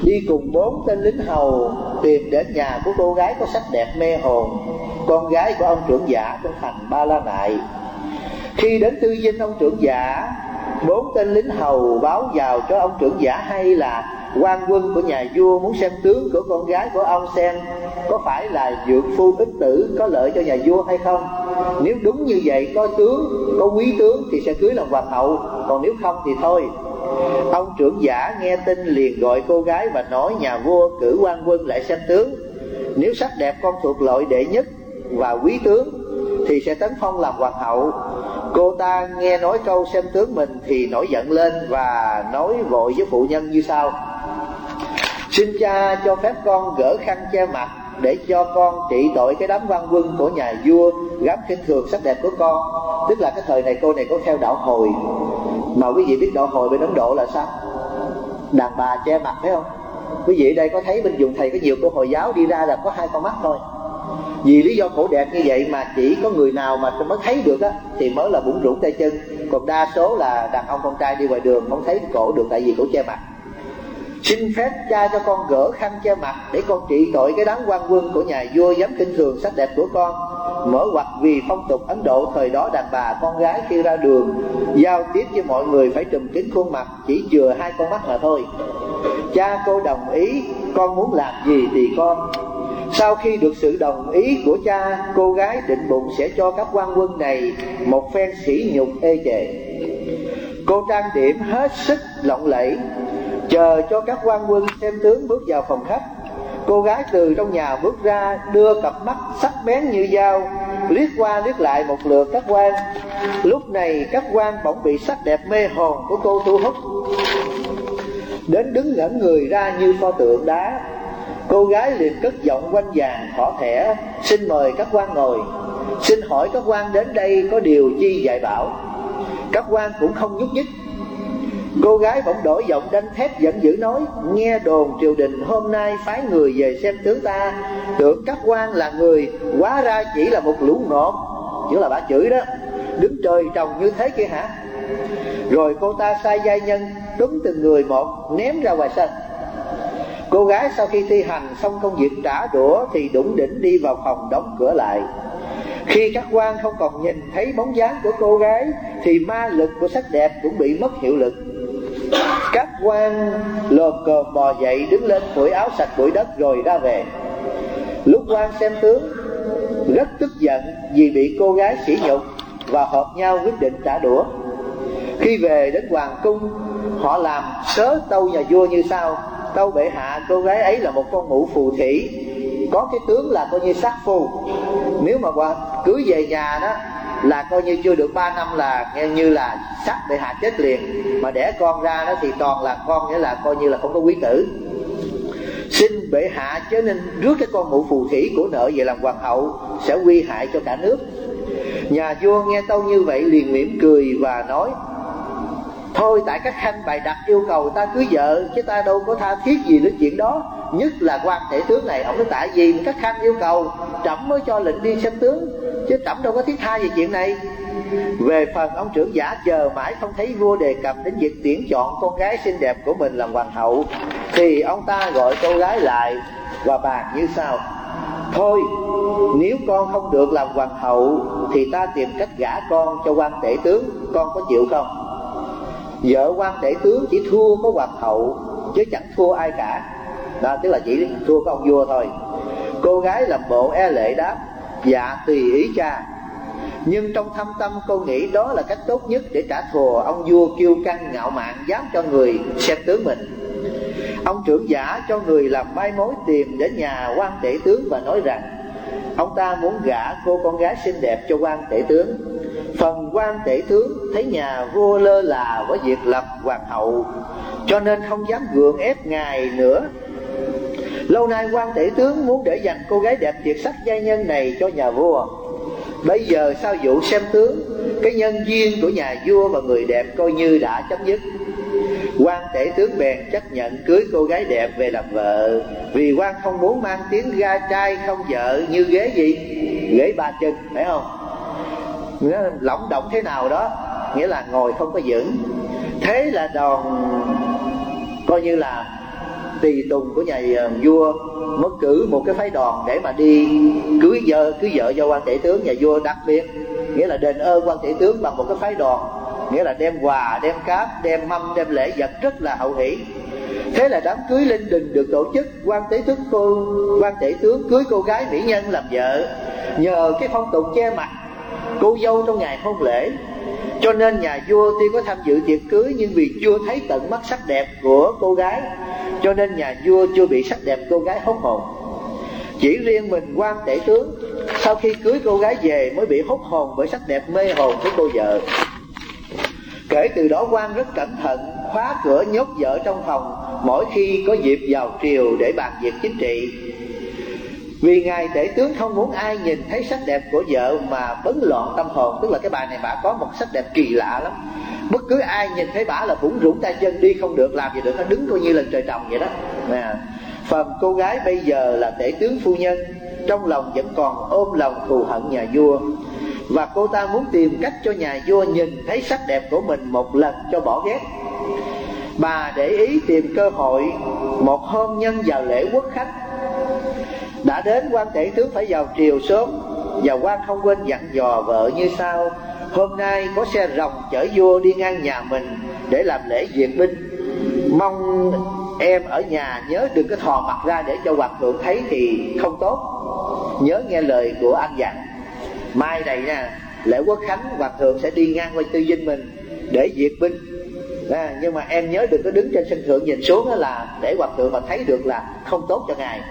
đi cùng 4 tên lính hầu tìm đến nhà của cô gái có sắc đẹp mê hồn, con gái của ông trưởng giả trong thành Ba La Nại. Khi đến tư dinh ông trưởng giả, 4 tên lính hầu báo vào cho ông trưởng giả hay là quan quân của nhà vua muốn xem tướng của con gái của ông, xem có phải là dượng phu ích tử có lợi cho nhà vua hay không. Nếu đúng như vậy, có tướng, có quý tướng thì sẽ cưới làm hoàng hậu, còn nếu không thì thôi. Ông trưởng giả nghe tin liền gọi cô gái và nói nhà vua cử quan quân lại xem tướng. Nếu sắc đẹp con thuộc loại đệ nhất và quý tướng thì sẽ tấn phong làm hoàng hậu. Cô ta nghe nói câu xem tướng mình thì nổi giận lên và nói vội với phụ nhân như sau: xin cha cho phép con gỡ khăn che mặt để cho con trị tội cái đám quan quân của nhà vua dám khinh thường sắc đẹp của con. Tức là cái thời này cô này có theo đạo Hồi. Mà quý vị biết đạo Hồi bên Ấn Độ là sao? Đàn bà che mặt phải không? Quý vị đây có thấy bên vùng thầy có nhiều cô Hồi giáo đi ra là có 2 con mắt thôi. Vì lý do khổ đẹp như vậy mà chỉ có người nào mà mới thấy được á thì mới là bủn rủn tay chân, còn đa số là đàn ông con trai đi ngoài đường không thấy cổ được, tại vì cổ che mặt. Xin phép cha cho con gỡ khăn che mặt để con trị tội cái đám quan quân của nhà vua dám khinh thường sắc đẹp của con. Mở ngoặt vì phong tục Ấn Độ thời đó đàn bà con gái khi ra đường giao tiếp với mọi người phải trùm kín khuôn mặt, chỉ chừa 2 con mắt mà thôi. Cha cô đồng ý, con muốn làm gì thì con. Sau khi được sự đồng ý của cha, cô gái định bụng sẽ cho các quan quân này một phen sỉ nhục ê chề. Cô trang điểm hết sức lộng lẫy, chờ cho các quan quân xem tướng bước vào phòng khách. Cô gái từ trong nhà bước ra, đưa cặp mắt sắc bén như dao liếc qua liếc lại một lượt các quan. Lúc này các quan bỗng bị sắc đẹp mê hồn của cô thu hút, đến đứng ngẩn người ra như pho tượng đá. Cô gái liền cất giọng quanh vàng thỏ thẻ: xin mời các quan ngồi, xin hỏi các quan đến đây có điều chi dạy bảo. Các quan cũng không nhúc nhích. Cô gái bỗng đổi giọng đanh thép giận dữ nói: nghe đồn triều đình hôm nay phái người về xem tướng ta, tưởng các quan là người, hóa ra chỉ là một lũ ngộp. Chứ là bà chửi đó, đứng trời trồng như thế kia hả? Rồi cô ta sai giai nhân túm từng người một ném ra ngoài sân. Cô gái sau khi thi hành xong công việc trả đũa thì đủng đỉnh đi vào phòng đóng cửa lại. Khi các quan không còn nhìn thấy bóng dáng của cô gái thì ma lực của sắc đẹp cũng bị mất hiệu lực. Các quan lồm cồm bò dậy đứng lên phủi áo sạch bụi đất rồi ra về. Lúc quan xem tướng rất tức giận vì bị cô gái sỉ nhục và họp nhau quyết định trả đũa. Khi về đến hoàng cung, họ làm sớ tâu nhà vua như sau: tâu bệ hạ, cô gái ấy là một con mụ phù thủy, có cái tướng là coi như sát phu. Nếu mà cưới về nhà đó là coi như chưa được 3 năm là nghe như là sát bệ hạ chết liền. Mà đẻ con ra đó thì toàn là con, nghĩa là coi như là không có quý tử. Xin bệ hạ chớ nên rước cái con mụ phù thủy của nợ về làm hoàng hậu, sẽ nguy hại cho cả nước. Nhà vua nghe tâu như vậy liền mỉm cười và nói: thôi tại các khanh bày đặt yêu cầu ta cưới vợ, chứ ta đâu có tha thiết gì đến chuyện đó. Nhất là quan tể tướng này, ông nói tại vì các khanh yêu cầu trẫm mới cho lệnh đi xem tướng, chứ trẫm đâu có thiết tha về chuyện này. Về phần ông trưởng giả chờ mãi không thấy vua đề cập đến việc tuyển chọn con gái xinh đẹp của mình làm hoàng hậu, thì ông ta gọi cô gái lại và bàn như sau: thôi nếu con không được làm hoàng hậu thì ta tìm cách gả con cho quan tể tướng, con có chịu không? Vợ quan tể tướng chỉ thua có hoàng hậu chứ chẳng thua ai cả. Đó, tức là chỉ thua có ông vua thôi. Cô gái làm bộ e lệ đáp: dạ tùy ý cha. Nhưng trong thâm tâm cô nghĩ đó là cách tốt nhất để trả thù ông vua kiêu căng ngạo mạn dám cho người xem tướng mình. Ông trưởng giả cho người làm mai mối tìm đến nhà quan tể tướng và nói rằng ông ta muốn gả cô con gái xinh đẹp cho quan tể tướng. Phần quan tể tướng thấy nhà vua lơ là với việc lập hoàng hậu, cho nên không dám gượng ép ngài nữa. Lâu nay quan tể tướng muốn để dành cô gái đẹp tuyệt sắc giai nhân này cho nhà vua. Bây giờ sau vụ xem tướng, cái nhân duyên của nhà vua và người đẹp coi như đã chấm dứt. Quan tể tướng bèn chấp nhận cưới cô gái đẹp về làm vợ, vì quan không muốn mang tiếng ga trai không vợ như ghế gì? Ghế ba chân, phải không? Nó lỏng động thế nào đó, nghĩa là ngồi không có vững. Thế là đòn coi như là tùy tùng của nhà vua mới cử một cái phái đoàn để mà đi cưới vợ cho quan tể tướng. Nhà vua đặc biệt nghĩa là đền ơn quan tể tướng bằng một cái phái đoàn, nghĩa là đem quà, đem cáp, đem mâm, đem lễ vật rất là hậu hỷ. Thế là đám cưới linh đình được tổ chức. Quan tể tướng cưới cô gái mỹ nhân làm vợ. Nhờ cái phong tục che mặt cô dâu trong ngày hôn lễ, cho nên nhà vua tuy có tham dự tiệc cưới, nhưng vì chưa thấy tận mắt sắc đẹp của cô gái, cho nên nhà vua chưa bị sắc đẹp cô gái hốt hồn. Chỉ riêng mình quan tể tướng sau khi cưới cô gái về mới bị hốt hồn bởi sắc đẹp mê hồn của cô vợ. Kể từ đó quan rất cẩn thận, khóa cửa nhốt vợ trong phòng mỗi khi có dịp vào triều để bàn việc chính trị. Vì ngài tể tướng không muốn ai nhìn thấy sắc đẹp của vợ mà bấn loạn tâm hồn. Tức là cái bà này bà có một sắc đẹp kỳ lạ lắm, bất cứ ai nhìn thấy bà là bủn rủn tay chân, đi không được, làm gì được, nó đứng coi như là trời trồng vậy đó. Phần cô gái bây giờ là tể tướng phu nhân, trong lòng vẫn còn ôm lòng thù hận nhà vua, và cô ta muốn tìm cách cho nhà vua nhìn thấy sắc đẹp của mình một lần cho bỏ ghét. Bà để ý tìm cơ hội. Một hôm nhân vào lễ quốc khách đã đến, quan tể tướng phải vào triều sớm, và quan không quên dặn dò vợ như sau: hôm nay có xe rồng chở vua đi ngang nhà mình để làm lễ duyệt binh, mong em ở nhà nhớ đừng có thò mặt ra để cho hoàng thượng thấy thì không tốt, nhớ nghe lời của anh dặn. Mai này nè, lễ quốc khánh hoàng thượng sẽ đi ngang qua tư dinh mình để duyệt binh, nhưng mà em nhớ đừng có đứng trên sân thượng nhìn xuống, đó là để hoàng thượng mà thấy được là không tốt cho ngài.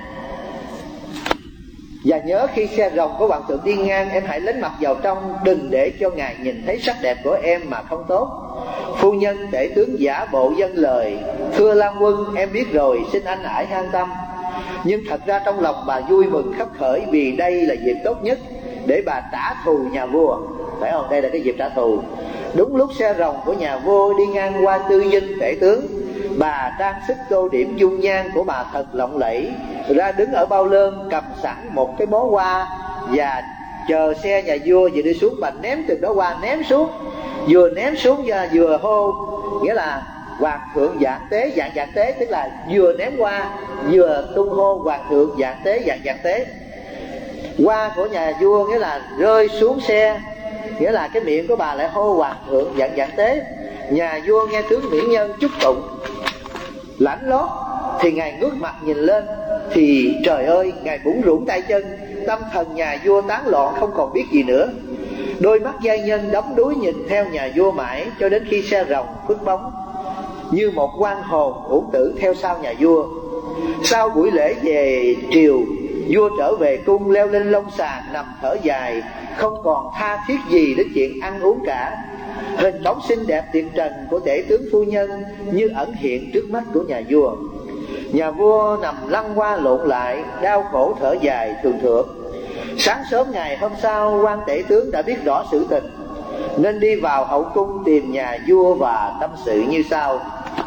Và nhớ khi xe rồng của hoàng thượng đi ngang, em hãy lánh mặt vào trong, đừng để cho ngài nhìn thấy sắc đẹp của em mà không tốt. Phu nhân tể tướng giả bộ dâng lời: thưa Lan Quân, em biết rồi, xin anh hãy an tâm. Nhưng thật ra trong lòng bà vui mừng khấp khởi, vì đây là việc tốt nhất để bà trả thù nhà vua, phải không? Đây là cái dịp trả thù. Đúng lúc xe rồng của nhà vua đi ngang qua tư dinh tể tướng, bà trang sức tô điểm dung nhan của bà thật lộng lẫy, ra đứng ở bao lơn cầm sẵn một cái bó hoa và chờ xe nhà vua vừa đi xuống. Bà ném từng đó hoa ném xuống, vừa ném xuống và vừa hô, nghĩa là hoàng thượng vạn tế, vạn tế, tức là vừa ném hoa vừa tung hô hoàng thượng vạn tế, vạn tế. Hoa của nhà vua nghĩa là rơi xuống xe, nghĩa là cái miệng của bà lại hô hoàng thượng vạn tế. Nhà vua nghe tướng mỹ nhân chúc tụng lãnh lót thì ngài ngước mặt nhìn lên, thì trời ơi, ngài bủn rủn tay chân, tâm thần nhà vua tán loạn không còn biết gì nữa. Đôi mắt giai nhân đắm đuối nhìn theo nhà vua mãi, cho đến khi xe rồng phất bóng như một oan hồn uổng tử theo sau nhà vua. Sau buổi lễ về triều, vua trở về cung leo lên lông sàn nằm thở dài, không còn tha thiết gì đến chuyện ăn uống cả. Hình bóng xinh đẹp tuyệt trần của tể tướng phu nhân như ẩn hiện trước mắt của nhà vua. Nhà vua nằm lăn qua lộn lại, đau khổ thở dài thường thượt. Sáng sớm ngày hôm sau, quan tể tướng đã biết rõ sự tình, nên đi vào hậu cung tìm nhà vua và tâm sự như sau: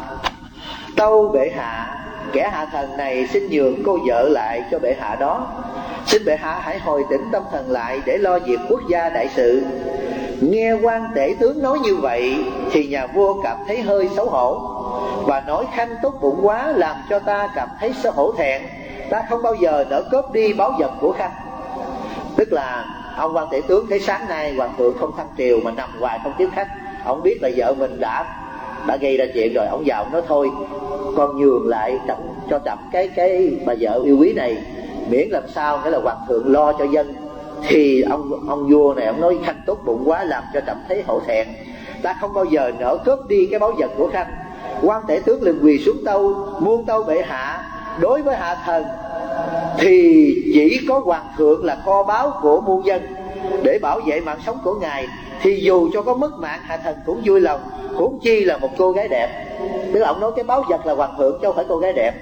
tâu bệ hạ, kẻ hạ thần này xin nhường cô vợ lại cho bệ hạ đó. Xin bệ hạ hãy hồi tỉnh tâm thần lại để lo việc quốc gia đại sự. Nghe quan tể tướng nói như vậy thì nhà vua cảm thấy hơi xấu hổ, và nói: khanh tốt bụng quá, làm cho ta cảm thấy xấu hổ thẹn. Ta không bao giờ nỡ cướp đi báu vật của khanh. Tức là ông quan tể tướng thấy sáng nay hoàng thượng không thăng triều mà nằm hoài không tiếp khách, ông biết là vợ mình đã gây ra chuyện rồi. Ông vào ông nói: thôi con nhường lại cho trẫm cái bà vợ yêu quý này, miễn làm sao nghĩa là hoàng thượng lo cho dân. Thì ông vua này ông nói: khanh tốt bụng quá, làm cho trẫm thấy hổ thẹn, ta không bao giờ nỡ cướp đi cái báu vật của khanh. Quan tể tướng liền quỳ xuống tâu: muôn tâu bệ hạ, đối với hạ thần thì chỉ có hoàng thượng là kho báu của muôn dân, để bảo vệ mạng sống của ngài thì dù cho có mất mạng hạ thần cũng vui lòng, huống chi là một cô gái đẹp. Tức là ông nói cái báu vật là hoàng thượng chứ không phải cô gái đẹp.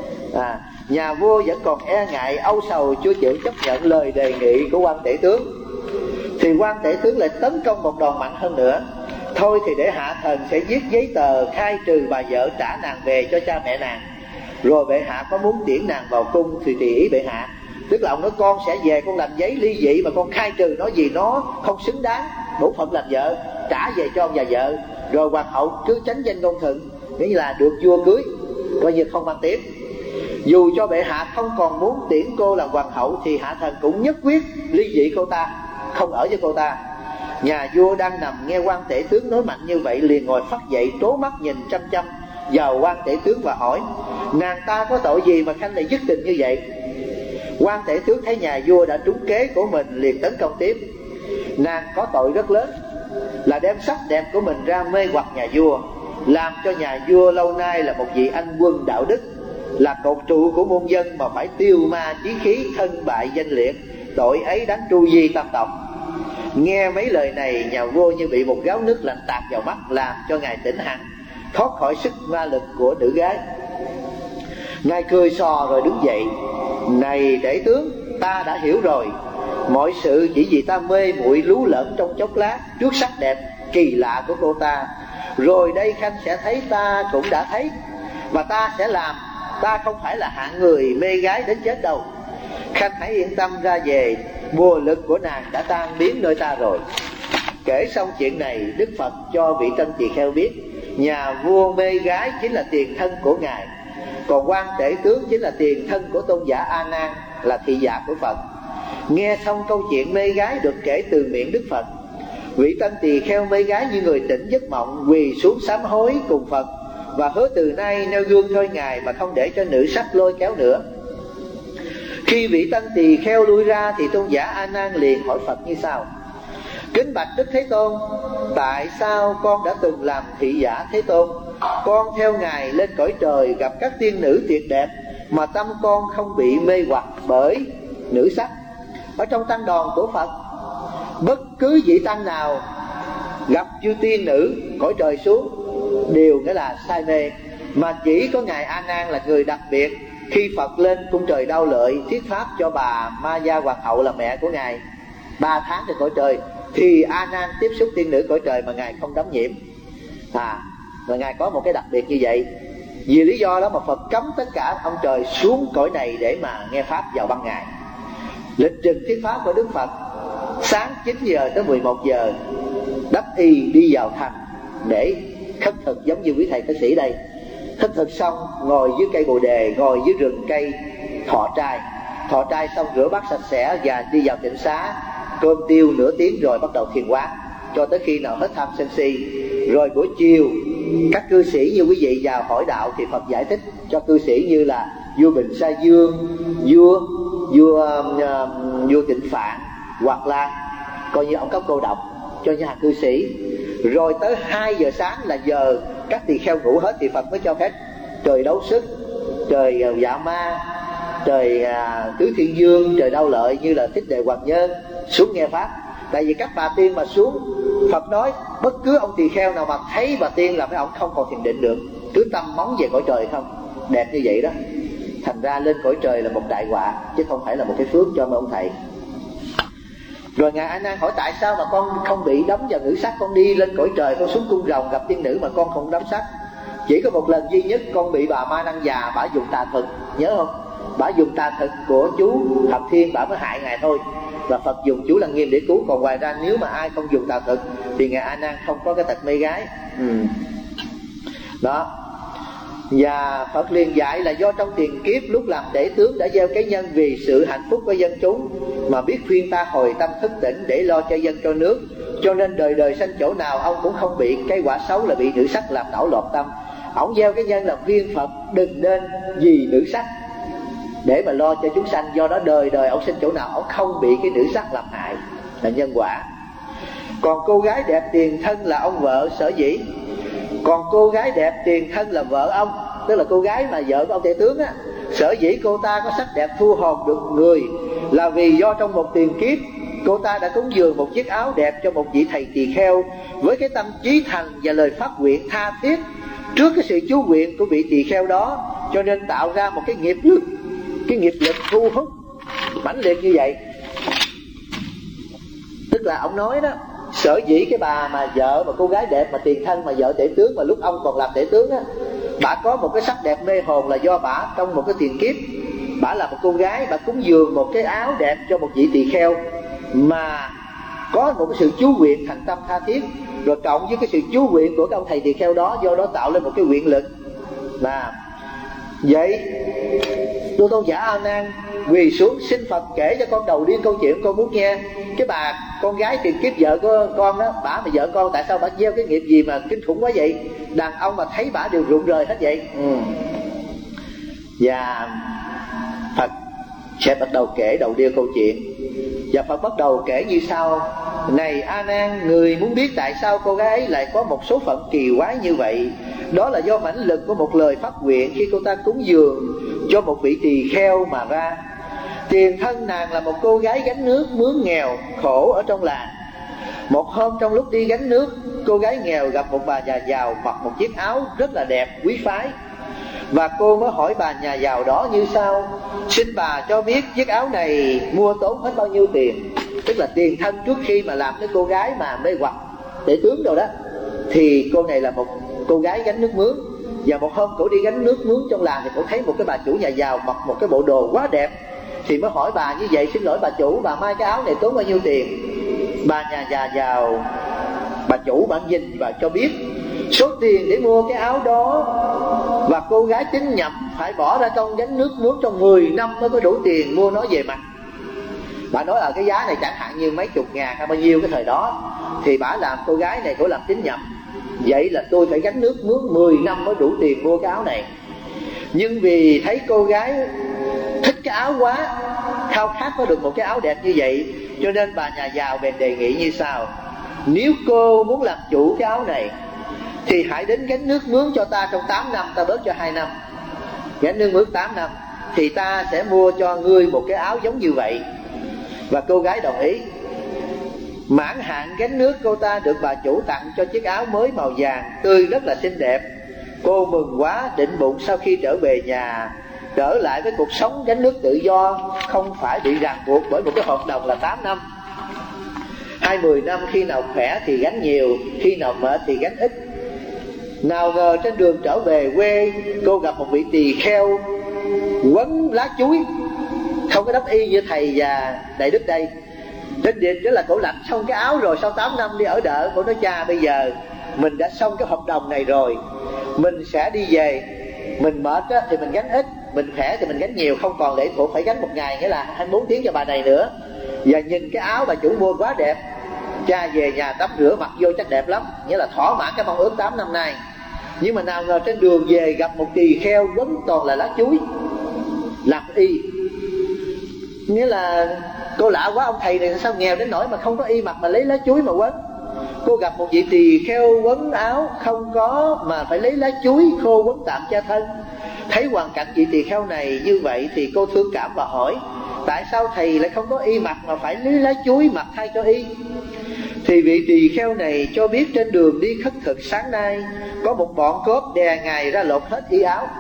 Nhà vua vẫn còn e ngại âu sầu, chưa chịu chấp nhận lời đề nghị của quan tể tướng, thì quan tể tướng lại tấn công một đòn mạnh hơn nữa. Thôi thì để hạ thần sẽ viết giấy tờ khai trừ bà vợ, trả nàng về cho cha mẹ nàng, rồi bệ hạ có muốn tiễn nàng vào cung thì tùy ý bệ hạ. Tức là ông nói con sẽ về, con làm giấy ly dị mà con khai trừ nó gì nó không xứng đáng bổn phận làm vợ, trả về cho ông và vợ, rồi hoàng hậu cứ tránh danh ngôn thuận, nghĩa là được vua cưới, coi như không mang tiếng. Dù cho bệ hạ không còn muốn tiễn cô làm hoàng hậu thì hạ thần cũng nhất quyết ly dị cô ta, không ở với cô ta. Nhà vua đang nằm nghe quan tể tướng nói mạnh như vậy, liền ngồi phắt dậy, trố mắt nhìn chăm chăm vào quan tể tướng và hỏi: nàng ta có tội gì mà khanh lại dứt tình như vậy? Quan tể tướng thấy nhà vua đã trúng kế của mình, liền tấn công tiếp. Nàng có tội rất lớn, là đem sắc đẹp của mình ra mê hoặc nhà vua, làm cho nhà vua lâu nay là một vị anh quân đạo đức, là cột trụ của muôn dân, mà phải tiêu ma chí khí, thân bại danh liệt. Tội ấy đáng tru di tam tộc. Nghe mấy lời này, nhà vua như bị một gáo nước lạnh tạt vào mắt, làm cho ngài tỉnh hẳn, thoát khỏi sức ma lực của nữ gái. Ngài cười xò rồi đứng dậy: này tể tướng, ta đã hiểu rồi. Mọi sự chỉ vì ta mê muội lú lẫn trong chốc lát trước sắc đẹp kỳ lạ của cô ta. Rồi đây khanh sẽ thấy ta cũng đã thấy, và ta sẽ làm. Ta không phải là hạng người mê gái đến chết đâu. Khanh hãy yên tâm ra về, bùa lực của nàng đã tan biến nơi ta rồi. Kể xong chuyện này, Đức Phật cho vị Tân Tỳ Kheo biết nhà vua mê gái chính là tiền thân của ngài, còn quan tể tướng chính là tiền thân của tôn giả A Nan, là thị giả của Phật. Nghe xong câu chuyện mê gái được kể từ miệng Đức Phật, vị Tân Tỳ Kheo mê gái như người tỉnh giấc mộng, quỳ xuống sám hối cùng Phật và hứa từ nay nêu gương thôi ngài, mà không để cho nữ sắc lôi kéo nữa. Khi vị Tân Tỳ Kheo lui ra thì tôn giả A Nan liền hỏi Phật như sau: kính bạch Đức Thế Tôn, tại sao con đã từng làm thị giả Thế Tôn? Con theo ngài lên cõi trời gặp các tiên nữ tuyệt đẹp, mà tâm con không bị mê hoặc bởi nữ sắc. Ở trong tăng đoàn của Phật, bất cứ vị tăng nào gặp chư tiên nữ cõi trời xuống đều nghĩa là say mê, mà chỉ có ngài A Nan là người đặc biệt. Khi Phật lên cung trời Đao Lợi thuyết pháp cho bà Ma Gia Hoàng hậu là mẹ của ngài 3 tháng trên cõi trời, thì A Nan tiếp xúc tiên nữ cõi trời mà ngài không đắm nhiễm. Là ngài có một cái đặc biệt như vậy. Vì lý do đó mà Phật cấm tất cả ông trời xuống cõi này để mà nghe pháp vào ban ngày. Lịch trình thuyết pháp của Đức Phật sáng 9 giờ tới 11 giờ đắp y đi vào thành để khất thực, giống như quý thầy cư sĩ đây. Khất thực xong ngồi dưới cây bồ đề, ngồi dưới rừng cây thọ trai. Thọ trai xong rửa bát sạch sẽ và đi vào tịnh xá, cơm tiêu nửa tiếng rồi bắt đầu thiền quán cho tới khi nào hết tham sân si. Rồi buổi chiều các cư sĩ như quý vị vào hỏi đạo thì Phật giải thích cho cư sĩ, như là vua Bình Sa Dương, vua Tịnh Phạn, hoặc là coi như ông cấp cô độc cho nhà cư sĩ. Rồi tới 2 giờ sáng là giờ các tỳ kheo ngủ hết thì Phật mới cho phép trời Đấu Sức, trời Dạ Ma, trời Tứ Thiên Dương, trời Đao Lợi như là Thích Đề Hoàng Nhân xuống nghe pháp. Tại vì các bà tiên mà xuống, Phật nói bất cứ ông tỳ kheo nào mà thấy bà tiên là mấy ông không còn thiền định được, cứ tâm móng về cõi trời không. Đẹp như vậy đó. Thành ra lên cõi trời là một đại họa, chứ không phải là một cái phước cho mấy ông thầy. Rồi ngài A Nan hỏi tại sao mà con không bị đắm vào nữ sắc, con đi lên cõi trời, con xuống cung rồng gặp tiên nữ mà con không đắm sắc. Chỉ có một lần duy nhất con bị bà Ma Năng già, bả dùng tà thuật, nhớ không? Bả dùng tà thuật của chú Thập Thiên, bả mới hại ngài thôi. Và Phật dùng chú Lăng Nghiêm để cứu. Còn ngoài ra nếu mà ai không dùng tà thuật thì ngài A Nan không có cái tật mê gái. Đó. Và Phật liền dạy là do trong tiền kiếp lúc làm tể tướng đã gieo cái nhân vì sự hạnh phúc của dân chúng, mà biết khuyên ta hồi tâm thức tỉnh để lo cho dân cho nước, cho nên đời đời sanh chỗ nào ông cũng không bị cái quả xấu là bị nữ sắc làm đảo lộn tâm. Ông gieo cái nhân là khuyên Phật đừng nên vì nữ sắc để mà lo cho chúng sanh, do đó đời đời ông sinh chỗ nào ông không bị cái nữ sắc làm hại, là nhân quả. Còn cô gái đẹp tiền thân là ông vợ sở dĩ. Còn cô gái đẹp tiền thân là vợ ông, tức là cô gái mà vợ của ông tể tướng á, sở dĩ cô ta có sắc đẹp thu hồn được người là vì do trong một tiền kiếp cô ta đã cúng dường một chiếc áo đẹp cho một vị thầy tỳ kheo với cái tâm chí thành và lời phát nguyện tha thiết trước cái sự chú nguyện của vị tỳ kheo đó, cho nên tạo ra một cái nghiệp lực thu hút mãnh liệt như vậy. Tức là ông nói đó, sở dĩ cái bà mà vợ mà cô gái đẹp mà tiền thân mà vợ tể tướng mà lúc ông còn làm tể tướng á, bà có một cái sắc đẹp mê hồn là do bà trong một cái tiền kiếp bà là một cô gái, bà cúng dường một cái áo đẹp cho một vị tỳ kheo mà có một cái sự chú nguyện thành tâm tha thiết, rồi cộng với cái sự chú nguyện của cái ông thầy tỳ kheo đó, do đó tạo lên một cái nguyện lực. Là vậy Đức Tôn giả A Nan quỳ xuống xin Phật kể cho con đầu điên câu chuyện con muốn nghe. Cái bà con gái thì kiếp vợ của con đó, bả mà vợ con tại sao bả gieo cái nghiệp gì mà kinh khủng quá vậy? Đàn ông mà thấy bả đều rụng rời hết vậy. Và Phật sẽ bắt đầu kể đầu điên câu chuyện. Và Phật bắt đầu kể như sau: này A Nan, người muốn biết tại sao cô gái ấy lại có một số phận kỳ quái như vậy? Đó là do mãnh lực của một lời phát nguyện khi cô ta cúng dường cho một vị tỳ kheo mà ra. Tiền thân nàng là một cô gái gánh nước mướn nghèo khổ ở trong làng. Một hôm trong lúc đi gánh nước, cô gái nghèo gặp một bà nhà giàu mặc một chiếc áo rất là đẹp quý phái. Và cô mới hỏi bà nhà giàu đó như sau: xin bà cho biết chiếc áo này mua tốn hết bao nhiêu tiền? Tức là tiền thân trước khi mà làm cái cô gái mà mê hoặc để tướng rồi đó, thì cô này là một cô gái gánh nước mướn. Và một hôm cổ đi gánh nước mướn trong làng thì cổ thấy một cái bà chủ nhà giàu mặc một cái bộ đồ quá đẹp, thì mới hỏi bà như vậy: xin lỗi bà chủ, bà may cái áo này tốn bao nhiêu tiền? Bà nhà giàu, bà chủ bản nhìn và cho biết số tiền để mua cái áo đó, và cô gái chính nhậm phải bỏ ra công gánh nước mướn trong 10 năm mới có đủ tiền mua nó về mặc. Bà nói ở cái giá này chẳng hạn như mấy chục ngàn hay bao nhiêu cái thời đó, thì bà làm cô gái này cổ làm chính nhậm. Vậy là tôi phải gánh nước mướn 10 năm mới đủ tiền mua cái áo này. Nhưng vì thấy cô gái thích cái áo quá, khao khát có được một cái áo đẹp như vậy, cho nên bà nhà giàu bèn đề nghị như sau: nếu cô muốn làm chủ cái áo này thì hãy đến gánh nước mướn cho ta trong 8 năm, ta bớt cho 2 năm. Gánh nước mướn 8 năm thì ta sẽ mua cho ngươi một cái áo giống như vậy. Và cô gái đồng ý. Mãn hạn gánh nước, cô ta được bà chủ tặng cho chiếc áo mới màu vàng tươi rất là xinh đẹp. Cô mừng quá, định bụng sau khi trở về nhà trở lại với cuộc sống gánh nước tự do, không phải bị ràng buộc bởi một cái hợp đồng là 8 năm hay 10 năm. Khi nào khỏe thì gánh nhiều, khi nào mệt thì gánh ít. Nào ngờ trên đường trở về quê, cô gặp một vị tỳ kheo quấn lá chuối, không có đắp y như thầy và đại đức đây. Trên điện đó là cổ lãnh xong cái áo rồi, sau 8 năm đi ở đợ, cổ nói: cha, bây giờ mình đã xong cái hợp đồng này rồi, mình sẽ đi về. Mình mệt á, thì mình gánh ít, mình khỏe thì mình gánh nhiều, không còn lệ thuộc phải gánh một ngày, nghĩa là 24 tiếng cho bà này nữa. Và nhìn cái áo bà chủ mua quá đẹp, cha về nhà tắm rửa mặc vô chắc đẹp lắm, nghĩa là thỏa mãn cái mong ước 8 năm nay. Nhưng mà nào ngờ trên đường về gặp một tỳ kheo quấn toàn là lá chuối làm y. Nghĩa là cô lạ quá, ông thầy này sao nghèo đến nỗi mà không có y mặc mà lấy lá chuối mà quấn. Cô gặp một vị tỳ kheo quấn áo không có mà phải lấy lá chuối khô quấn tạm cho thân. Thấy hoàn cảnh vị tỳ kheo này như vậy thì cô thương cảm và hỏi: tại sao thầy lại không có y mặc mà phải lấy lá chuối mặc thay cho y? Thì vị tỳ kheo này cho biết trên đường đi khất thực sáng nay có một bọn cướp đè ngài ra lột hết y áo.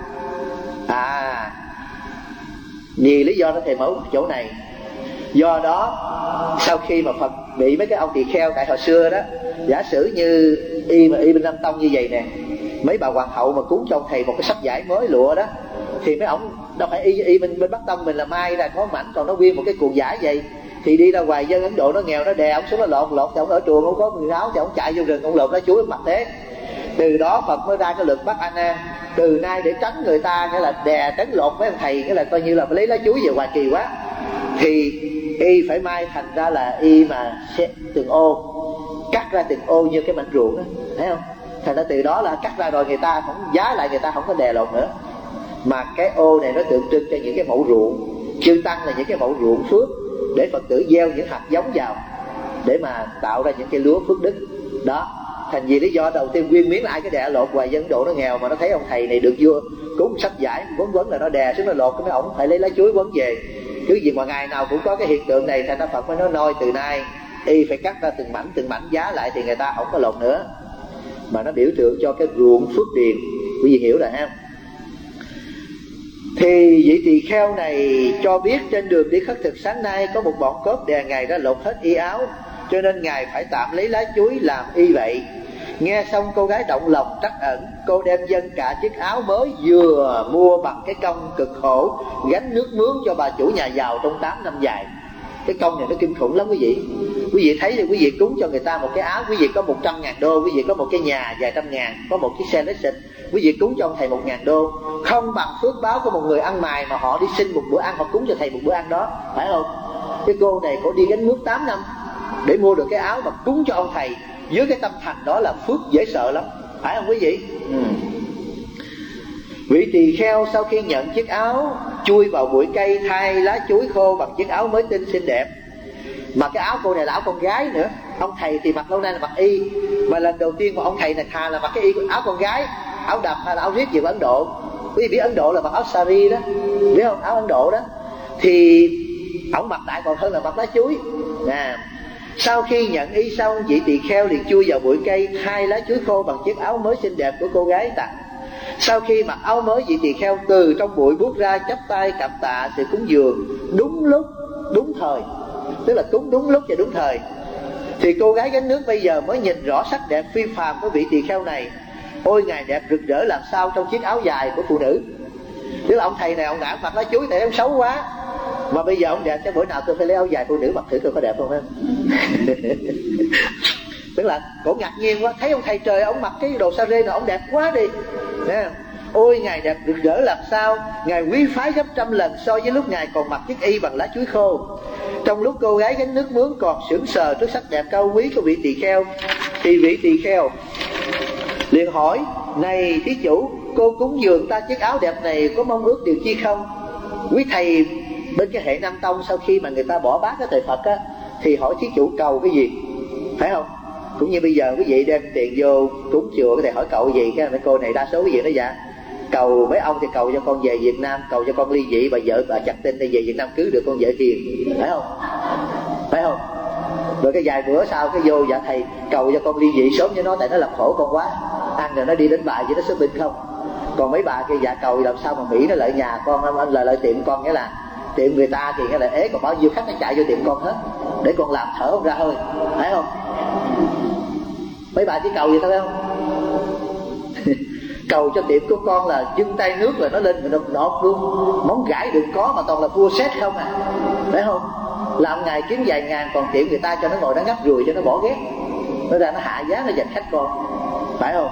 Vì lý do đó thầy mở chỗ này. Do đó sau khi mà Phật bị mấy cái ông tỳ kheo, tại hồi xưa đó, giả sử như y mà y bên Nam Tông như vậy nè, mấy bà hoàng hậu mà cúng cho ông thầy một cái sắp vải mới lụa đó, thì mấy ổng đâu phải y bên Bắc Tông mình là mai ra có mảnh, còn nó nguyên một cái cuộn vải vậy. Thì đi ra ngoài dân Ấn Độ nó nghèo, nó đè ổng xuống, nó lột thì ổng ở trường không có quần áo thì ổng chạy vô rừng, ổng lột lá chuối mặc thế. Từ đó Phật mới ra cái luật bắt A Nan: từ nay để tránh người ta, nghĩa là đè tránh lột mấy ông thầy, nghĩa là coi như là phải lấy lá chuối về hoài kỳ quá, thì y phải may thành ra là y mà từng ô, cắt ra từng ô như cái mảnh ruộng đó, thấy không? Thành ra từ đó là cắt ra rồi người ta không giá lại, người ta không có đè lột nữa, mà cái ô này nó tượng trưng cho những cái mẫu ruộng. Chư tăng là những cái mẫu ruộng phước, để Phật tử gieo những hạt giống vào để mà tạo ra những cái lúa phước đức đó. Thành vì lý do đầu tiên nguyên miếng là ai cái đè lột, hoài dân Ấn Độ nó nghèo mà nó thấy ông thầy này được vua cúng sách giải quấn là nó đè xuống nó lột, cái mấy ổng phải lấy lá chuối quấn về. Cứ gì mà ngày nào cũng có cái hiện tượng này, thành ra Phật mới nói: nôi từ nay y phải cắt ra từng mảnh giá lại thì người ta không có lột nữa, mà nó biểu tượng cho cái ruộng phước điền. Quý vị hiểu rồi ha? Thì vị tỳ kheo này cho biết trên đường đi khất thực sáng nay có một bọn cướp đè ngài ra lột hết y áo, cho nên ngài phải tạm lấy lá chuối làm y vậy. Nghe xong cô gái động lòng trắc ẩn, cô đem dâng cả chiếc áo mới vừa mua bằng cái công cực khổ gánh nước mướn cho bà chủ nhà giàu trong 8 năm dài. Cái công này nó kinh khủng lắm quý vị. Quý vị thấy thì quý vị cúng cho người ta một cái áo, quý vị có 100.000 đô, quý vị có một cái nhà vài trăm ngàn, có một chiếc xe Lexus, quý vị cúng cho ông thầy 1.000 đô, không bằng phước báo của một người ăn mày mà họ đi xin một bữa ăn, họ cúng cho thầy một bữa ăn đó, phải không? Cái cô này cổ đi gánh nước 8 năm để mua được cái áo mà cúng cho ông thầy, dưới cái tâm thành đó là phước dễ sợ lắm, phải không quý vị? Vị tỳ kheo sau khi nhận chiếc áo chui vào bụi cây, thay lá chuối khô bằng chiếc áo mới tinh xinh đẹp. Mà cái áo cô này là áo con gái nữa. Ông thầy thì mặc lâu nay là mặc y, mà lần đầu tiên mà ông thầy này thà là mặc cái y áo con gái, áo đầm hay là áo riết gì của Ấn Độ. Quý vị biết Ấn Độ là mặc áo sari đó, biết không? Áo Ấn Độ đó. Thì ổng mặc đại còn hơn là mặc lá chuối. Sau khi nhận y xong, vị tỳ kheo liền chui vào bụi cây, thay lá chuối khô bằng chiếc áo mới xinh đẹp của cô gái tặng. Sau khi mặc áo mới, vị tỳ kheo từ trong bụi bước ra, chắp tay cảm tạ sự cúng dường đúng lúc đúng thời, tức là cúng đúng lúc và đúng thời. Thì cô gái gánh nước bây giờ mới nhìn rõ sắc đẹp phi phàm của vị tỳ kheo này. Ôi ngài đẹp rực rỡ làm sao trong chiếc áo dài của phụ nữ. Tức là ông thầy này ông đã mặc lá chuối tại ông xấu quá, mà bây giờ ông đẹp, chắc bữa nào tôi phải lấy áo dài phụ nữ mặc thử tôi có đẹp không ha. Tức là cổ ngạc nhiên quá, thấy ông thầy trời ông mặc cái đồ sa rê nào ông đẹp quá đi. Ôi ngài đẹp rực rỡ làm sao, ngài quý phái gấp trăm lần so với lúc ngài còn mặc chiếc y bằng lá chuối khô. Trong lúc cô gái gánh nước mướn còn sững sờ trước sắc đẹp cao quý của vị tỳ kheo, thì vị tỳ kheo liền hỏi: này thí chủ, cô cúng dường ta chiếc áo đẹp này có mong ước điều chi không? Quý thầy bên cái hệ Nam Tông, sau khi mà người ta bỏ bác cái thời Phật á, thì hỏi thí chủ cầu cái gì, phải không? Cũng như bây giờ quý vị đem tiền vô cúng chùa, cái thầy hỏi cậu gì, cái mấy cô này đa số quý vị nói dạ cầu mấy ông thì cầu cho con về Việt Nam, cầu cho con ly dị, bà vợ bà chặt tin đi về Việt Nam cưới được con vợ hiền, phải không? Phải không? Rồi cái vài bữa sau cái vô dạ thầy cầu cho con ly dị sớm cho nó, tại nó làm khổ con quá, ăn rồi nó đi đến bài vậy nó shopping không. Còn mấy bà kia dạ cầu làm sao mà Mỹ nó lợi nhà con, anh lợi tiệm con, nghĩa là tiệm người ta thì nghĩa là ế, còn bao nhiêu khách nó chạy vô tiệm con hết để con làm thở không ra hơi, phải không? Mấy bà chỉ cầu gì thôi không? Cầu cho tiệm của con là dưng tay nước là nó lên nộp nộp luôn, món gãi đừng có mà toàn là vua set không à, phải không? Làm ngày kiếm vài ngàn, còn tiệm người ta cho nó ngồi nó ngắt ruồi cho nó bỏ ghét, nó ra nó hạ giá nó giành khách con, phải không?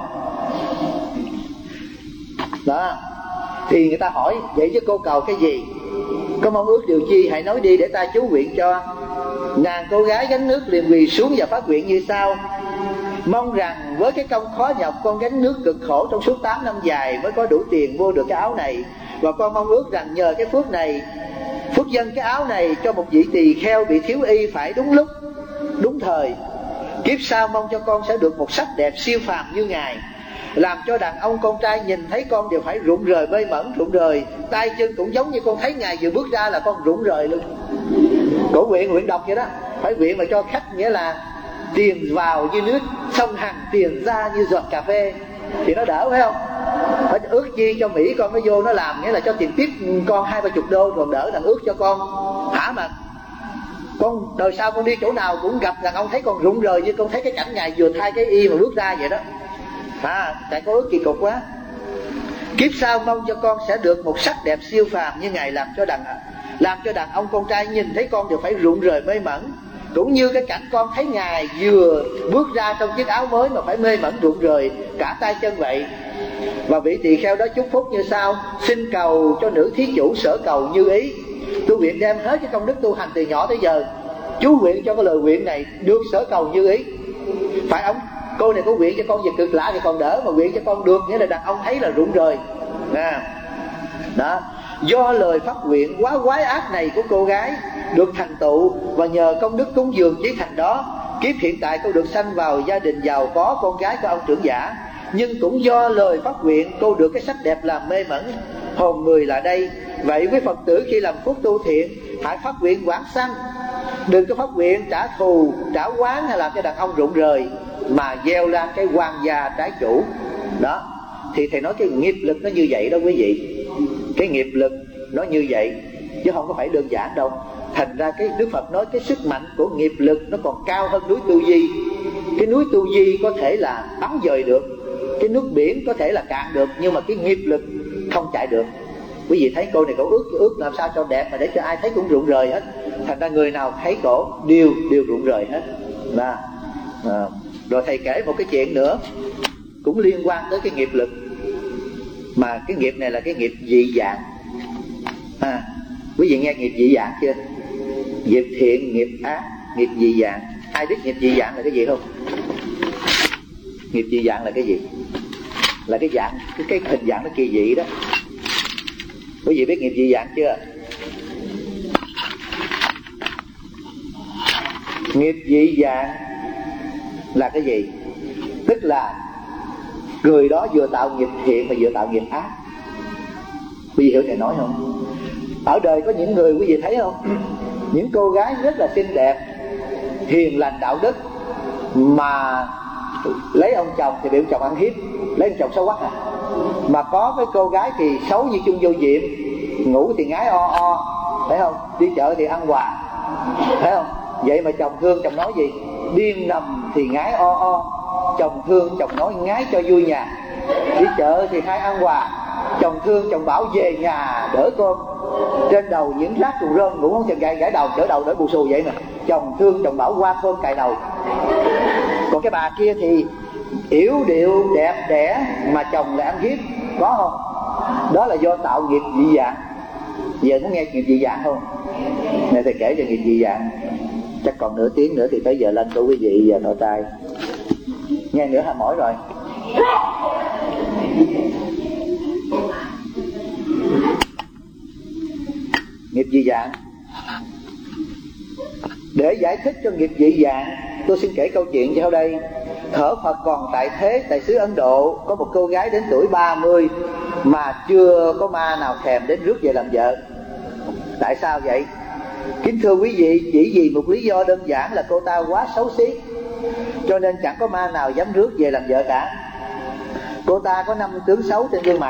Đó. Thì người ta hỏi vậy chứ cô cầu cái gì, có mong ước điều chi, hãy nói đi để ta chú nguyện cho. Nàng cô gái gánh nước liền quỳ xuống và phát nguyện như sau: mong rằng với cái công khó nhọc con gánh nước cực khổ trong suốt 8 năm dài mới có đủ tiền mua được cái áo này, và con mong ước rằng nhờ cái phước này, phước dâng cái áo này cho một vị tỳ kheo bị thiếu y phải đúng lúc đúng thời. Kiếp sau mong cho con sẽ được một sắc đẹp siêu phàm như ngài, làm cho đàn ông con trai nhìn thấy con đều phải rụng rời mê mẩn, rụng rời tay chân cũng giống như con thấy ngài vừa bước ra là con rụng rời luôn. Cổ nguyện đọc vậy đó, phải nguyện mà cho khách, nghĩa là tiền vào như nước sông Hằng, tiền ra như giọt cà phê thì nó đỡ, phải không? Phải ước chi cho Mỹ con nó vô nó làm, nghĩa là cho tiền tiếp con 20-30 đô còn đỡ là ước cho con hả, mà con đời sau con đi chỗ nào cũng gặp đàn ông thấy con rụng rời như con thấy cái cảnh ngài vừa thay cái y mà bước ra vậy đó. Tại có ước kỳ cục quá. Kiếp sau mong cho con sẽ được một sắc đẹp siêu phàm như ngài, làm cho đàn ông con trai nhìn thấy con đều phải rụng rời mê mẩn, cũng như cái cảnh con thấy ngài vừa bước ra trong chiếc áo mới mà phải mê mẩn rụng rời cả tay chân vậy. Và vị tỳ kheo đó chúc phúc như sau: xin cầu cho nữ thí chủ sở cầu như ý. Tôi nguyện đem hết cái công đức tu hành từ nhỏ tới giờ, chú nguyện cho cái lời nguyện này được sở cầu như ý. Phải ông cô này có nguyện cho con về cực lạ thì còn đỡ, mà nguyện cho con được nghĩa là đàn ông thấy là rụng rời đó. Do lời phát nguyện quá quái ác này của cô gái được thành tựu, và nhờ công đức cúng dường chí thành đó, kiếp hiện tại cô được sanh vào gia đình giàu có, con gái của ông trưởng giả. Nhưng cũng do lời phát nguyện cô được cái sắc đẹp làm mê mẩn hồn người là đây. Vậy quý Phật tử khi làm phúc tu thiện hãy phát nguyện quảng sanh, đừng có phát nguyện trả thù trả oán hay làm cho đàn ông rụng rời, mà gieo ra cái quan gia trái chủ đó. Thì thầy nói cái nghiệp lực nó như vậy đó quý vị, cái nghiệp lực nó như vậy chứ không có phải đơn giản đâu. Thành ra cái Đức Phật nói cái sức mạnh của nghiệp lực nó còn cao hơn núi Tu Di. Cái núi Tu Di có thể là bắn dời được, cái nước biển có thể là cạn được, nhưng mà cái nghiệp lực không chạy được. Quý vị thấy cô này cô ước làm sao cho đẹp mà để cho ai thấy cũng rụng rời hết. Thành ra người nào thấy cổ đều rụng rời hết. Rồi thầy kể một cái chuyện nữa cũng liên quan tới cái nghiệp lực, mà cái nghiệp này là cái nghiệp dị dạng. Quý vị nghe nghiệp dị dạng chưa? Nghiệp thiện, nghiệp ác, nghiệp dị dạng. Ai biết nghiệp dị dạng là cái gì không? Nghiệp dị dạng là cái gì? Là cái dạng, cái hình dạng nó kỳ dị đó. Quý vị biết nghiệp dị dạng chưa? Nghiệp dị dạng là cái gì? Tức là người đó vừa tạo nghiệp thiện mà vừa tạo nghiệp ác. Quý vị hiểu thầy nói không? Ở đời có những người quý vị thấy không? Những cô gái rất là xinh đẹp, hiền lành đạo đức, mà lấy ông chồng thì bị ông chồng ăn hiếp, lấy ông chồng xấu quắc Mà có cái cô gái thì xấu như chung vô diệm, ngủ thì ngái o, thấy không? Đi chợ thì ăn quà, thấy không? Vậy mà chồng thương chồng nói gì? Đêm nằm thì ngái o, chồng thương chồng nói ngái cho vui nhà. Đi chợ thì hay ăn quà, chồng thương chồng bảo về nhà đỡ cơm. Trên đầu những rác trùng rơm, ngủ không chừng gãy đầu, đỡ đầu đỡ bù xù vậy mà. Chồng thương chồng bảo qua cơm cài đầu. Còn cái bà kia thì yểu điệu đẹp đẽ mà chồng lại ăn hiếp, có không? Đó là do tạo nghiệp dị dạng. Giờ muốn nghe nghiệp dị dạng không? Này thầy kể cho nghiệp dị dạng. Chắc còn nửa tiếng nữa thì tới giờ lên của quý vị và thọ trai. Nghe nữa là mỏi rồi. Nghiệp dị dạng. Để giải thích cho nghiệp dị dạng, tôi xin kể câu chuyện sau đây. Thở Phật còn tại thế, tại xứ Ấn Độ, có một cô gái đến tuổi 30 mà chưa có ma nào thèm đến rước về làm vợ. Tại sao vậy? Kính thưa quý vị, chỉ vì một lý do đơn giản là cô ta quá xấu xí, cho nên chẳng có ma nào dám rước về làm vợ cả. Cô ta có 5 tướng xấu trên gương mặt,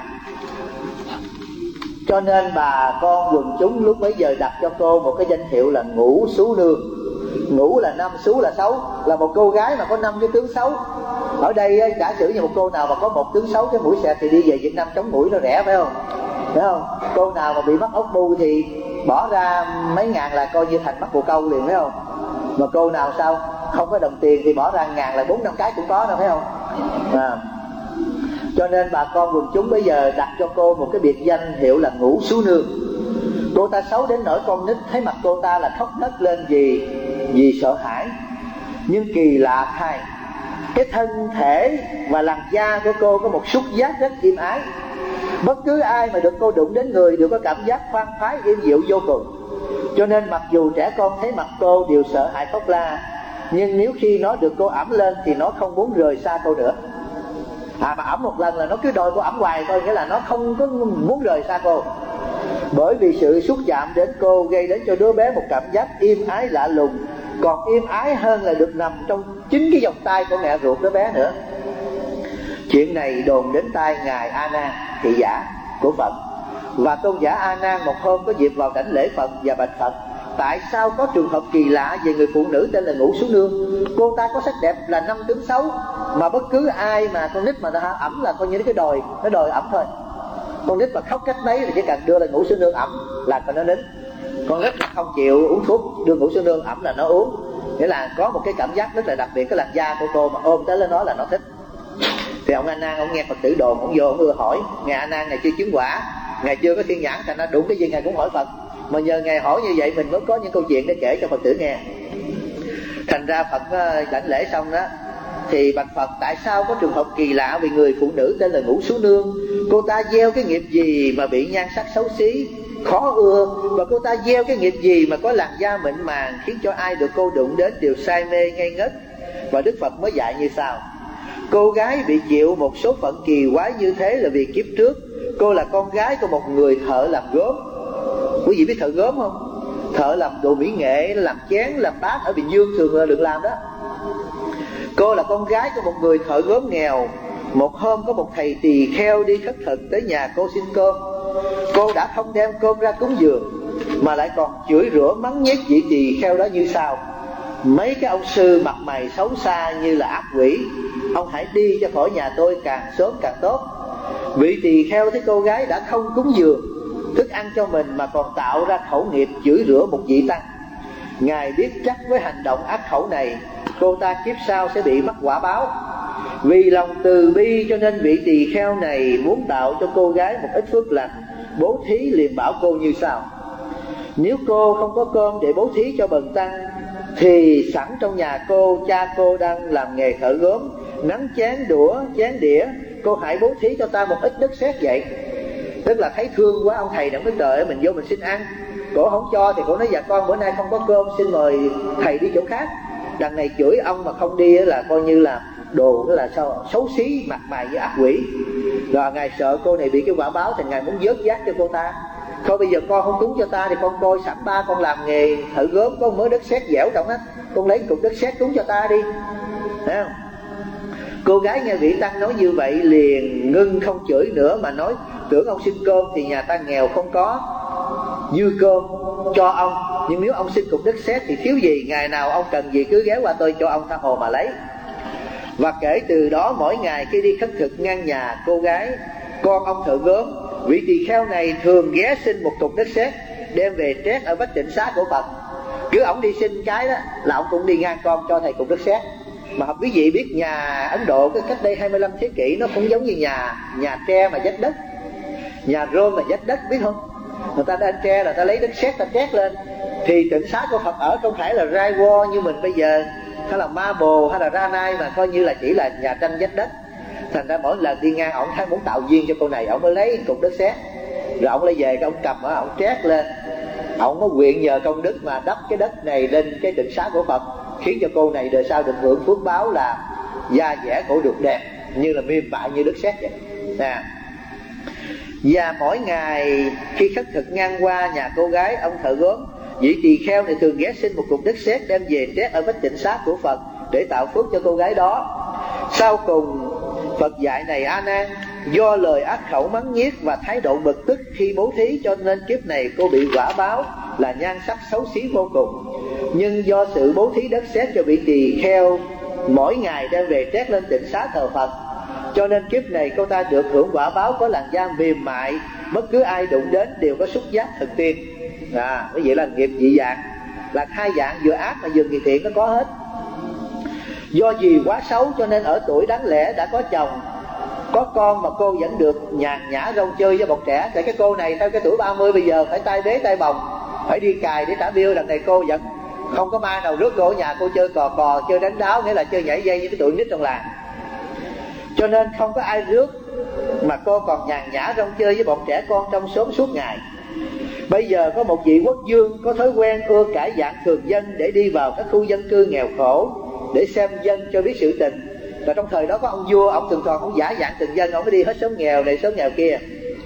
cho nên bà con quần chúng lúc bấy giờ đặt cho cô một cái danh hiệu là Ngũ Xú Nương. Ngũ là 5, xú là xấu, là một cô gái mà có 5 cái tướng xấu. Ở đây giả sử như một cô nào mà có một tướng xấu, cái mũi xẹt, thì đi về Việt Nam chống mũi nó rẻ, phải không? Phải không? Cô nào mà bị mắc ốc bu thì bỏ ra mấy ngàn là coi như thành mắc bồ câu liền, phải không? Mà cô nào sao không có đồng tiền thì bỏ ra ngàn là 4-5 cái cũng có đâu, phải không? Cho nên bà con quần chúng bây giờ đặt cho cô một cái biệt danh hiệu là Ngũ Xú Nương. Cô ta xấu đến nỗi con nít thấy mặt cô ta là khóc nấc lên vì sợ hãi. Nhưng kỳ lạ thay, cái thân thể và làn da của cô có một xúc giác rất êm ái. Bất cứ ai mà được cô đụng đến người đều có cảm giác khoan khoái êm dịu vô cùng. Cho nên mặc dù trẻ con thấy mặt cô đều sợ hãi khóc la, nhưng nếu khi nó được cô ẵm lên thì nó không muốn rời xa cô nữa. Mà ẵm một lần là nó cứ đòi cô ẵm hoài thôi, nghĩa là nó không có muốn rời xa cô. Bởi vì sự xúc chạm đến cô gây đến cho đứa bé một cảm giác êm ái lạ lùng, còn êm ái hơn là được nằm trong chính cái vòng tay của mẹ ruột đứa bé nữa. Chuyện này đồn đến tai ngài A Nan, thị giả của Phật. Và tôn giả A Nan một hôm có dịp vào đảnh lễ Phật và bạch Phật: tại sao có trường hợp kỳ lạ về người phụ nữ tên là Ngũ Xú Nương? Cô ta có sắc đẹp là 5 tướng xấu, mà bất cứ ai mà con nít mà nó ẩm là coi như nó đòi ẩm thôi. Con nít mà khóc cách mấy thì chỉ cần đưa lên Ngũ Xú Nương ẩm là nó nín. Con nít mà không chịu uống thuốc, đưa Ngũ Xú Nương ẩm là nó uống. Nghĩa là có một cái cảm giác rất là đặc biệt, cái làn da của cô mà ôm tới lên nó là nó thích. Thì ông A Nan ông nghe Phật tử đồn, ông vô ông ưa hỏi. Ngài A Nan này chưa chứng quả, ngài chưa có thiên nhãn, thành ra đụng cái gì ngài cũng hỏi Phật. Mà nhờ ngài hỏi như vậy mình mới có những câu chuyện để kể cho Phật tử nghe. Thành ra Phật đảnh lễ xong đó thì bạch Phật: tại sao có trường hợp kỳ lạ vì người phụ nữ tên là Ngũ Xú Nương? Cô ta gieo cái nghiệp gì mà bị nhan sắc xấu xí, khó ưa? Và cô ta gieo cái nghiệp gì mà có làn da mịn màng, khiến cho ai được cô đụng đến đều say mê ngây ngất? Và Đức Phật mới dạy như sau: cô gái bị chịu một số phận kỳ quái như thế là vì kiếp trước cô là con gái của một người thợ làm gốm. Quý vị biết thợ gốm không? Thợ làm đồ mỹ nghệ, làm chén, làm bát ở Bình Dương thường được làm đó. Cô là con gái của một người thợ gốm nghèo. Một hôm có một thầy tỳ kheo đi khất thực tới nhà cô xin cơm. Cô đã không đem cơm ra cúng dường, mà lại còn chửi rủa mắng nhiếc vị tỳ kheo đó như sau: mấy cái ông sư mặt mày xấu xa như là ác quỷ, ông hãy đi cho khỏi nhà tôi càng sớm càng tốt. Vị tỳ kheo thấy cô gái đã không cúng dường thức ăn cho mình mà còn tạo ra khẩu nghiệp chửi rủa một vị tăng, Ngài biết chắc với hành động ác khẩu này cô ta kiếp sau sẽ bị mắc quả báo. Vì lòng từ bi cho nên vị tỳ kheo này muốn tạo cho cô gái một ít phước lành, bố thí liền bảo cô như sau: nếu cô không có cơm để bố thí cho bần tăng, thì sẵn trong nhà cô, cha cô đang làm nghề thợ gốm, nắm chén đũa chén đĩa, cô hãy bố thí cho ta một ít đất sét vậy. Tức là thấy thương quá, ông thầy đã nói trời ơi mình vô mình xin ăn, cổ không cho thì cổ nói dạ con bữa nay không có cơm, xin mời thầy đi chỗ khác. Đằng này chửi ông mà không đi là coi như là đồ, đó là sao xấu xí, mặt mày như ác quỷ. Rồi ngài sợ cô này bị cái quả báo thì ngài muốn vớt vát cho cô ta. Thôi bây giờ con không cúng cho ta thì con coi sẵn ba con làm nghề thợ gốm, có mớ đất sét dẻo trong á, con lấy cục đất sét cúng cho ta đi. Thấy không? Cô gái nghe vị tăng nói như vậy liền ngưng, không chửi nữa mà nói: tưởng ông xin cơm thì nhà ta nghèo không có dư cơm cho ông, nhưng nếu ông xin cục đất sét thì thiếu gì, ngày nào ông cần gì cứ ghé qua tôi cho ông tha hồ mà lấy. Và kể từ đó mỗi ngày khi đi khất thực ngang nhà cô gái con ông thợ gốm, vị tỳ kheo này thường ghé xin một cục đất sét đem về trét ở vách tịnh xá của Phật. Cứ ổng đi xin cái đó là ổng cũng đi ngang con cho thầy cục đất sét. Mà quý vị biết nhà Ấn Độ cái cách đây 25 thế kỷ nó cũng giống như nhà tre mà vách đất, nhà rôm mà vách đất, biết không? Người ta đang tre là ta lấy đất sét ta trét lên. Thì tịnh xá của Phật ở không phải là rai wo như mình bây giờ, hay là marble hay là granite, mà coi như là chỉ là nhà tranh vách đất. Thành ra mỗi lần đi ngang ổng thấy muốn tạo duyên cho cô này, ổng mới lấy cục đất sét, rồi ổng lấy về cái ổng cầm ở ổng trét lên. Ổng có nguyện nhờ công đức mà đắp cái đất này lên cái tịnh xá của Phật, khiến cho cô này đời sau được hưởng phước báo là da dẻ cổ được đẹp như là mềm mại như đất sét vậy nè. Và mỗi ngày khi khất thực ngang qua nhà cô gái ông thợ gốm, vị tỳ kheo này thường ghé xin một cục đất sét đem về trét ở vách tịnh xá của Phật để tạo phước cho cô gái đó. Sau cùng Phật dạy này: A Nan, do lời ác khẩu mắng nhiếc và thái độ bực tức khi bố thí cho nên kiếp này cô bị quả báo là nhan sắc xấu xí vô cùng. Nhưng do sự bố thí đất sét cho vị tỳ kheo mỗi ngày đem về trét lên tịnh xá thờ Phật, cho nên kiếp này cô ta được hưởng quả báo có làn da mềm mại, bất cứ ai đụng đến đều có xúc giác thần tiên. Như vậy là nghiệp dị dạng, là hai dạng vừa ác mà vừa nghiệp thiện nó có hết. Do vì quá xấu cho nên ở tuổi đáng lẽ đã có chồng có con mà cô vẫn được nhàn nhã rong chơi với bọn trẻ. Tại cái cô này theo cái tuổi 30 bây giờ phải tay bế tay bồng, phải đi cài để trả bill. Đằng này cô vẫn không có mai nào rước cô ở nhà cô chơi cò cò, chơi đánh đáo, nghĩa là chơi nhảy dây với cái tụi nít trong làng. Cho nên không có ai rước mà cô còn nhàn nhã rong chơi với bọn trẻ con trong xóm suốt ngày. Bây giờ có một vị quốc vương có thói quen ưa cải dạng thường dân để đi vào các khu dân cư nghèo khổ để xem dân cho biết sự tình. Và trong thời đó có ông vua, ông thường thường ông giả dạng từng dân, ông mới đi hết xóm nghèo này xóm nghèo kia.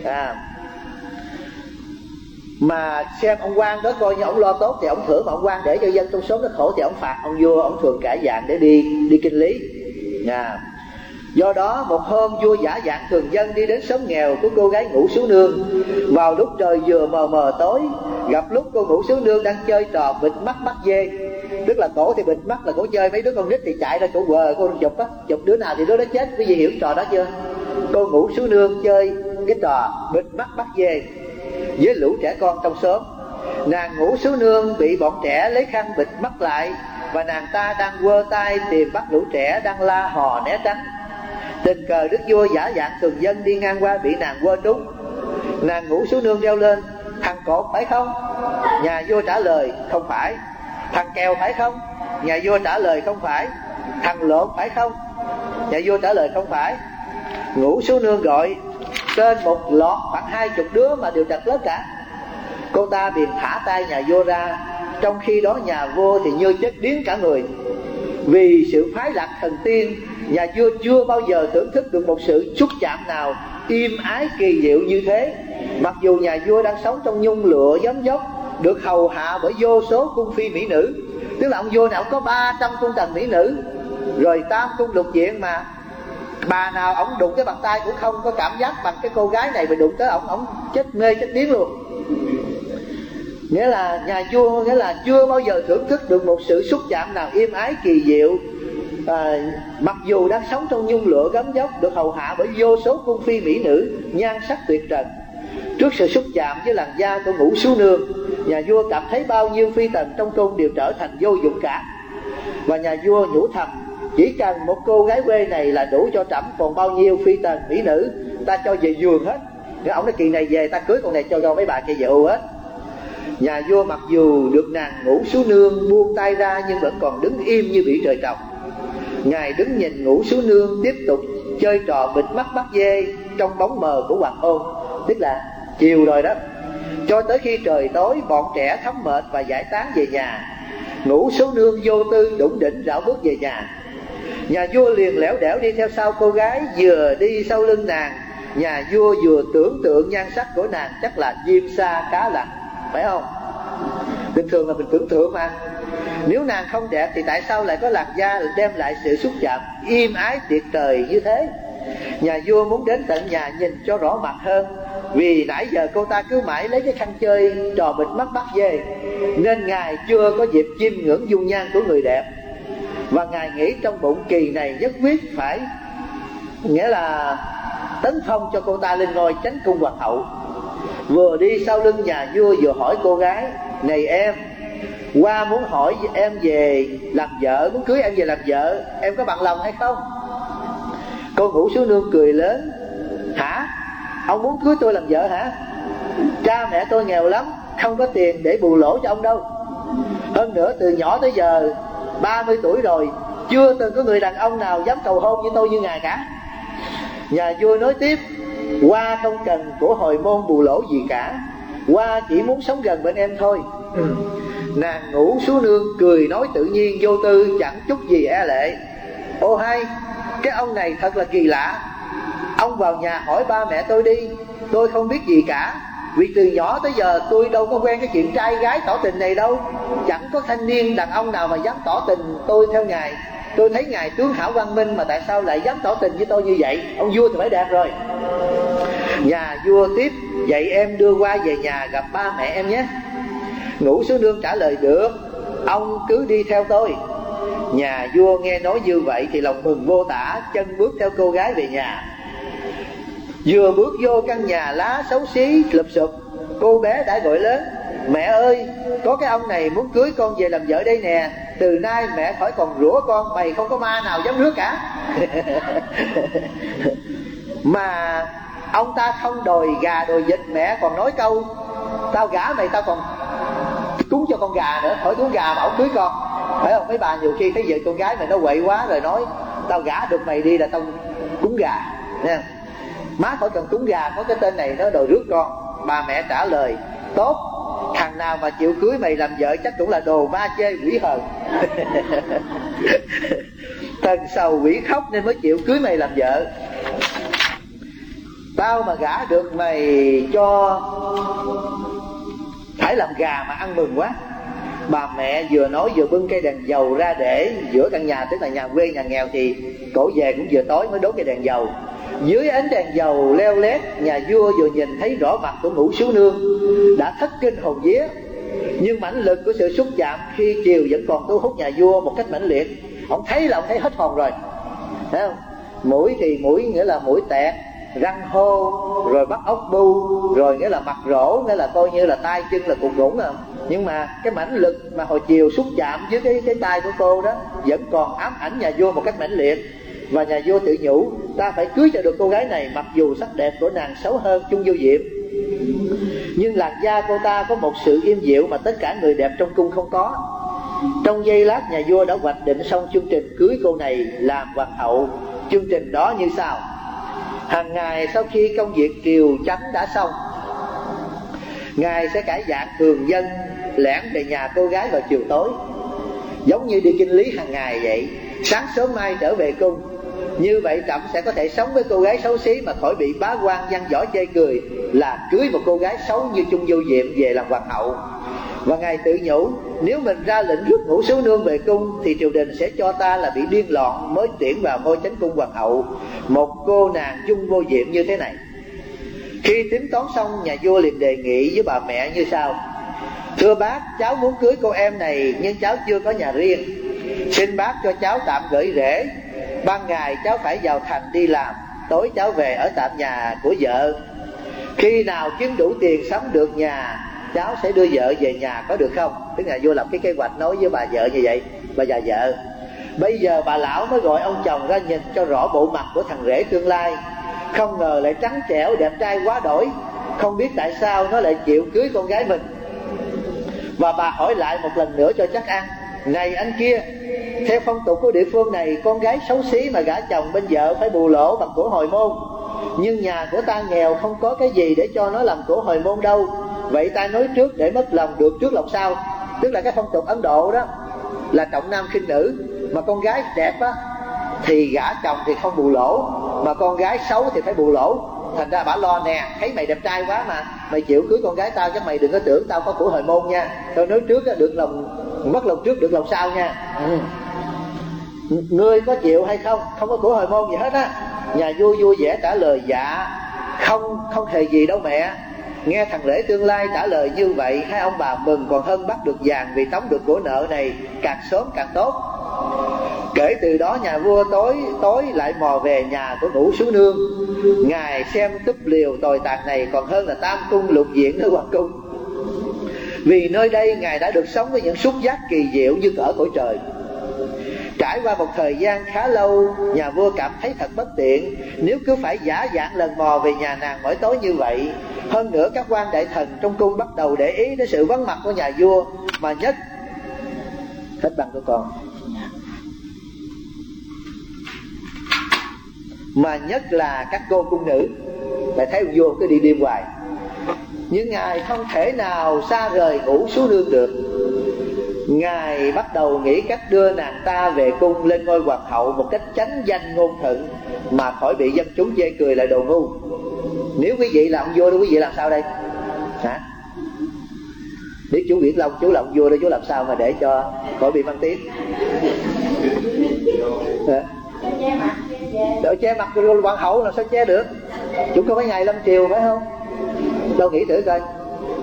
Mà xem ông quan đó coi như ông lo tốt thì ông thưởng, mà ông quan để cho dân trong xóm nó khổ thì ông phạt. Ông vua ông thường cải dạng để đi kinh lý. Do đó một hôm vua giả dạng thường dân đi đến xóm nghèo của cô gái Ngũ Sú Nương. Vào lúc trời vừa mờ mờ tối, gặp lúc cô Ngũ Sú Nương đang chơi trò bịt mắt bắt dê. Tức là cổ thì bịt mắt là cổ chơi, mấy đứa con nít thì chạy ra chỗ quờ cô chụp á, chụp đứa nào thì đứa đó chết. Quý vị hiểu trò đó chưa? Cô Ngũ Sú Nương chơi cái trò bịt mắt bắt dê với lũ trẻ con trong xóm. Nàng Ngũ Sú Nương bị bọn trẻ lấy khăn bịt mắt lại, và nàng ta đang quơ tay tìm bắt lũ trẻ đang la hò né tránh. Tình cờ đức vua giả dạng thường dân đi ngang qua bị nàng quơ trúng. Nàng Ngũ Sú Nương reo lên: thằng cột phải không? Nhà vua trả lời: không phải. Thằng kèo phải không? Nhà vua trả lời: không phải. Thằng lộn phải không? Nhà vua trả lời: không phải. Ngũ Sú Nương gọi tên một lọt khoảng 20 đứa mà đều trật lất cả. Cô ta liền thả tay nhà vua ra. Trong khi đó nhà vua thì như chết điếng cả người. Vì sự phái lạc thần tiên, nhà vua chưa bao giờ thưởng thức được một sự xúc chạm nào êm ái kỳ diệu như thế. Mặc dù nhà vua đang sống trong nhung lụa giấm dốc, được hầu hạ bởi vô số cung phi mỹ nữ. Tức là ông vua này ông có 300 cung tần mỹ nữ, rồi tam cung lục diện, mà bà nào ông đụng cái bàn tay cũng không có cảm giác bằng cái cô gái này. Mà đụng tới ông chết mê chết điếng luôn. Nghĩa là nhà vua chưa bao giờ thưởng thức được một sự xúc chạm nào êm ái kỳ diệu. Mặc dù đang sống trong nhung lụa gấm dốc, được hầu hạ bởi vô số cung phi mỹ nữ nhan sắc tuyệt trần. Trước sự xúc chạm với làn da của Ngũ Sú Nương, Nhà vua cảm thấy bao nhiêu phi tần trong cung đều trở thành vô dụng cả. Và nhà vua nhủ thầm, chỉ cần một cô gái quê này là đủ cho trẫm, còn bao nhiêu phi tần mỹ nữ ta cho về giường hết. Nếu ông nói kỳ này về ta cưới con này cho mấy bà kia về ưu hết. Nhà vua mặc dù được nàng Ngũ Sú Nương buông tay ra nhưng vẫn còn đứng im như bị trời trồng. Ngài đứng nhìn Ngũ Sú Nương tiếp tục chơi trò bịt mắt bắt dê trong bóng mờ của hoàng hôn, tức là chiều rồi đó. Cho tới khi trời tối, bọn trẻ thấm mệt và giải tán về nhà. Ngũ Sú Nương vô tư đủng đỉnh rảo bước về nhà. Nhà vua liền lẻo đẻo đi theo sau cô gái. Vừa đi sau lưng nàng, nhà vua vừa tưởng tượng nhan sắc của nàng chắc là diêm sa cá lạnh, phải không? Bình thường là mình tưởng tượng mà. Nếu nàng không đẹp thì tại sao lại có làn da đem lại sự xúc chạm im ái tuyệt trời như thế? Nhà vua muốn đến tận nhà nhìn cho rõ mặt hơn, vì nãy giờ cô ta cứ mãi lấy cái khăn chơi trò bịt mắt bắt dê, nên ngài chưa có dịp chiêm ngưỡng dung nhan của người đẹp. Và ngài nghĩ trong bụng kỳ này nhất quyết phải, nghĩa là tấn phong cho cô ta lên ngôi chánh cung hoàng hậu. Vừa đi sau lưng nhà vua vừa hỏi cô gái: này em, qua muốn hỏi em về làm vợ, muốn cưới em về làm vợ, em có bằng lòng hay không? Cô Ngũ Sú Nương cười lớn: hả? Ông muốn cưới tôi làm vợ hả? Cha mẹ tôi nghèo lắm, không có tiền để bù lỗ cho ông đâu. Hơn nữa từ nhỏ tới giờ 30 tuổi rồi, chưa từng có người đàn ông nào dám cầu hôn với tôi như ngài cả. Nhà vua nói tiếp: Hoa không cần của hồi môn bù lỗ gì cả, Hoa chỉ muốn sống gần bên em thôi. Nàng Ngũ Sú Nương cười nói tự nhiên vô tư, chẳng chút gì e lệ: ô hay, cái ông này thật là kỳ lạ. Ông vào nhà hỏi ba mẹ tôi đi, tôi không biết gì cả. Vì từ nhỏ tới giờ tôi đâu có quen cái chuyện trai gái tỏ tình này đâu. Chẳng có thanh niên đàn ông nào mà dám tỏ tình tôi theo ngài. Tôi thấy ngài tướng hảo văn minh, mà tại sao lại dám tỏ tình với tôi như vậy? Ông vua thì phải đẹp rồi. Nhà vua tiếp: vậy em đưa Hoa về nhà gặp ba mẹ em nhé. Ngũ Sú Nương trả lời: được, ông cứ đi theo tôi. Nhà vua nghe nói như vậy thì lòng mừng vô tả, chân bước theo cô gái về nhà. Vừa bước vô căn nhà lá xấu xí lụp xụp, cô bé đã gọi lớn: mẹ ơi, có cái ông này muốn cưới con về làm vợ đây nè. Từ nay mẹ khỏi còn rủa con, mày không có ma nào dám rước cả. Mà ông ta không đòi gà đòi vịt, mẹ còn nói câu: tao gả mày tao còn cúng cho con gà nữa, khỏi cúng gà mà ông cưới con. Phải không? Mấy bà nhiều khi thấy vợ con gái mày nó quậy quá rồi nói: tao gả được mày đi là tao cúng gà nha. Má khỏi cần cúng gà, có cái tên này nó đòi rước con. Bà mẹ trả lời: tốt, thằng nào mà chịu cưới mày làm vợ chắc cũng là đồ ma chê quỷ hờn. Thần sầu quỷ khóc nên mới chịu cưới mày làm vợ. Tao mà gả được mày cho phải làm gà mà ăn mừng quá. Bà mẹ vừa nói vừa bưng cây đèn dầu ra để giữa căn nhà, tức là nhà quê nhà nghèo thì cổ về cũng vừa tối mới đốt cây đèn dầu. Dưới ánh đèn dầu leo lét, nhà vua vừa nhìn thấy rõ mặt của Ngũ Sú Nương đã thất kinh hồn vía. Nhưng mãnh lực của sự xúc chạm khi chiều vẫn còn thu hút nhà vua một cách mãnh liệt. Ông thấy là ông thấy hết hồn rồi, thấy không? Mũi thì mũi nghĩa là mũi tẹt, răng hô, rồi bắt ốc bu, rồi nghĩa là mặt rỗ, nghĩa là coi như là tay chân là cục gũng à. Nhưng mà cái mãnh lực mà hồi chiều xúc chạm với cái tay của cô đó vẫn còn ám ảnh nhà vua một cách mãnh liệt. Và nhà vua tự nhủ: ta phải cưới cho được cô gái này, mặc dù sắc đẹp của nàng xấu hơn Chung Vô Diệm, nhưng làn da cô ta có một sự im dịu mà tất cả người đẹp trong cung không có. Trong giây lát, nhà vua đã hoạch định xong chương trình cưới cô này làm hoàng hậu. Chương trình đó như sau: hàng ngày sau khi công việc triều chánh đã xong, ngài sẽ cải dạng thường dân lẻn về nhà cô gái vào chiều tối, giống như đi kinh lý hàng ngày vậy. Sáng sớm mai trở về cung. Như vậy trẫm sẽ có thể sống với cô gái xấu xí mà khỏi bị bá quan văn võ chê cười là cưới một cô gái xấu như Chung Vô Diệm về làm hoàng hậu. Và ngài tự nhủ: nếu mình ra lệnh rước Ngũ Sú Nương về cung thì triều đình sẽ cho ta là bị điên loạn mới tuyển vào ngôi chánh cung hoàng hậu một cô nàng Chung Vô Diệm như thế này. Khi tính toán xong, nhà vua liền đề nghị với bà mẹ như sau: thưa bác, cháu muốn cưới cô em này nhưng cháu chưa có nhà riêng, xin bác cho cháu tạm gửi rễ. Ban ngày cháu phải vào thành đi làm, tối cháu về ở tạm nhà của vợ. Khi nào kiếm đủ tiền sắm được nhà cháu sẽ đưa vợ về nhà có được không? Tức là vua lập cái kế hoạch nói với bà vợ như vậy. Bà già vợ, bây giờ bà lão mới gọi ông chồng ra nhìn cho rõ bộ mặt của thằng rể tương lai. Không ngờ lại trắng trẻo đẹp trai quá đổi, không biết tại sao nó lại chịu cưới con gái mình. Và bà hỏi lại một lần nữa cho chắc ăn: này anh kia, theo phong tục của địa phương này, con gái xấu xí mà gả chồng bên vợ phải bù lỗ bằng của hồi môn. Nhưng nhà của ta nghèo, không có cái gì để cho nó làm của hồi môn đâu. Vậy ta nói trước để mất lòng, được trước lòng sau. Tức là cái phong tục Ấn Độ đó là trọng nam khinh nữ, mà con gái đẹp á thì gả chồng thì không bù lỗ, mà con gái xấu thì phải bù lỗ. Thành ra bà lo nè, thấy mày đẹp trai quá mà mày chịu cưới con gái tao, chứ mày đừng có tưởng tao có của hồi môn nha. Tao nói trước á, được lòng, mất lòng trước được lòng sau nha. Ngươi có chịu hay không? Không có của hồi môn gì hết á. Nhà vua vui vẻ trả lời: dạ không hề gì đâu mẹ. Nghe thằng rể tương lai trả lời như vậy, hai ông bà mừng còn hơn bắt được vàng, vì tống được của nợ này càng sớm càng tốt. Kể từ đó nhà vua tối lại mò về nhà của Ngũ Sú Nương. Ngài xem túp liều tồi tàn này còn hơn là tam cung lục diện ở hoàng cung, vì nơi đây ngài đã được sống với những xúc giác kỳ diệu như ở cõi trời. Trải qua một thời gian khá lâu, nhà vua cảm thấy thật bất tiện nếu cứ phải giả dạng lần mò về nhà nàng mỗi tối như vậy. Hơn nữa các quan đại thần trong cung bắt đầu để ý đến sự vắng mặt của nhà vua, mà nhất hết bằng của con, mà nhất là các cô cung nữ lại thấy ông vua cứ đi đêm hoài. Nhưng ngài không thể nào xa rời Ngũ Sú Nương được. Ngài bắt đầu nghĩ cách đưa nàng ta về cung lên ngôi hoàng hậu một cách chánh danh ngôn thuận, mà khỏi bị dân chúng chê cười là đồ ngu. Nếu quý vị là ông vua đó, quý vị làm sao đây hả? Nếu chú Viễn Long chú là ông vua đó, chú làm sao mà để cho khỏi bị mang tiếng? Để che mặt rồi hoàng hậu làm sao che được? Chúng có mấy ngày lâm triều phải không? Đâu nghĩ thử coi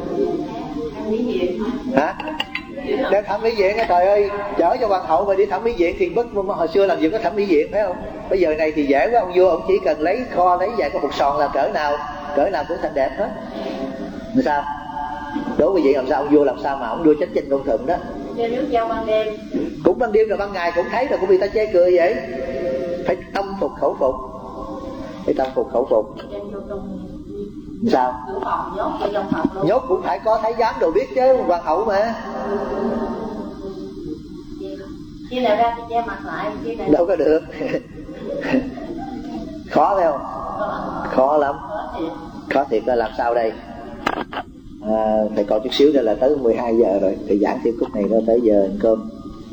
hả? Đem thẩm mỹ viện, trời ơi, chở cho hoàng hậu mà đi thẩm mỹ viện thì bất, hồi xưa làm gì có thẩm mỹ viện phải không? Bây giờ này thì dễ quá, ông vua ông chỉ cần lấy kho, lấy vài cái hột sòn là cỡ nào cũng thành đẹp hết. Làm sao? Đố quý vị làm sao ông vua làm sao mà ông đưa chánh danh ngôn thuận đó? Nước dâu ban đêm. Cũng ban đêm rồi ban ngày cũng thấy rồi, cũng bị ta chê cười vậy. Phải tâm phục khẩu phục. Phải tâm phục khẩu phục. Sao? Nhốt cũng phải có thái giám đồ biết chứ, hoàng hậu mà. Khi nào ra thì che mặt lại, đâu có được. Khó phải không? Khó lắm. Khó thiệt là làm sao đây? Thầy còn chút xíu nữa là tới 12 giờ rồi, thầy giảng thêm khúc này nữa tới giờ ăn cơm.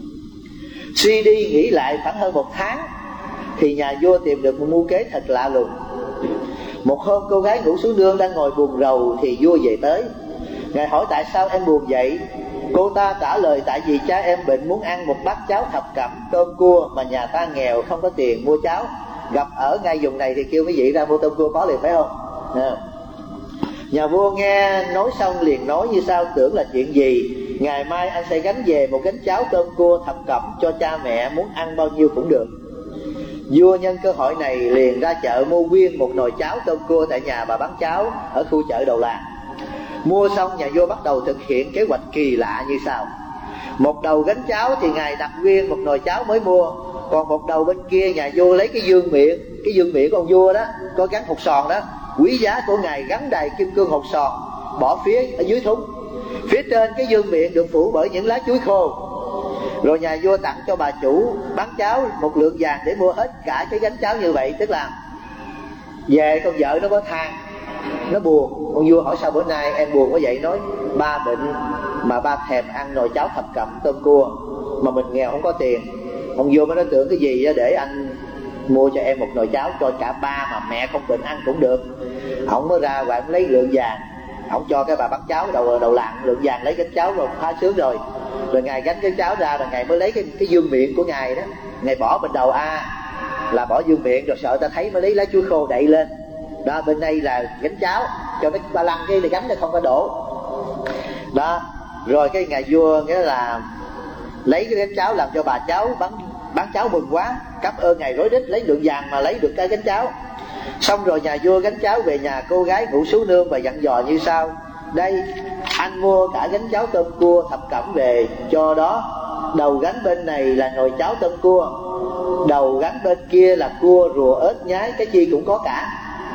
Suy đi nghĩ lại khoảng hơn 1 tháng thì nhà vua tìm được một mưu kế thật lạ lùng. Một hôm cô gái Ngũ Sú Nương đang ngồi buồn rầu thì vua về tới. Ngài hỏi tại sao em buồn vậy? Cô ta trả lời tại vì cha em bệnh muốn ăn một bát cháo thập cẩm tôm cua, mà nhà ta nghèo không có tiền mua cháo. Gặp ở ngay vùng này thì kêu quý vị ra mua tôm cua có liền phải không? Nhà vua nghe nói xong liền nói như sau: tưởng là chuyện gì? Ngày mai anh sẽ gánh về một gánh cháo tôm cua thập cẩm cho cha mẹ, muốn ăn bao nhiêu cũng được. Vua nhân cơ hội này liền ra chợ mua nguyên một nồi cháo tôm cua tại nhà bà bán cháo ở khu chợ đầu làng. Mua xong nhà vua bắt đầu thực hiện kế hoạch kỳ lạ như sau. Một đầu gánh cháo thì ngài đặt nguyên một nồi cháo mới mua, còn một đầu bên kia nhà vua lấy cái dương miệng của ông vua đó có gắn hột sòn đó, quý giá của ngài gắn đầy kim cương hột sòn, bỏ phía ở dưới thúng. Phía trên cái dương miệng được phủ bởi những lá chuối khô. Rồi nhà vua tặng cho bà chủ bán cháo một lượng vàng để mua hết cả cái gánh cháo như vậy. Tức là về con vợ nó có than, nó buồn. Ông vua hỏi sao bữa nay em buồn quá vậy? Nói ba bệnh mà ba thèm ăn nồi cháo thập cẩm tôm cua, mà mình nghèo không có tiền. Ông vua mới nói tưởng cái gì để anh mua cho em một nồi cháo cho cả ba mà mẹ không bệnh ăn cũng được. Ông mới ra và ông lấy lượng vàng, ông cho cái bà bán cháo đầu làng lượng vàng, lấy cái cháo rồi phá sướng rồi. Rồi ngài gánh cái cháo ra, rồi ngài mới lấy cái dương miệng của ngài đó, ngài bỏ bên đầu là bỏ dương miệng, rồi sợ ta thấy mới lấy lá chuối khô đậy lên đó. Bên đây là gánh cháo, cho cái ba lăng cái gánh nó không có đổ đó. Rồi cái ngài vua nghĩa là lấy cái gánh cháo làm cho bà cháu bán cháo mừng quá, cảm ơn ngài rối rít, lấy lượng vàng mà lấy được cái gánh cháo. Xong rồi nhà vua gánh cháo về nhà cô gái Ngũ Sú Nương và dặn dò như sau: đây, anh mua cả gánh cháo tôm cua thập cẩm về, cho đó đầu gánh bên này là nồi cháo tôm cua, đầu gánh bên kia là cua rùa ếch nhái, cái chi cũng có cả.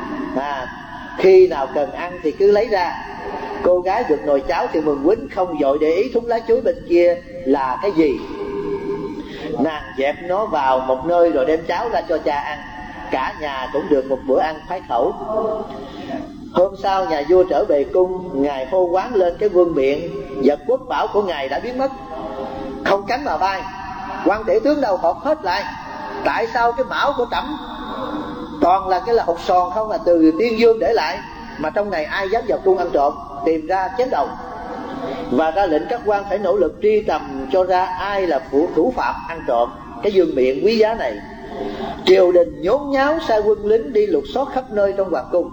Khi nào cần ăn thì cứ lấy ra. Cô gái được nồi cháo thì mừng quýnh, không vội để ý thúng lá chuối bên kia là cái gì. Nàng dẹp nó vào một nơi rồi đem cháo ra cho cha ăn. Cả nhà cũng được một bữa ăn khoái khẩu. Hôm sau nhà vua trở về cung, ngài hô quán lên cái vương miện, vật quốc bảo của ngài đã biến mất, không cánh mà bay. Quan tể tướng đâu họp hết lại. Tại sao cái mão của trẫm toàn là cái là hột sòn không, là từ tiên vương để lại, mà trong ngày ai dám vào cung ăn trộm? Tìm ra chém đầu, và ra lệnh các quan phải nỗ lực truy tầm cho ra ai là thủ phạm ăn trộm cái vương miện quý giá này. Triều đình nhốn nháo sai quân lính đi lục soát khắp nơi trong hoàng cung,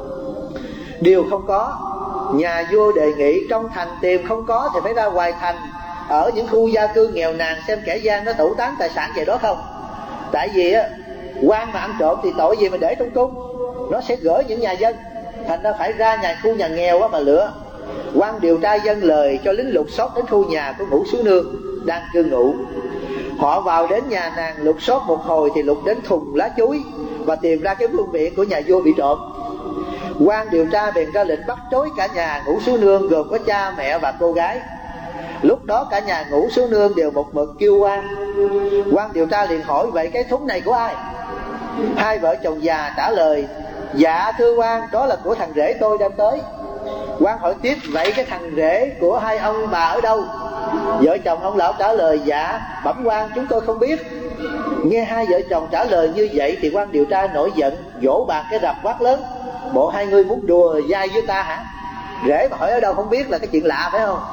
điều không có. Nhà vua đề nghị trong thành tìm không có thì phải ra ngoài thành, ở những khu gia cư nghèo nàn xem kẻ gian nó tẩu tán tài sản về đó không. Tại vì á, quan mà ăn trộm thì tội gì mà để trong cung, nó sẽ gửi những nhà dân, thành ra phải ra khu nhà nghèo mà lựa. Quan điều tra dâng lời cho lính lục soát đến khu nhà của Ngũ Sú Nương đang cư ngụ. Họ vào đến nhà nàng lục soát một hồi thì lục đến thùng lá chuối và tìm ra cái vương miện của nhà vua bị trộm. Quan điều tra bèn ra lệnh bắt trói cả nhà Ngũ Sú Nương, gồm có cha mẹ và cô gái. Lúc đó cả nhà Ngũ Sú Nương đều một mực kêu quan. Quan điều tra liền hỏi vậy cái thúng này của ai? Hai vợ chồng già trả lời dạ thưa quan, đó là của thằng rể tôi đem tới. Quan hỏi tiếp vậy cái thằng rể của hai ông bà ở đâu? Vợ chồng ông lão trả lời dạ bẩm quan chúng tôi không biết. Nghe hai vợ chồng trả lời như vậy thì quan điều tra nổi giận, vỗ bàn cái rập quát lớn: bộ hai người muốn đùa dai với ta hả? Rể mà hỏi ở đâu không biết là cái chuyện lạ phải không?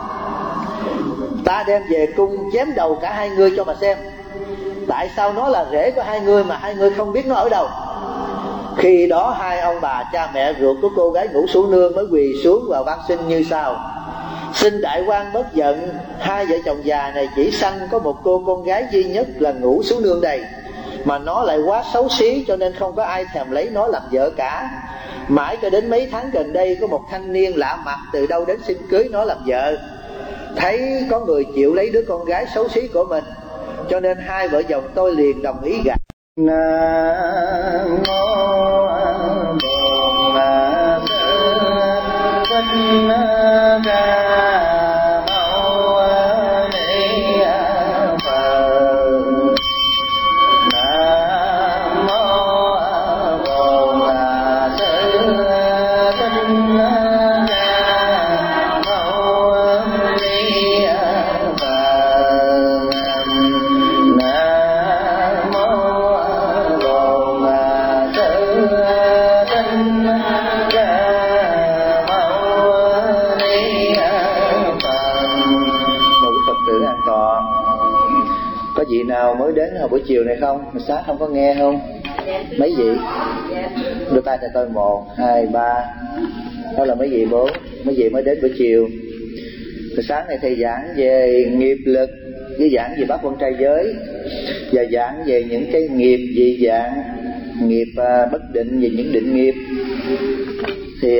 Ta đem về cung chém đầu cả hai người cho mà xem. Tại sao nó là rể của hai người mà hai người không biết nó ở đâu? Khi đó hai ông bà cha mẹ ruột của cô gái Ngũ Sú Nương mới quỳ xuống và van xin như sau: xin đại quan bớt giận, hai vợ chồng già này chỉ sanh có một cô con gái duy nhất là Ngũ Sú Nương đây, mà nó lại quá xấu xí cho nên không có ai thèm lấy nó làm vợ cả. Mãi cho đến mấy tháng gần đây có một thanh niên lạ mặt từ đâu đến xin cưới nó làm vợ. Thấy có người chịu lấy đứa con gái xấu xí của mình, cho nên hai vợ chồng tôi liền đồng ý gả. Vị nào mới đến hồi buổi chiều này không? Mà sáng không có nghe không? Mấy vị? Đưa tay cho tôi 1, 2, 3. Đó là mấy vị 4. Mấy vị mới đến buổi chiều. Từ sáng này thầy giảng về nghiệp lực, với giảng về bát quan trai giới, và giảng về những cái nghiệp dị dạng, nghiệp bất định, về những định nghiệp. Thì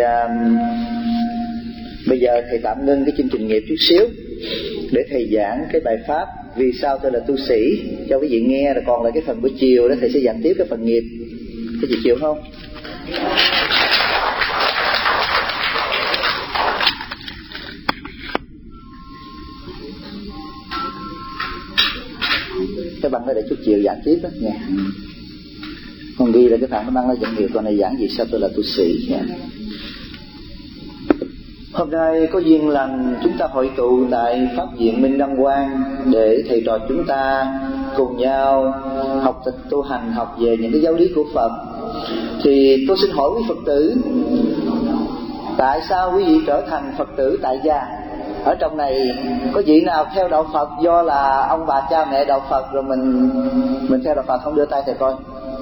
bây giờ thầy tạm ngưng cái chương trình nghiệp chút xíu để thầy giảng cái bài pháp vì sao tôi là tu sĩ cho quý vị nghe, rồi còn lại cái phần buổi chiều đó thầy sẽ giảng tiếp cái phần nghiệp. Quý vị chịu không? Cái băng đó để chút chiều giảng tiếp đó nha. Còn ghi là cái thằng nó băng nó giảng nghiệp, còn này giảng vì sao tôi là tu sĩ nha. Hôm nay có duyên lành chúng ta hội tụ tại Pháp viện Minh Đăng Quang để thầy trò chúng ta cùng nhau học tập tu hành, học về những cái giáo lý của Phật. Thì tôi xin hỏi quý Phật tử, tại sao quý vị trở thành Phật tử tại gia? Ở trong này có vị nào theo đạo Phật do là ông bà cha mẹ đạo Phật rồi mình theo đạo Phật không? Đưa tay thầy coi.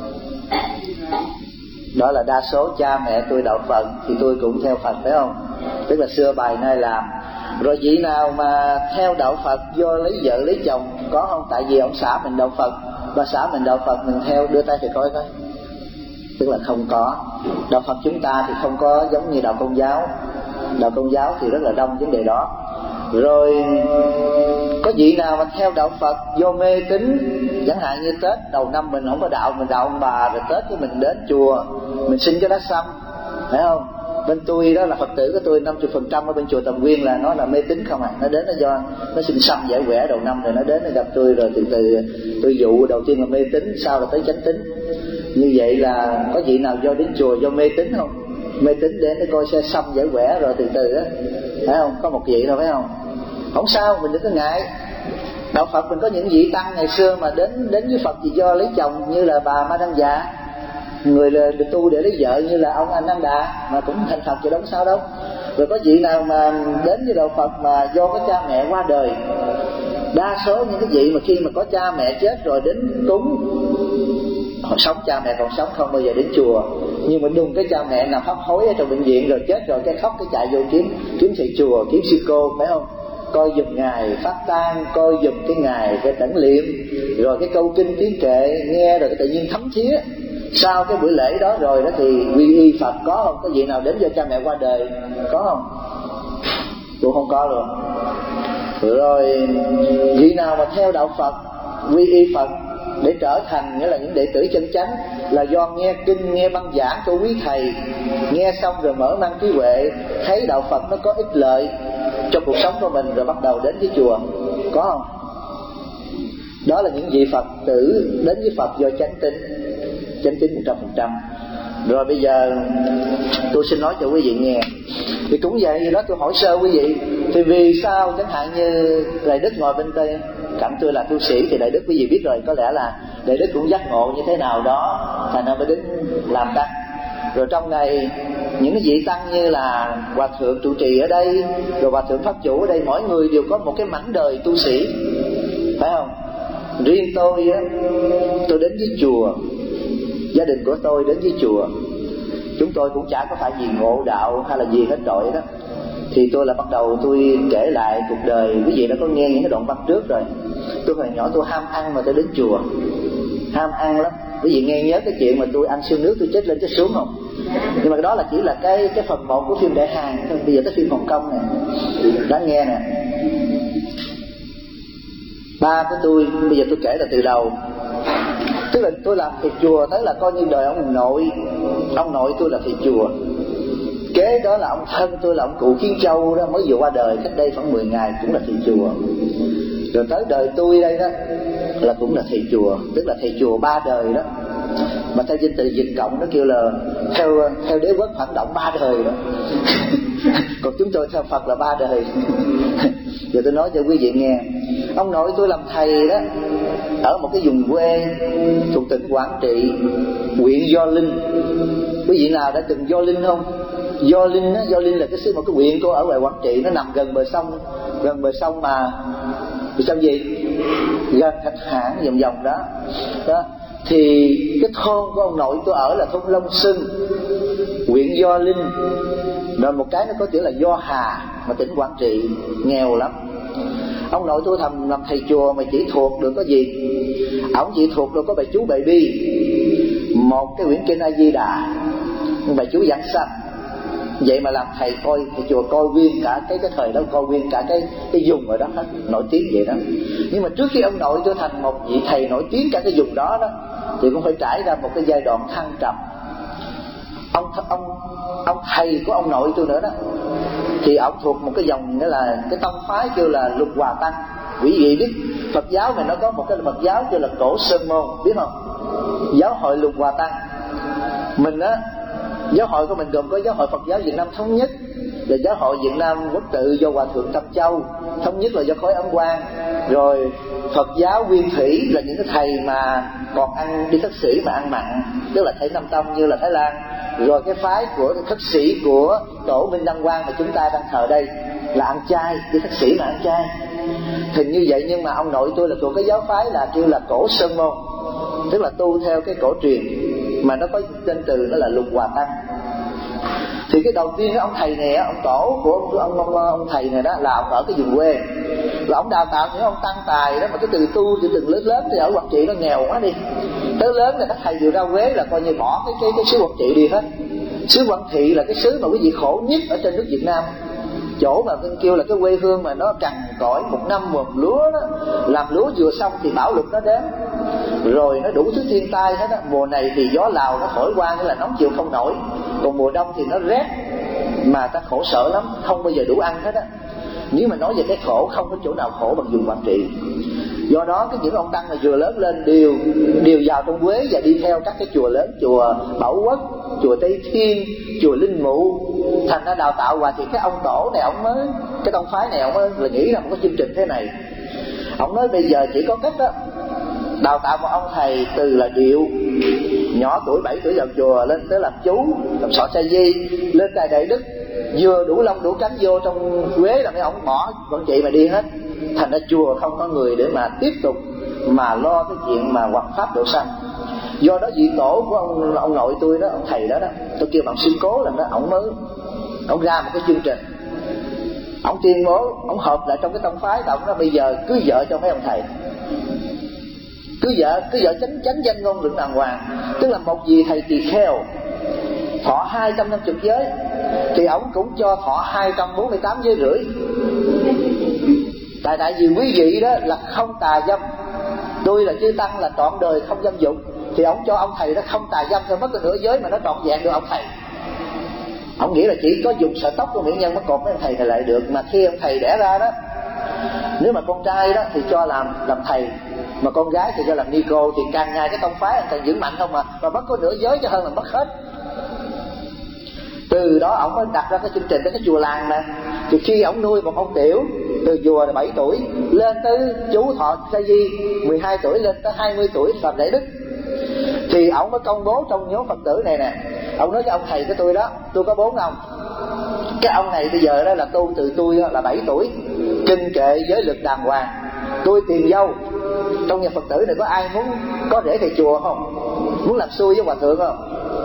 Đó là đa số cha mẹ tôi đạo Phật thì tôi cũng theo Phật, phải không? Tức là xưa bài nay làm. Rồi vị nào mà theo đạo Phật do lấy vợ lấy chồng có không? Tại vì ông xã mình đạo Phật, bà xã mình đạo Phật mình theo, đưa tay thầy coi coi. Tức là không có. Đạo Phật chúng ta thì không có giống như đạo Công giáo. đạo Công giáo thì rất là đông vấn đề đó. Rồi có vị nào mà theo đạo Phật do mê tín, chẳng hạn như Tết đầu năm mình không có đạo, mình đạo ông bà, rồi Tết thì mình đến chùa mình xin cái lá sâm, phải không? Bên tôi đó là Phật tử của tôi 50% ở bên chùa Tầm Nguyên là nó là mê tín không à. Nó đến nó do nó xin sâm giải quẻ đầu năm, rồi nó đến nó gặp tôi, rồi từ từ tôi dụ đầu tiên là mê tín, sau là tới chánh tín. Như vậy là có vị nào do đến chùa do mê tín không? Mê tín đến để coi xe sâm giải quẻ rồi từ từ á, phải không? Có một vị thôi, phải không? Không sao, mình đừng có ngại. Đạo Phật mình có những vị tăng ngày xưa mà đến với Phật vì do lấy chồng, như là bà Ma Đăng Dạ, người là tu để lấy vợ, như là ông Anh Năng Đà mà cũng thành Phật chứ đâu có sao đâu. Rồi có vị nào mà đến với đạo Phật mà do có cha mẹ qua đời. Đa số những cái vị mà khi mà có cha mẹ chết rồi đến cúng, họ sống cha mẹ còn sống không bao giờ đến chùa, nhưng mà đùng cái cha mẹ nằm hấp hối ở trong bệnh viện rồi chết rồi, cái khóc cái chạy vô kiếm thầy chùa, kiếm sư cô, phải không? Coi giùm ngài phát tang, coi giùm cái ngài cái tẩn liệm, rồi cái câu kinh tiếng kệ nghe rồi tự nhiên thấm thía. Sau cái buổi lễ đó rồi đó thì quy y Phật có không? Có vị nào đến do cha mẹ qua đời có không? Tôi không có luôn. Rồi vị nào mà theo đạo Phật, quy y Phật để trở thành nghĩa là những đệ tử chân chánh, là do nghe kinh, nghe băng giảng của quý thầy, nghe xong rồi mở mang trí huệ, thấy đạo Phật nó có ích lợi cho cuộc sống của mình, rồi bắt đầu đến với chùa, có không? Đó là những vị Phật tử đến với Phật do chánh tín 100%. Rồi bây giờ tôi xin nói cho quý vị nghe. Thì cũng vậy đó, tôi hỏi sơ quý vị, thì vì sao chẳng hạn như Đại Đức ngồi bên đây cạnh tôi là tu sĩ, thì Đại Đức quý vị biết rồi, có lẽ là Đại Đức cũng giác ngộ như thế nào đó, thành ra mới đến làm tăng. Rồi trong này những cái vị tăng như là Hòa Thượng trụ trì ở đây, rồi Hòa Thượng Pháp Chủ ở đây, mỗi người đều có một cái mảnh đời tu sĩ, phải không? Riêng tôi á, tôi đến với chùa, gia đình của tôi đến với chùa, chúng tôi cũng chả có phải vì ngộ đạo hay là gì hết trọi đó. Thì tôi là bắt đầu tôi kể lại cuộc đời, quý vị đã có nghe những cái đoạn văn trước rồi. Tôi hồi nhỏ tôi ham ăn mà tôi đến chùa, ham ăn lắm. Quý vị nghe nhớ cái chuyện mà tôi ăn siêu nước tôi chết lên chết xuống không? Nhưng mà đó là chỉ là cái phần 1 của phim Đại Hàn. Bây giờ tới phim Hồng Kông nè, đáng nghe nè. Ba của tôi, bây giờ tôi kể là từ đầu. Tức là tôi làm thầy chùa, tới là coi như đời ông nội tôi là thầy chùa. Kế đó là ông thân tôi là ông cụ Kiến Châu đó, mới vừa qua đời cách đây khoảng 10 ngày, cũng là thầy chùa. Rồi tới đời tôi đây đó là cũng là thầy chùa, tức là thầy chùa 3 đời đó. Mà theo danh từ Việt Cộng nó kêu là theo đế quốc phản động 3 đời đó. Còn chúng tôi theo Phật là 3 đời. Giờ tôi nói cho quý vị nghe. Ông nội tôi làm thầy đó ở một cái vùng quê thuộc tỉnh Quảng Trị, huyện Gio Linh. Quý vị nào đã từng Gio Linh không? Gio Linh á, Gio Linh là một cái huyện của ở ngoài Quảng Trị, nó nằm gần bờ sông mà bờ sông gì? Gần Thạch Hãn vòng đó. Đó. Thì cái thôn của ông nội tôi ở là thôn Long Sưng, huyện Gio Linh. Rồi một cái nó có chữ là Gio Hà, mà tỉnh Quảng Trị nghèo lắm. Ông nội tôi làm thầy chùa mà chỉ thuộc được có gì? Ông chỉ thuộc được có bài chú bài bi, một cái quyển kinh A Di Đà, bài chú giảng sanh. Vậy mà làm thầy chùa coi nguyên cả cái thời đó, coi nguyên cả cái vùng ở đó hết, nổi tiếng vậy đó. Nhưng mà trước khi ông nội tôi thành một vị thầy nổi tiếng cả cái vùng đó đó, thì cũng phải trải ra một cái giai đoạn thăng trầm. Ông thầy của ông nội tôi nữa đó, thì ông thuộc một cái dòng, nghĩa là cái tông phái kêu là Lục Hòa Tăng. Quý vị biết Phật giáo này nó có một cái Phật giáo kêu là Cổ Sơn Môn, biết không? Giáo hội Lục Hòa Tăng. Mình á, giáo hội của mình gồm có giáo hội Phật giáo Việt Nam Thống Nhất, là giáo hội Việt Nam Quốc Tự do Hòa Thượng Tâm Châu, Thống Nhất là do khối Ấn Quang. Rồi Phật giáo Nguyên Thủy là những cái thầy mà còn đi thất sĩ mà ăn mặn, tức là thầy Nam Tông như là Thái Lan. Rồi cái phái của thất sĩ của tổ Minh Đăng Quang mà chúng ta đang thờ đây là ăn chay, đi thất sĩ mà ăn chay. Thì như vậy, nhưng mà ông nội tôi là thuộc cái giáo phái là kêu là Cổ Sơn Môn, tức là tu theo cái cổ truyền mà nó có tên từ nó là Lục Hòa Tăng. Thì cái đầu tiên ông thầy này, ông tổ của ông thầy này đó là ông ở cái vùng quê, là ông đào tạo những ông tăng tài đó, mà cái từ tu từ từng lớn thì ở Quảng Trị nó nghèo quá đi, tới lớn là các thầy vừa ra Quế là coi như bỏ cái xứ Quảng Trị đi hết. Xứ Quảng Trị là cái xứ mà quý vị khổ nhất ở trên nước Việt Nam. Chỗ mà Vinh kêu là cái quê hương mà nó cằn cõi, một năm một lúa đó, làm lúa vừa xong thì bão lụt nó đến, rồi nó đủ thứ thiên tai hết á. Mùa này thì gió Lào nó thổi qua nghĩa là nóng chịu không nổi, còn mùa đông thì nó rét mà ta khổ sở lắm, không bao giờ đủ ăn hết á. Nếu mà nói về cái khổ, không có chỗ nào khổ bằng vùng Quảng Trị. Do đó những ông tăng mà vừa lớn lên đều vào trong Quế và đi theo các cái chùa lớn, chùa Bảo Quốc, chùa Tây Thiên, chùa Linh Mụ. Thành ra đào tạo hoài thì cái ông tổ này ông mới, cái tông phái này ông mới là nghĩ ra một cái chương trình thế này. Ông nói bây giờ chỉ có cách đó đào tạo một ông thầy từ là điệu, nhỏ tuổi 7 tuổi vào chùa, lên tới làm chú, làm sọ sa di, lên đài đại đức, vừa đủ lông đủ cánh vô trong Quế là mấy ông bỏ Quảng Trị mà đi hết. Thành ra chùa không có người để mà tiếp tục mà lo cái chuyện mà hoằng pháp độ sanh. Do đó vị tổ của ông nội tôi đó, ông thầy đó tôi kêu bằng xin cố lần đó, ông ra một cái chương trình, ông tuyên bố, ông họp lại trong cái tông phái, ông nói bây giờ cưới vợ cho mấy ông thầy, cưới vợ chánh danh ngôn luận đàng hoàng. Tức là một vị thầy tỳ kheo thọ 250 giới thì ông cũng cho thọ 248 giới rưỡi. Tại vì quý vị đó là không tà dâm, tôi là chư tăng là trọn đời không dâm dục, thì ông cho ông thầy đó không tà dâm cho mất cái nửa giới mà nó trọn vẹn được ông thầy. Ông nghĩ là chỉ có dùng sợi tóc của mỹ nhân mới cột mấy ông thầy này lại được. Mà khi ông thầy đẻ ra đó, nếu mà con trai đó thì cho làm thầy, mà con gái thì cho làm ni cô, thì càng ngày cái tông phái càng vững mạnh không mà mất có nửa giới cho hơn là mất hết. Từ đó ông mới đặt ra cái chương trình tới cái chùa làng nè. Thì khi ông nuôi một ông tiểu từ chùa là 7 tuổi lên tới chú thọ sa di 12 tuổi lên tới 20 tuổi làm đại đức, thì ông mới công bố trong nhóm Phật tử này nè. Ông nói cái ông thầy của tôi đó, tôi có 4 ông. Cái ông này bây giờ đó là tu từ tôi là 7 tuổi, kinh kệ giới lực đàng hoàng, tôi tìm dâu. Trong nhà Phật tử này có ai muốn có rễ thầy chùa không, muốn làm xuôi với hòa thượng không?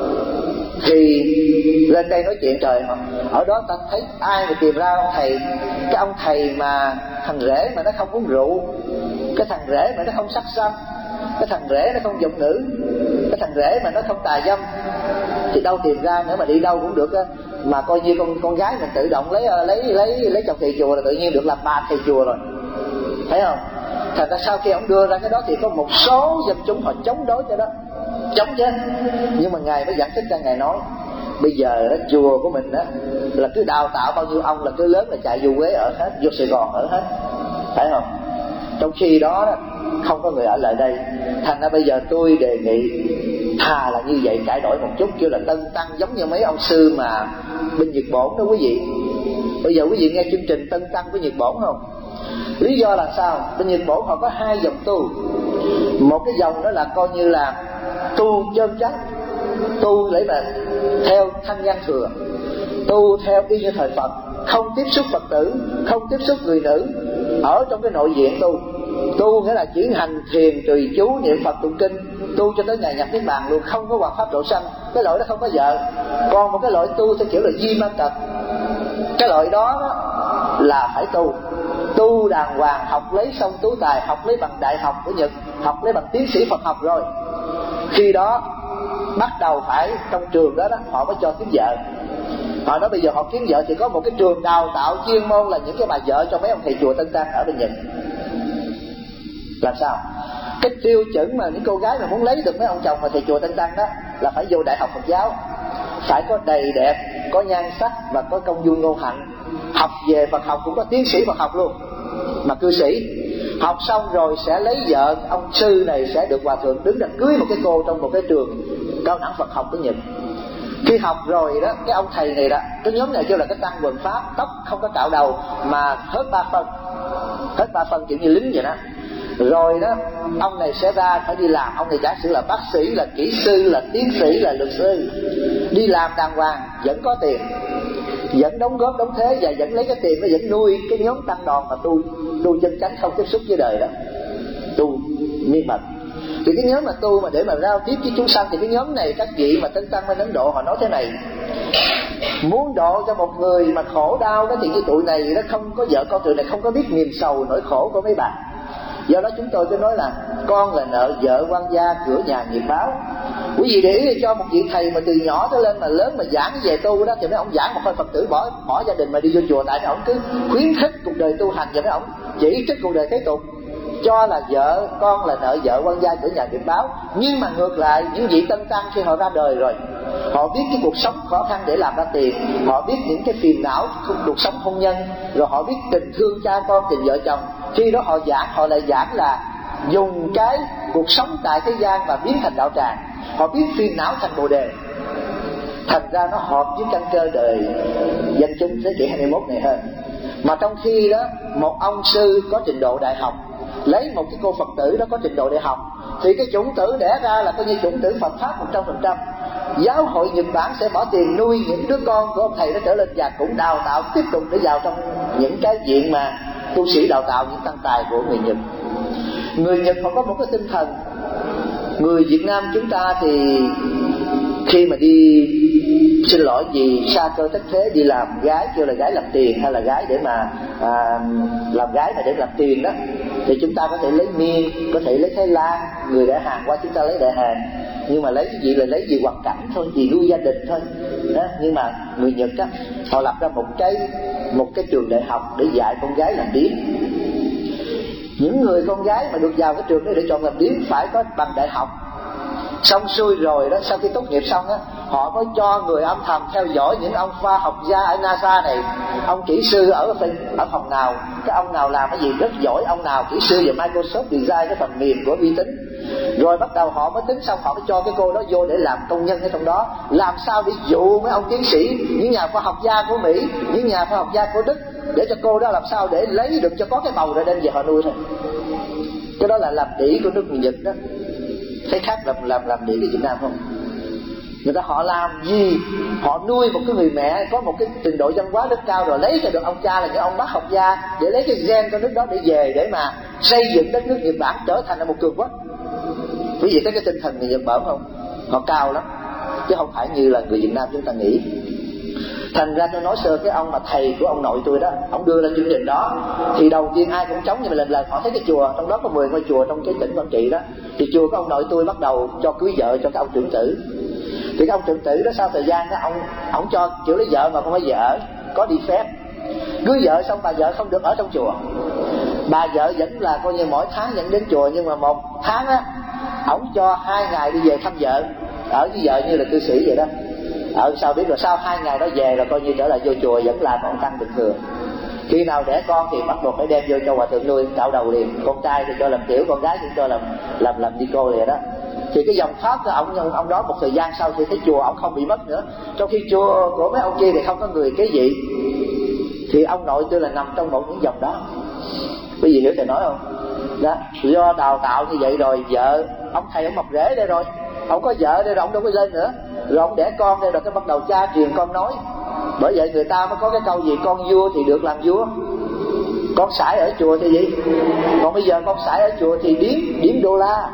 Thì lên đây nói chuyện. Trời, ở đó ta thấy ai mà tìm ra ông thầy, cái ông thầy mà thằng rể mà nó không uống rượu, cái thằng rể mà nó không sắc sanh, cái thằng rể nó không dục nữ, cái thằng rể mà nó không tà dâm, thì đâu tìm ra nữa. Mà đi đâu cũng được á. Mà coi như con gái mình tự động lấy chồng thầy chùa là tự nhiên được làm bà thầy chùa rồi, thấy không? Thành ra sau khi ông đưa ra cái đó thì có một số dân chúng họ chống đối cho đó, chống chứ. Nhưng mà ngài mới giải thích ra, ngài nói bây giờ đó, chùa của mình đó là cứ đào tạo bao nhiêu ông là cứ lớn là chạy vô Quế ở hết, vô Sài Gòn ở hết, phải không? Trong khi đó không có người ở lại đây. Thành ra bây giờ tôi đề nghị thà là như vậy, cải đổi một chút, kêu là tân tăng, giống như mấy ông sư mà bên Nhật Bổn đó quý vị. Bây giờ quý vị nghe chương trình tân tăng của Nhật Bổn không? Lý do là sao? Bên Nhật Bổn họ có 2 dòng tu. Một cái dòng đó là coi như là tu chân chánh, tu để mà theo thanh văn thừa, tu theo y như thời Phật, không tiếp xúc Phật tử, không tiếp xúc người nữ, ở trong cái nội viện tu nghĩa là chuyển hành thiền trì chú niệm Phật tụng kinh, tu cho tới ngày nhập niết bàn luôn, không có hoằng pháp độ sanh. Cái loại đó không có vợ. Còn một cái loại tu theo kiểu là di ma cật, cái loại đó là phải tu đàng hoàng, học lấy xong tú tài, học lấy bằng đại học của Nhật, học lấy bằng tiến sĩ Phật học rồi. Khi đó bắt đầu phải trong trường đó họ mới cho kiếm vợ. Họ nói bây giờ họ kiếm vợ thì có một cái trường đào tạo chuyên môn là những cái bà vợ cho mấy ông thầy chùa tân tăng ở bên Nhật. Làm sao? Cái tiêu chuẩn mà những cô gái mà muốn lấy được mấy ông chồng mà thầy chùa tân tăng đó là phải vô đại học Phật giáo, phải có đầy đẹp, có nhan sắc và có công dung ngôn hạnh. Học về Phật học cũng có tiến sĩ Phật học luôn, mà cư sĩ. Học xong rồi sẽ lấy vợ, ông sư này sẽ được hòa thượng đứng ra cưới một cái cô trong một cái trường cao đẳng Phật học của Nhật. Khi học rồi đó, cái ông thầy này đó, cái nhóm này kêu là cái tăng quần pháp, tóc không có cạo đầu mà hết 3 phân kiểu như lính vậy đó. Rồi đó, ông này sẽ ra phải đi làm. Ông này giả sử là bác sĩ, là kỹ sư, là tiến sĩ, là luật sư, đi làm đàng hoàng, vẫn có tiền, vẫn đóng góp đóng thế, và vẫn lấy cái tiền nó vẫn nuôi cái nhóm tăng đoàn mà tu chân chánh, không tiếp xúc với đời đó, tu miên mật. Thì cái nhóm mà tu mà để mà giao tiếp với chúng sanh, thì cái nhóm này các vị mà tân tăng bên Ấn Độ họ nói thế này: muốn độ cho một người mà khổ đau đó thì như tụi này nó không có vợ con, tụi này không có biết niềm sầu nỗi khổ của mấy bà. Do đó chúng tôi cứ nói là con là nợ vợ quan gia, cửa nhà nghiệp báo. Quý vị để ý cho một vị thầy mà từ nhỏ tới lên mà lớn mà giảng về tu đó, thì mấy ông giảng một hơi Phật tử bỏ gia đình mà đi vô chùa, tại mấy ông cứ khuyến khích cuộc đời tu hành, và mấy ông chỉ trích cuộc đời thế tục, cho là vợ con là nợ vợ quan gia cửa nhà nghiệp báo. Nhưng mà ngược lại, những vị tân tăng khi họ ra đời rồi, họ biết cái cuộc sống khó khăn để làm ra tiền, họ biết những cái phiền não cuộc sống hôn nhân, rồi họ biết tình thương cha con, tình vợ chồng. Khi đó họ lại giảng là dùng cái cuộc sống tại thế gian và biến thành đạo tràng. Họ biết phiền não thành bồ đề, thành ra nó hợp với căn cơ đời dân chúng thế kỷ 21 này hơn. Mà trong khi đó, một ông sư có trình độ đại học lấy một cái cô Phật tử đó có trình độ đại học, thì cái chủng tử đẻ ra là coi như chủng tử Phật pháp 100%. Giáo hội Nhật Bản sẽ bỏ tiền nuôi những đứa con của ông thầy đó trở lên, và cũng đào tạo tiếp tục để vào trong những cái viện mà tu sĩ đào tạo những tăng tài của người Nhật. Người Nhật họ có một cái tinh thần. Người Việt Nam chúng ta thì khi mà đi, xin lỗi vì xa cơ thất thế, đi làm gái, kêu là gái làm tiền, hay là gái để mà làm gái mà để làm tiền đó, thì chúng ta có thể lấy Miên, có thể lấy Thái Lan, người đã Hàn qua chúng ta lấy Đại Hàn. Nhưng mà lấy cái gì là lấy gì hoàn cảnh thôi, vì nuôi gia đình thôi đó. Nhưng mà người Nhật á, họ lập ra một cái trường đại học để dạy con gái làm điếm. Những người con gái mà được vào cái trường đó để chọn làm điếm phải có bằng đại học. Xong xuôi rồi đó, sau khi tốt nghiệp xong á, họ mới cho người âm thầm theo dõi những ông khoa học gia ở NASA này. Ông kỹ sư ở phòng nào, cái ông nào làm cái gì rất giỏi, ông nào kỹ sư về Microsoft Design cái phần mềm của vi tính. Rồi bắt đầu họ mới tính xong, họ mới cho cái cô đó vô để làm công nhân ở trong đó. Làm sao để dụ mấy ông tiến sĩ, những nhà khoa học gia của Mỹ, những nhà khoa học gia của Đức, để cho cô đó làm sao để lấy được cho có cái bầu rồi đem về họ nuôi thôi. Cái đó là làm đĩ của nước người Nhật đó. Thấy khác làm đĩ của Việt Nam không? Người ta họ làm gì? Họ nuôi một cái người mẹ có một cái trình độ văn hóa rất cao, rồi lấy cho được ông cha là những ông bác học gia, để lấy cái gen của nước đó để về để mà xây dựng đất nước Nhật Bản trở thành một cường quốc. Quý vị thấy cái tinh thần người Nhật Bản không? Họ cao lắm, chứ không phải như là người Việt Nam chúng ta nghĩ. Thành ra tôi nói sơ, cái ông mà thầy của ông nội tôi đó, ông đưa lên chương trình đó, thì đầu tiên ai cũng chống, nhưng mà lần lần họ thấy cái chùa, trong đó có 10 ngôi chùa trong cái tỉnh Quảng Trị đó, thì chùa của ông nội tôi bắt đầu cho cưới vợ cho cái ông trưởng tử. Thì cái ông trưởng tử đó sau thời gian đó, ông cho kiểu lấy vợ mà không phải vợ, có đi phép. Cưới vợ xong bà vợ không được ở trong chùa, bà vợ vẫn là coi như mỗi tháng vẫn đến chùa, nhưng mà một tháng á, ổng cho 2 ngày đi về thăm vợ, ở với vợ như là cư sĩ vậy đó. Sao biết rồi, sau 2 ngày đó về là coi như trở lại vô chùa, vẫn làm ông tăng bình thường. Khi nào đẻ con thì bắt buộc phải đem vô cho hòa thượng nuôi, cạo đầu liền. Con trai thì cho làm tiểu, con gái thì cho làm đi cô liền đó. Thì cái dòng pháp của ông đó một thời gian sau thì thấy chùa ông không bị mất nữa, trong khi chùa của mấy ông kia thì không có người kế vị. Thì ông nội tôi là nằm trong một những dòng đó. Quý vị hiểu thầy nói không? Đó, do đào tạo như vậy rồi, vợ ông thầy ông mọc rễ đây rồi, ông có vợ đây rồi, ông đâu có lên nữa. Rồi ông đẻ con đây rồi, cái bắt đầu cha truyền con nói. Bởi vậy người ta mới có cái câu gì, con vua thì được làm vua, con sải ở chùa thì gì. Còn bây giờ con sải ở chùa thì điếm đô la,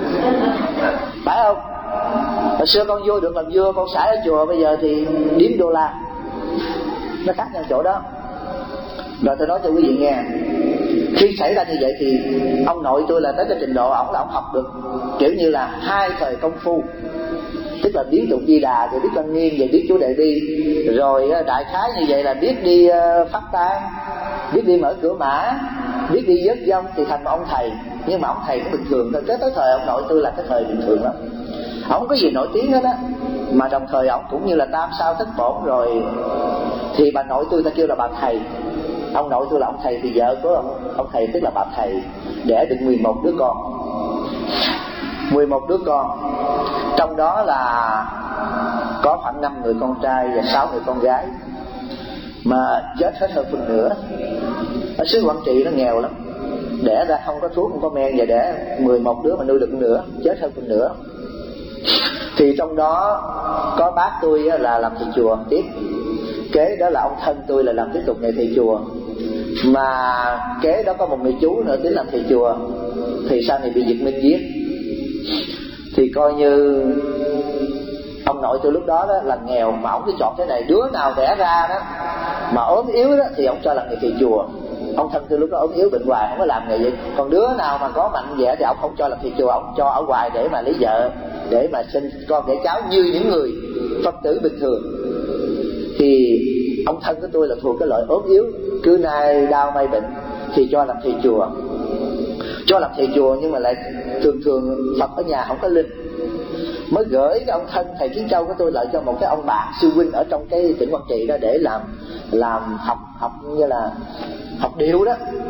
phải không? Hồi xưa con vua được làm vua, con sải ở chùa, bây giờ thì điếm đô la. Nó khác nhau chỗ đó. Rồi tôi nói cho quý vị nghe, khi xảy ra như vậy thì ông nội tôi là tới cái trình độ ổng là ổng học được kiểu như là 2 thời công phu, tức là biết tụng Di Đà, rồi biết Lăng Nghiêm, rồi biết chú Đại Bi, rồi đại khái như vậy là biết đi phát tán, biết đi mở cửa mã, biết đi vớt vong, thì thành một ông thầy. Nhưng mà ông thầy cũng bình thường thôi. Tới thời ông nội tôi là cái thời bình thường lắm, ông không có gì nổi tiếng hết á. Mà đồng thời ông cũng như là tam sao thất bổn rồi, thì bà nội tôi ta kêu là bà thầy. Ông nội tôi là ông thầy, thì vợ của ông thầy tức là bà thầy, đẻ được 11 đứa con. 11 đứa con, trong đó là có khoảng 5 người con trai và 6 người con gái, mà chết hết hơn phần nửa. Ở xứ Quảng Trị nó nghèo lắm, đẻ ra không có thuốc không có men, và đẻ 11 đứa mà nuôi được nửa, chết hơn phần nửa. Thì trong đó có bác tôi là làm thầy chùa tiếp, kế đó là ông thân tôi là làm tiếp tục nghề thầy chùa, mà kế đó có một người chú nữa tính làm thầy chùa, thì sau này bị Việt Minh giết. Thì coi như ông nội tôi lúc đó là nghèo, mà ông cứ chọn thế này, đứa nào đẻ ra đó mà ốm yếu đó thì ông cho làm nghề thầy chùa. Ông thân tôi lúc đó ốm yếu bệnh hoài, không có làm nghề gì. Còn đứa nào mà có mạnh vậy thì ông không cho làm thầy chùa, ông cho ở ngoài để mà lấy vợ. để mà sinh con đẻ cháu như những người Phật tử bình thường. Thì ông thân của tôi là thuộc cái loại ốm yếu, cứ nay đau may bệnh thì cho làm thầy chùa. Cho làm thầy chùa nhưng mà lại thường Phật ở nhà không có linh. Mới gửi cái ông thân thầy Kiến Châu của tôi lại cho một cái ông bạn sư huynh ở trong cái tỉnh Quảng Trị đó, để làm học như là học điệu đó.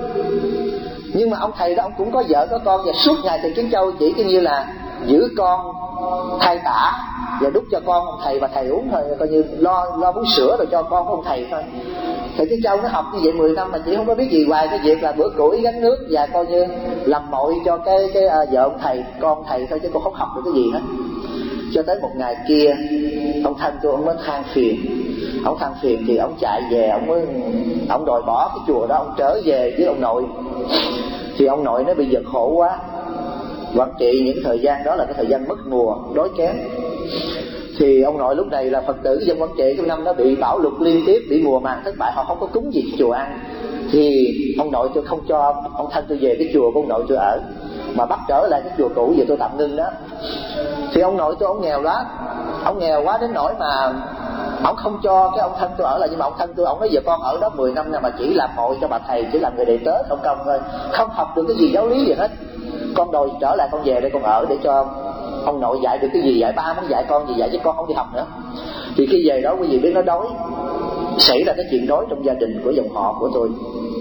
Nhưng mà ông thầy đó ông cũng có vợ có con, và suốt ngày thầy Kiến Châu chỉ như là giữ con, thay tả và đút cho con ông thầy, và thầy uống thôi, coi như lo bú sữa rồi cho con ông thầy thôi. Thầy Kiến Châu nó học như vậy 10 năm mà chỉ không có biết gì ngoài cái việc là bữa củi gánh nước, và coi như làm mội cho cái vợ ông thầy, con thầy thôi, chứ con không học được cái gì hết. Cho tới một ngày kia, ông thân tôi ông mới than phiền. Ông than phiền thì ông chạy về, ông đòi bỏ cái chùa đó, ông trở về với ông nội. Thì ông nội nó bây giờ khổ quá. Quảng Trị những thời gian đó là cái thời gian mất mùa, đói kém. Thì ông nội lúc này là Phật tử dân Quảng Trị, cái năm đó bị bão lụt liên tiếp, bị mùa màng thất bại, họ không có cúng gì chùa ăn. Thì ông nội tôi không cho ông thân tôi về cái chùa của ông nội tôi ở, mà bắt trở lại cái chùa cũ giờ tôi tạm ngưng đó. Thì ông nội tôi ông nghèo đó, ông nghèo quá đến nỗi mà ông không cho cái ông thân tôi ở lại. Nhưng mà ông thân tôi ông nói giờ con ở đó 10 năm nào mà chỉ làm mội cho bà thầy, chỉ làm người đệ tớ không công thôi, không học được cái gì giáo lý gì hết. Con đòi trở lại, con về đây con ở để cho ông nội dạy được cái gì dạy, ba muốn dạy con gì dạy, chứ con không đi học nữa. Thì khi về đó quý vị biết nó đói, xảy ra cái chuyện đói trong gia đình của dòng họ của tôi,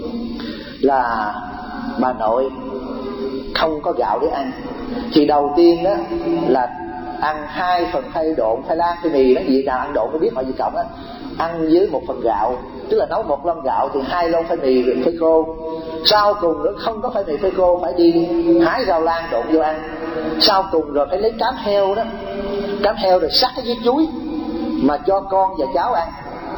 là bà nội không có gạo để ăn. Thì đầu tiên đó là ăn 2 phần khay độn, khoai lang, khoai mì đó, gì nào ăn độn có biết họ gì cộng á, ăn với 1 phần gạo, tức là nấu 1 lon gạo thì 2 lon khoai mì phơi khô. Sau cùng nữa không có khoai mì phơi khô, phải đi hái rau lang độn vô ăn. Sau cùng rồi phải lấy cám heo đó, cám heo rồi sắc với chuối mà cho con và cháu ăn.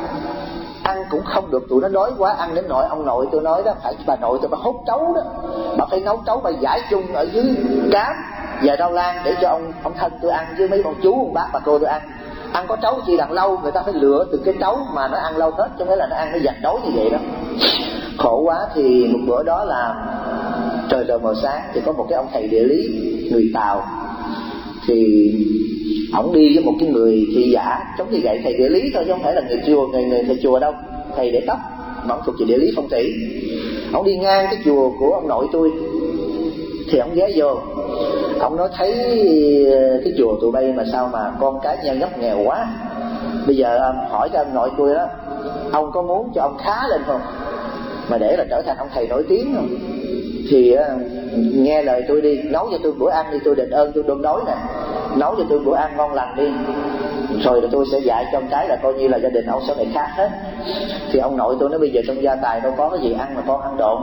Ăn cũng không được, tụi nó đói quá, ăn đến nỗi ông nội tôi nói đó, phải bà nội tôi bà hút trấu đó, bà phải nấu trấu, bà giải chung ở dưới cám và rau lang để cho ông thân tôi ăn, với mấy con chú, ông bác, bà cô tôi ăn. Ăn có trấu chi đằng lâu, người ta phải lựa từ cái trấu mà nó ăn lâu hết, cho nên là nó ăn nó giặt đói như vậy đó. Khổ quá. Thì một bữa đó là trời lờ mờ sáng, thì có một cái ông thầy địa lý người Tàu, thì ổng đi với một cái người thị giả chống như gậy, thầy địa lý thôi chứ không phải là người chùa, người thầy chùa đâu, thầy để tóc mà ổng thuộc về địa lý phong thủy. Ổng đi ngang cái chùa của ông nội tôi thì ổng ghé vô, ổng nói thấy cái chùa tụi bay mà sao mà con cái nhăn nhóc nghèo quá, bây giờ hỏi cho ông nội tôi đó, ông có muốn cho ông khá lên không, mà để là trở thành ông thầy nổi tiếng không? Thì nghe lời tôi đi, nấu cho tôi bữa ăn đi, tôi đền ơn tôi đôn đói nè, nấu cho tôi bữa ăn ngon lành đi, rồi tôi sẽ dạy cho ông cái là coi như là gia đình ông sau này khác hết. Thì ông nội tôi nói bây giờ trong gia tài đâu có cái gì ăn mà con ăn độn,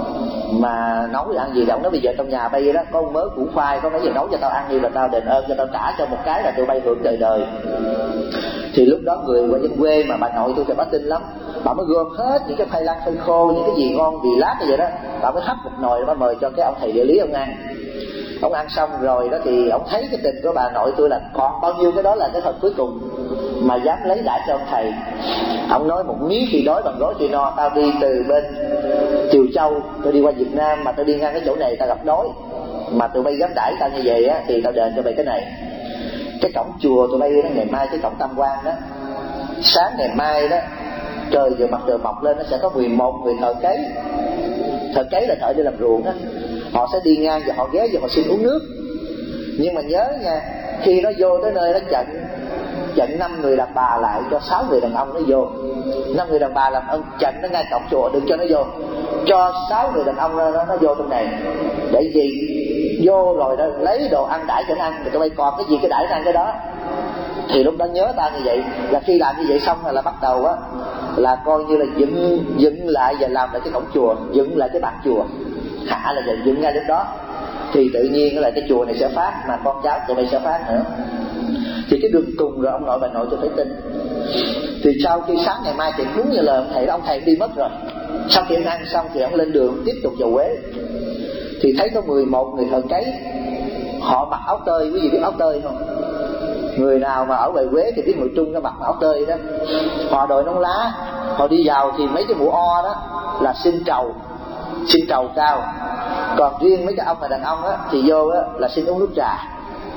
mà nấu thì ăn gì đâu. Nó bây giờ trong nhà bây đó có một mớ củ khoai, có mấy giờ nấu cho tao ăn đi là tao đền ơn cho tao trả cho một cái là tụi bay hưởng đời đời. Thì lúc đó người qua dân quê mà bà nội tôi thì bà tin lắm, bà mới gom hết những cái khoai lang phơi khô, những cái gì ngon vì lát như vậy đó, bà mới hấp một nồi, bà mời cho cái ông thầy địa lý ông ăn. Ông ăn xong rồi đó thì ông thấy cái tình của bà nội tôi là còn bao nhiêu, cái đó là cái phần cuối cùng mà dám lấy lại cho ông thầy. Ông nói một miếng thì đói bằng gối thì no, tao đi từ bên Tiều Châu tôi đi qua Việt Nam mà tao đi ngang cái chỗ này tao gặp đói, mà tụi bay dám đãi tao như vậy á thì tao đền cho mày cái này. Cái cổng chùa tụi bay đó, ngày mai cái cổng Tam Quan đó, sáng ngày mai đó trời vừa mặt trời mọc lên nó sẽ có 11 người thợ cấy. Thợ cấy là thợ đi làm ruộng á, họ sẽ đi ngang và họ ghé và họ xin uống nước. Nhưng mà nhớ nha, khi nó vô tới nơi nó chặn 5 người đàn bà lại cho 6 người đàn ông nó vô. 5 người đàn bà làm ơn chặn nó ngay cổng chùa, đừng cho nó vô, cho 6 người đàn ông nó vô trong này. Để gì? Vô rồi đó lấy đồ ăn đãi cho nó ăn, rồi tụi bay còn cái gì cái đãi nó ăn cái đó. Thì lúc đó nhớ ta như vậy, là khi làm như vậy xong là bắt đầu á là coi như là dựng lại và làm lại cái cổng chùa, dựng lại cái bạc chùa, hạ là dựng ngay lúc đó. Thì tự nhiên là cái chùa này sẽ phát, mà con cháu tụi bay sẽ phát nữa. Thì cái đường cùng rồi ông nội bà nội tôi phải tin. Thì sau khi sáng ngày mai thì đúng như lời ông thầy đó, ông thầy đi mất rồi. Sau khi ăn xong thì ông lên đường tiếp tục vào Huế. Thì thấy có 11 người thợ cấy, họ mặc áo tơi. Quý vị biết áo tơi không? Người nào mà ở về Huế thì biết người Trung nó mặc áo tơi đó. Họ đội nón lá, họ đi vào thì mấy cái mũ o đó là xin trầu cao. Còn riêng mấy cái ông mà đàn ông á thì vô á là xin uống nước trà.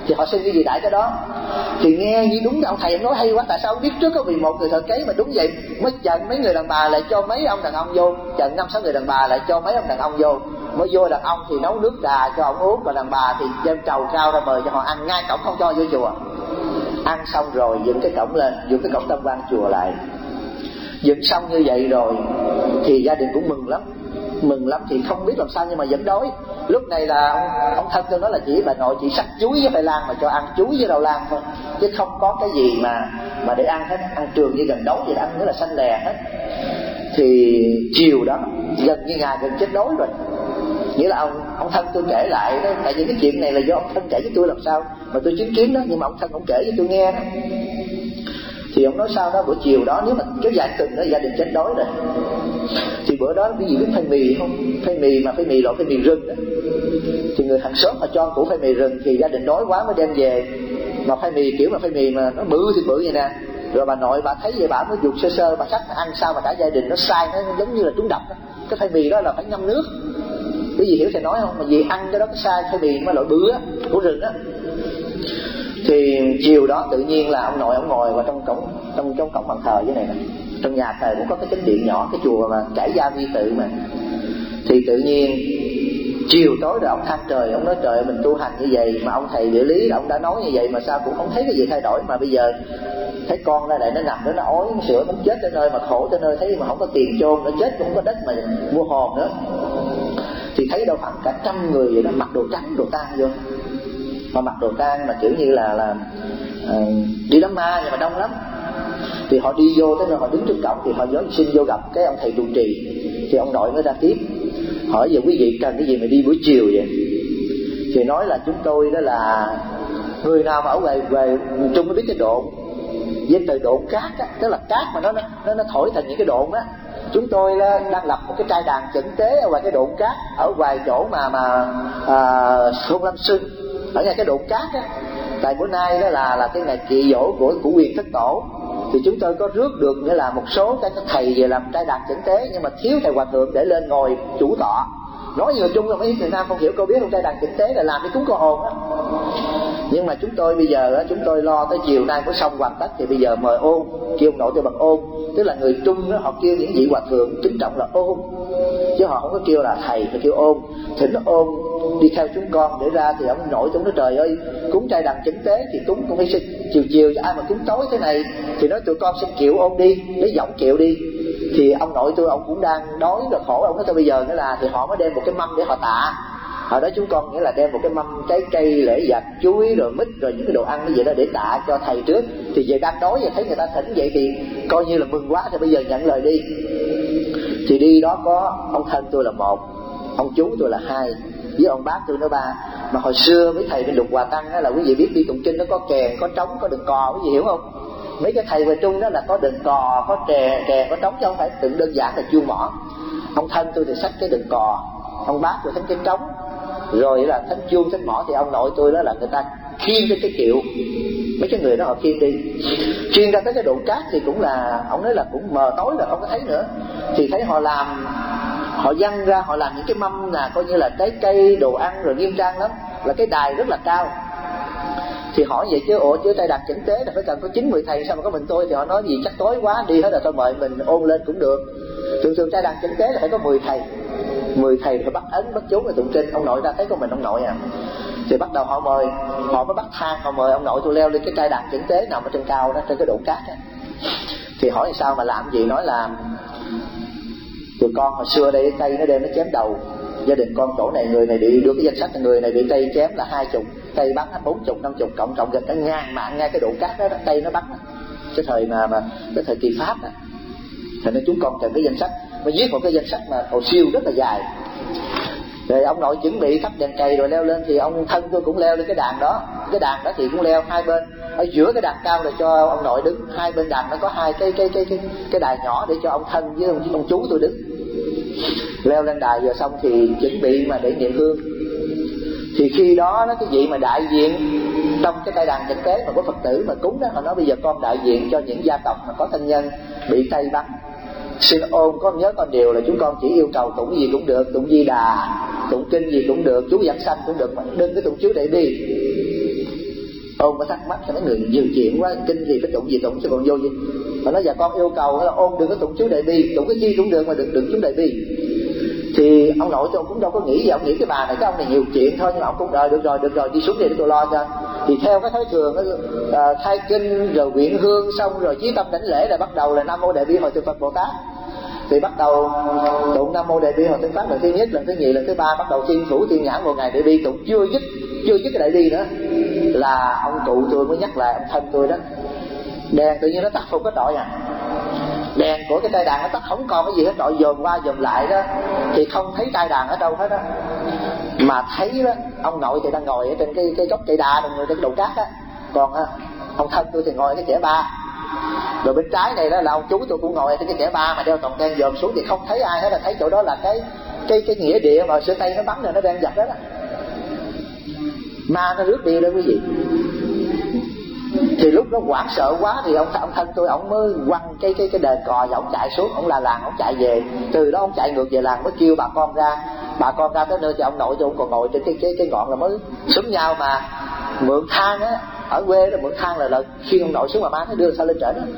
thì họ xin cái gì đãi cái đó. Thì nghe như đúng ông thầy ông nói hay quá, tại sao ông biết trước có vì một người thợ cấy mà đúng vậy, mới chặn mấy người đàn bà lại cho mấy ông đàn ông vô, chặn 5-6 người đàn bà lại cho mấy ông đàn ông vô. Mới vô đàn ông thì nấu nước trà cho ông uống, và đàn bà thì đem trầu cao ra mời cho họ ăn, ngay cổng không cho vô chùa. Ăn xong rồi dựng cái cổng lên, dựng cái cổng tam quan chùa lại. Dựng xong như vậy rồi thì gia đình cũng mừng lắm thì không biết làm sao, nhưng mà vẫn đói. Lúc này là ông thân tôi nói là chỉ bà nội chỉ xắt chuối với khoai lang mà cho ăn, chuối với đậu lang thôi, chứ không có cái gì mà để ăn hết, ăn trường như gần đói vậy, ăn nữa là xanh lè hết. Thì chiều đó gần như ngày gần chết đói rồi, nghĩa là ông thân tôi kể lại đó, tại vì cái chuyện này là do ông thân kể với tôi làm sao mà tôi chứng kiến đó, nhưng mà ông thân ông kể với tôi nghe đó. Thì ông nói sao đó, bữa chiều đó nếu mà kéo dài tuần đó gia đình chết đói rồi. Thì bữa đó cái gì biết phai mì không? Phai mì mà phai mì loại phai mì rừng đó. Thì người hàng xóm mà cho củ phai mì rừng, thì gia đình đói quá mới đem về. Mà phai mì kiểu mà phai mì mà nó bự thì bự vậy nè. Rồi bà nội bà thấy vậy bà mới dục sơ bà cắt ăn sao mà cả gia đình nó sai, nó giống như là trúng độc đó. Cái phai mì đó là phải ngâm nước. Cái gì hiểu thầy nói không? Mà vì ăn cái đó cái sai, phai mì mà loại bự á, của rừng á. Thì chiều đó tự nhiên là ông nội ông ngồi vào trong cổng bàn thờ dưới này nè. Trong nhà thờ cũng có cái chánh điện nhỏ, cái chùa mà trải gia vi tự mà. Thì tự nhiên chiều tối rồi ông than trời, ông nói trời mình tu hành như vậy mà ông thầy địa lý là ông đã nói như vậy mà sao cũng không thấy cái gì thay đổi, mà bây giờ thấy con ra đây nó nằm đó nó ói nó sữa nó chết tới nơi mà khổ tới nơi, thấy mà không có tiền chôn, nó chết cũng không có đất mà mua hồn nữa. Thì thấy đâu khoảng cả 100 người vậy đó, mặc đồ trắng đồ tang vô, mà mặc đồ tang mà kiểu như là đi đám ma nhưng mà đông lắm. Thì họ đi vô tới nơi họ đứng trước cổng, thì họ nói xin vô gặp cái ông thầy trụ trì. Thì ông nội mới ra tiếp hỏi giờ quý vị cần cái gì mà đi buổi chiều vậy. Thì nói là chúng tôi đó là người nào mà ở về Trung mới biết cái độn, với từ độn cát á, tức là cát mà nó thổi thành những cái độn á. Chúng tôi đang lập một cái trai đàn chẩn tế ở ngoài cái độn cát, ở ngoài chỗ mà Thôn Lâm Xuân, ở ngay cái độn cát á. Tại bữa nay đó là cái ngày kỳ dỗ của Quyền Thất Tổ, thì chúng tôi có rước được nghĩa là một số các thầy về làm trai đàn chẩn tế, nhưng mà thiếu thầy hòa thượng để lên ngồi chủ tọa. Nói nhiều chung là mấy người Nam không hiểu, cô biết không, trai đàn chẩn tế là làm cái cúng cô hồn á. Nhưng mà chúng tôi bây giờ á, chúng tôi lo tới chiều nay có xong hoàn tất, thì bây giờ mời ôn, kêu ông nội tôi bằng ôn, tức là người Trung đó, họ kêu những vị hòa thượng kính trọng là ôn, chứ họ không có kêu là thầy, họ kêu ôn. Thỉnh ôn đi theo chúng con để ra, thì ông nội tôi nói trời ơi, cúng trai đàn chẩn tế thì cúng cũng phải xin chiều cho ai mà cúng tối thế này, thì nói tụi con xin kiệu ôn đi, lấy giọng kiệu đi. Thì ông nội tôi ông cũng đang đói rồi khổ, ông nói tôi bây giờ nữa là thì họ mới đem một cái mâm để họ tạ. Hồi đó chúng con nghĩa là đem một cái mâm trái cây lễ vật, chuối rồi mít rồi những cái đồ ăn cái gì đó để tạ cho thầy trước. Thì về đang đói và thấy người ta thỉnh vậy thì coi như là mừng quá, thì bây giờ nhận lời đi. Thì đi đó có ông thân tôi là 1, ông chú tôi là 2, với ông bác tôi nó 3. Mà hồi xưa với thầy bên Lục Hòa Tăng á, là quý vị biết đi tụng kinh nó có kèn, có trống, có đừng cò, quý vị hiểu không? Mấy cái thầy về Trung đó là có đừng cò, có kèn, có trống, chứ không phải tự đơn giản là chuông mỏ. Ông thân tôi thì xách cái đừng cò, ông bác tôi xách cái trống, rồi là thánh chuông thánh mỏ. Thì ông nội tôi đó là người ta khiêng cái kiệu, mấy cái người đó họ khiêng đi, khiêng ra tới cái độn cát. Thì cũng là ông nói là cũng mờ tối là không có thấy nữa, thì thấy họ làm, họ văng ra, họ làm những cái mâm là coi như là trái cây đồ ăn rồi nghiêm trang lắm, là cái đài rất là cao. Thì hỏi vậy chứ chứ trai đàn chẩn tế là phải cần có 9-10 thầy, sao mà có mình tôi? Thì họ nói gì chắc tối quá đi hết rồi, thôi mời mình ôn lên cũng được. Thường trai đàn chẩn tế là phải có 10 thầy, 10 thầy rồi bắt ấn bắt chú rồi tụng kinh. Ông nội ra thấy có mình ông nội à, thì bắt đầu họ mời, họ mới bắt thang, họ mời ông nội tôi leo lên cái trai đàn chẩn tế nằm ở trên cao đó, trên cái độn cát đó. Thì hỏi sao mà làm gì, nói là tụi con hồi xưa đây cây nó đem nó chém đầu gia đình con, chỗ này người này bị đưa cái danh sách, người này bị cây chém là 20, cây bắn 40, 50, cộng gần cả 1000 mạng ngay cái độn cát đó, cây nó bắn cái thời mà cái thời kỳ Pháp đó. Cho nên chúng con cần cái danh sách, mà viết một cái danh sách mà hồi siêu rất là dài. Rồi ông nội chuẩn bị thắp đèn cầy rồi leo lên, thì ông thân tôi cũng leo lên cái đàn đó. Cái đàn đó thì cũng leo hai bên, ở giữa cái đàn cao là cho ông nội đứng, hai bên đàn nó có hai cái đài nhỏ để cho ông thân với ông chú tôi đứng. Leo lên đài giờ xong thì chuẩn bị mà để niệm hương. Thì khi đó cái vị mà đại diện trong cái trai đàn chẩn tế mà có Phật tử mà cúng đó, họ nói bây giờ con đại diện cho những gia tộc mà có thân nhân bị Tây bắn, xin ôn con nhớ con điều là chúng con chỉ yêu cầu tụng gì cũng được, tụng Di Đà, tụng kinh gì cũng được, chú Giảng Sanh cũng được, mà đừng cái tụng chú Đại Bi. Ôn mới thắc mắc cho mấy người nhiều chuyện quá, kinh gì phải tụng gì tụng chứ còn vô gì. Mà nói dạ con yêu cầu là ôn đừng có tụng chú Đại Bi, tụng cái chi cũng được mà đừng chú Đại Bi. Thì ông nội tôi cũng đâu có nghĩ gì, ông nghĩ cái bà này cái ông này nhiều chuyện thôi, nhưng mà ông cũng được rồi đi xuống đây để tôi lo cho. Thì theo cái thói thường khai kinh rồi quyện hương xong rồi chí tâm đảnh lễ là bắt đầu là Nam Mô Đại Bi Hội Thượng Phật Bồ Tát. Thì bắt đầu tụng Nam Mô Đại Bi Hội Thượng Pháp lần thứ nhất, lần thứ nhì, lần thứ ba, bắt đầu thiên thủ thiên nhãn một ngày Đại Bi tụng chưa dứt cái Đại Bi nữa là ông cụ tôi mới nhắc lại ông thân tôi đó, đèn tự nhiên nó tắt phục cái trọi à. Đèn của cái cây đàn nó tắt không còn cái gì hết, trọi dòm qua dòm lại đó thì không thấy cây đàn ở đâu hết đó, mà thấy đó ông nội thì đang ngồi ở trên cái gốc cây đa, trên cái đầu cát á, còn ông thân tôi thì ngồi ở cái chẻ ba. Rồi bên trái này đó là ông chú tôi cũng ngồi ở trên cái chẻ ba mà đeo toàn đen dòm xuống thì không thấy ai hết, là thấy chỗ đó là cái nghĩa địa mà xưa Tây nó bắn rồi nó đang giật đó đó. Ma nó rước đi đó quý vị. Thì lúc đó hoảng sợ quá thì ông thân tôi ông mới quăng cái đền cò và ông chạy xuống, ông là làng ông chạy về. Từ đó ông chạy ngược về làng mới kêu bà con ra tới nơi thì ông nội tôi ông còn ngồi trên cái ngọn là mới xúm nhau mà mượn thang á, ở quê đó mượn thang là khi ông nội xuống mà má nó đưa sao lên trển á.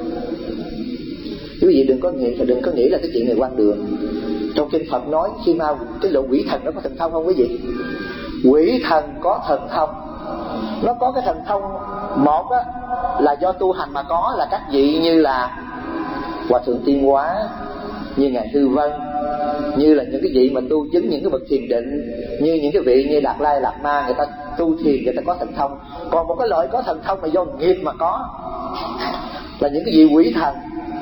Quý vị đừng có nghĩ là cái chuyện này quan đường. Trong kinh Phật nói khi mà cái lộ quỷ thần nó có thần thông không quý vị? Quỷ thần có thần thông, nó có cái thần thông. Một á, là do tu hành mà có, là các vị như là Hòa Thượng Tiên Hóa, như Ngài Hư Vân, như là những cái vị mà tu chứng những cái bậc thiền định, như những cái vị như Đạt Lai Lạt Ma, người ta tu thiền người ta có thần thông. Còn một cái loại có thần thông mà do nghiệp mà có là những cái vị quỷ thần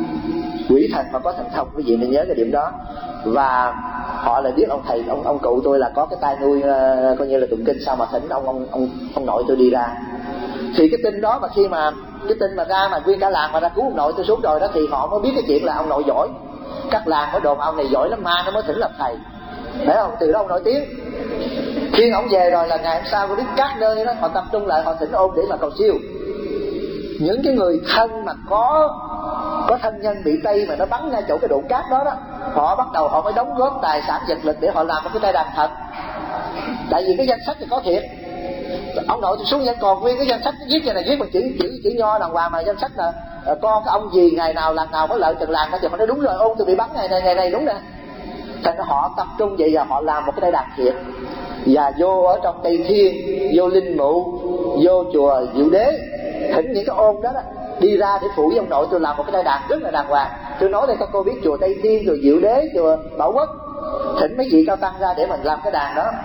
mà có thần thông. Quý vị nên nhớ cái điểm đó. Và họ lại biết ông thầy ông cụ tôi là có cái tai nuôi coi như là tụng kinh sao mà thỉnh ông nội tôi đi ra. Thì cái tin đó mà khi mà cái tin mà ra mà nguyên cả làng mà ra cứu ông nội tôi xuống rồi đó, thì họ mới biết cái chuyện là ông nội giỏi. Các làng có đồn ông này giỏi lắm, ma nó mới thỉnh làm thầy, thấy không? Từ đó ông nổi tiếng. Khi ông về rồi là ngày hôm sau tôi biết các nơi đó họ tập trung lại, họ thỉnh ôn để mà cầu siêu. Những cái người thân mà có thân nhân bị Tây mà nó bắn ngay chỗ cái độ cát đó đó, họ bắt đầu họ mới đóng góp tài sản vật lực để họ làm một cái tay đàn thật. Tại vì cái danh sách thì có thiệt, ông nội tôi xuống vẫn còn nguyên cái danh sách viết như này, viết bằng chữ nho đàng hoàng, mà danh sách là con cái ông gì ngày nào làng nào có lợi từng làng đó. Thì họ nói đúng rồi, ôn tôi bị bắn ngày này đúng nè. Thành ra họ tập trung vậy và họ làm một cái tay đàn thiệt, và vô ở trong Tây Thiên, vô Linh Mụ, vô chùa Diệu Đế thỉnh những cái ôn đó, đi ra để phụ với ông nội tôi làm một cái tay đàn rất là đàng hoàng. Tôi nói đây các cô biết chùa Tây Thiên, chùa Diệu Đế, chùa Bảo Quốc, thỉnh mấy vị cao tăng ra để mình làm cái đàn đó.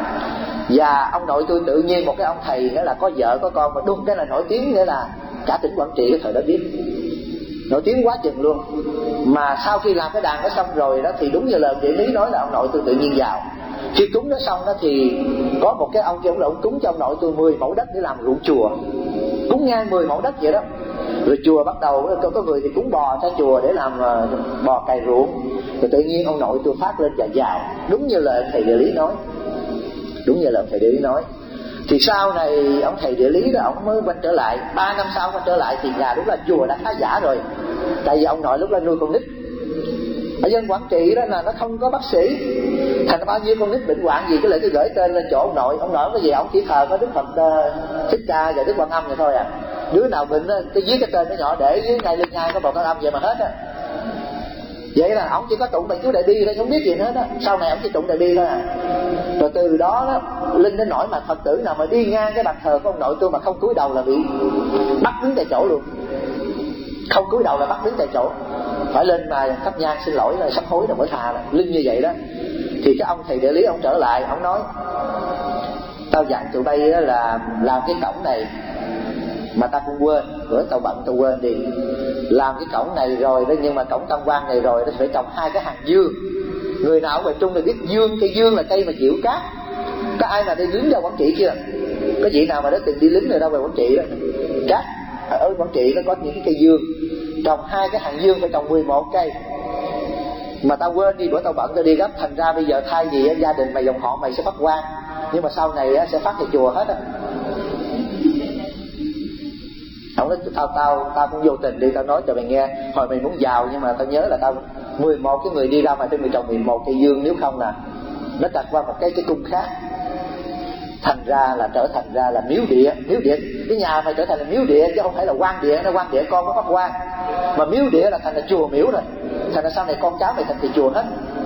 Và ông nội tôi tự nhiên một cái ông thầy nghĩa là có vợ có con mà đùng cái là nổi tiếng, nghĩa là cả tỉnh Quảng Trị cái thời đó biết, nổi tiếng quá chừng luôn. Mà sau khi làm cái đàn đó xong rồi đó thì đúng như lời địa lý nói là ông nội tôi tự nhiên giàu. Khi cúng nó xong đó thì có một cái ông kia ông cúng cho ông nội tôi 10 mẫu đất để làm ruộng chùa, cúng ngang 10 mẫu đất vậy đó. Rồi chùa bắt đầu có người thì cúng bò cho chùa để làm bò cày ruộng. Rồi tự nhiên ông nội tôi phát lên và giàu, đúng như lời thầy địa lý nói. Thì sau này ông thầy địa lý đó ông mới quay trở lại, 3 năm sau quay trở lại thì nhà lúc là chùa đã khá giả rồi. Tại vì ông nội lúc là nuôi con nít. Ở dân Quảng Trị đó là nó không có bác sĩ, thành bao nhiêu con nít bệnh hoạn gì cái gửi tên lên chỗ ông nội. Ông nội cái gì ông chỉ thờ có Đức Phật Thích Ca và Đức Quan Âm vậy thôi à. Đứa nào bệnh cái viết cái tên nó nhỏ để dưới ngay lưng nhai có Bồ Tát Âm vậy mà hết á. Vậy là ông chỉ có tụng bài chú Đại Bi thôi, không biết gì hết á. Sau này ông chỉ tụng Đại Bi thôi à. Rồi từ đó linh đến nỗi mà Phật tử nào mà đi ngang cái bàn thờ của ông nội tôi mà không cúi đầu là bị bắt đứng tại chỗ luôn. Không cúi đầu là bắt đứng tại chỗ, phải lên mà thắp nhang xin lỗi là sám hối rồi mới tha là linh như vậy đó. Thì cái ông thầy địa lý ông trở lại, ông nói tao dặn tụi bay là làm cái cổng này mà ta cũng quên, bữa tao bận tao quên đi. Làm cái cổng này rồi đó, nhưng mà cổng tam quan này rồi nó phải trồng 2 cái hàng dương. Người nào ở ngoài Trung thì biết dương, cây dương là cây mà chịu cát. Có ai mà đi lính ra Quảng Trị chưa? Có vị nào mà đã từng đi lính rồi đâu về Quảng Trị đó. Cát ở Quảng Trị nó có những cái cây dương, trồng 2 cái hàng dương phải trồng 11 cây. Mà tao quên đi, bữa tao bận tao đi gấp, thành ra bây giờ thay vì gia đình mày dòng họ mày sẽ phát quan, nhưng mà sau này sẽ phát thầy chùa hết á. Ông nói tao cũng vô tình đi, tao nói cho mày nghe, hồi mày muốn giàu nhưng mà tao nhớ là tao 11 cái người đi ra mà tao mày trồng 11 cây dương, nếu không là nó đặt qua một cái cung khác. thành ra là trở thành ra là miếu địa. Miếu địa, cái nhà phải trở thành là miếu địa chứ không phải là quan địa. Nó quan địa con có bắt quan, mà miếu địa là thành là chùa miếu rồi. Thành ra sau này con cháu mày thành thì chùa hết.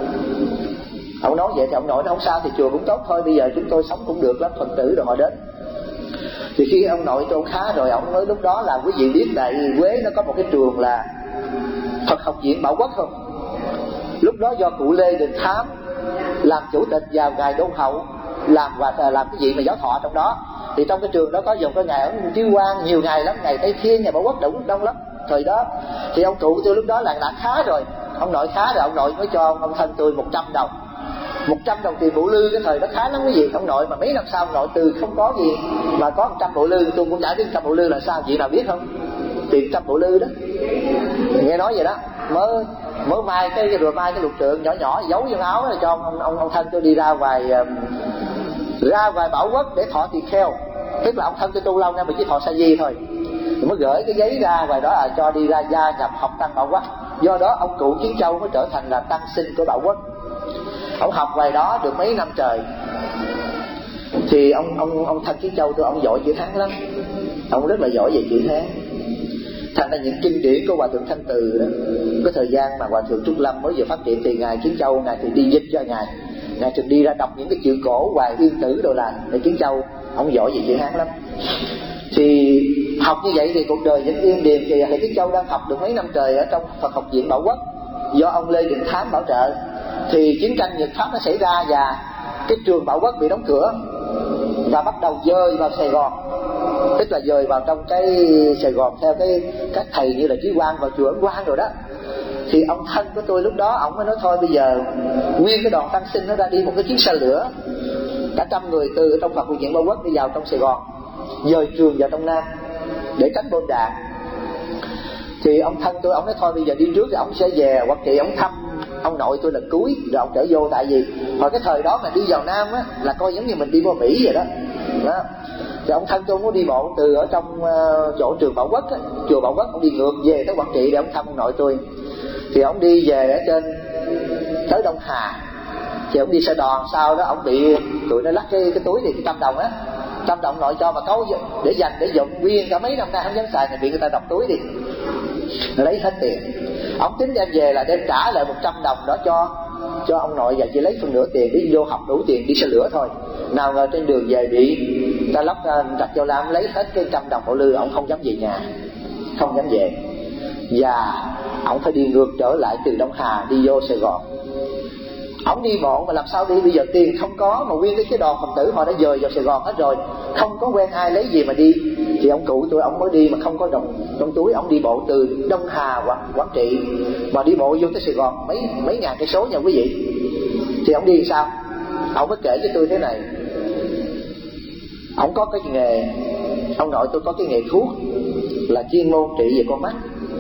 Ông nói vậy thì ông nội nó không sao, thì chùa cũng tốt thôi, bây giờ chúng tôi sống cũng được lắm, Phật tử rồi họ đến. Thì khi ông nội tôi khá rồi, ông mới lúc đó là quý vị biết tại Quế nó có một cái trường là Phật học viện Bảo Quốc không? Lúc đó do cụ Lê Đình Thám làm chủ tịch vào ngày Đôn Hậu, làm cái gì mà giáo thọ trong đó. Thì trong cái trường đó có dùng cái ngày ở Chiếu Quang nhiều ngày lắm, ngày Tây Thiên, ngày Bảo Quốc đông lắm thời đó. Thì ông cụ tôi lúc đó là đã khá rồi, ông nội khá rồi, ông nội mới cho ông thân tôi 100 đồng. 100 đồng tiền bộ lư cái thời đó khá lắm quý vị. Ông nội mà mấy năm sau ông nội từ không có gì mà có 100 bộ lư. Tôi cũng chả biết 100 bộ lư là sao, chị nào biết không? Tiền 100 bộ lư đó, nghe nói vậy đó. Mới mai cái lục trượng nhỏ nhỏ giấu trong áo đó, cho ông thân tôi đi ra ngoài Bảo Quốc để thọ tỳ kheo. Tức là ông thân tôi tu lâu nay mà chỉ thọ sa di thôi, mới gửi cái giấy ra ngoài đó là cho đi ra gia nhập học tăng Bảo Quốc. Do đó ông cụ Kiến Châu mới trở thành là tăng sinh của Bảo Quốc. Ông học ngoài đó được mấy năm trời. Thì ông thân Kiến Châu tôi, ông giỏi chữ Hán lắm, ông rất là giỏi về chữ Hán. Thành ra những kinh điển của Hòa Thượng Thanh Từ đó, cái thời gian mà Hòa Thượng Trúc Lâm mới vừa phát triển thì ngài Kiến Châu ngài thì đi dịch cho ngài thường đi ra đọc những cái chữ cổ Hoài Yên Tử đồ là để Kiến Châu ông giỏi về chữ Hán lắm. Thì học như vậy thì cuộc đời vẫn yên điềm. Thì thầy Kiến Châu đang học được mấy năm trời ở trong Phật học viện Bảo Quốc do ông Lê Đình Thám bảo trợ. Thì chiến tranh Nhật Pháp nó xảy ra và cái trường Bảo Quốc bị đóng cửa và bắt đầu dời vào Sài Gòn, tức là dời vào trong cái Sài Gòn theo các thầy như là Chí Quang vào chùa Ấn Quang rồi đó. Thì ông thân của tôi lúc đó ông mới nói thôi bây giờ nguyên cái đoàn tăng sinh nó ra đi một cái chuyến xe lửa cả 100 người từ trong Phật học viện Bảo Quốc đi vào trong Sài Gòn, dời trường vào trong Nam để tránh bom đạn. Thì ông thân tôi ông nói thôi bây giờ đi trước rồi ông sẽ về Quảng Trị ông thăm ông nội tôi lần cuối rồi ông trở vô. Tại vì hồi cái thời đó mà đi vào Nam á là coi giống như mình đi qua Mỹ vậy đó. Thì ông thân tôi muốn đi bộ từ ở trong chỗ trường Bảo Quốc á, chùa Bảo Quốc, ông đi ngược về tới Quảng Trị để ông thăm ông nội tôi. Thì ông đi về ở trên tới Đông Hà, thì ông đi xe đòn, sau đó ông bị tụi nó lắc cái túi thì cái 100 đồng á, 100 đồng nội cho mà cấu để dành để dụng nguyên cả mấy năm nay không dám xài, thì bị người ta đập túi đi lấy hết tiền. Ông tính đem về là đem trả lại 100 đồng đó cho ông nội, và chỉ lấy phần nửa tiền để vô học đủ tiền đi xe lửa thôi. Nào ngờ trên đường về bị ta lóc Rạch Châu Lam lấy hết cái 100 đồng bộ lư. Ông không dám về nhà, không dám về, và ông phải đi ngược trở lại từ Đông Hà đi vô Sài Gòn. Ông đi bộ mà làm sao đi, bây giờ tiền không có, mà nguyên cái đoàn Phật tử họ đã dời vào Sài Gòn hết rồi, không có quen ai lấy gì mà đi. Thì ông cụ tôi ông mới đi mà không có đồng trong túi. Ông đi bộ từ Đông Hà Quảng Trị mà đi bộ vô tới Sài Gòn mấy ngàn cây số nha quý vị. Thì ông đi sao? Ông mới kể với tôi thế này, ông có cái nghề, ông nội tôi có cái nghề thuốc là chuyên môn trị về con mắt.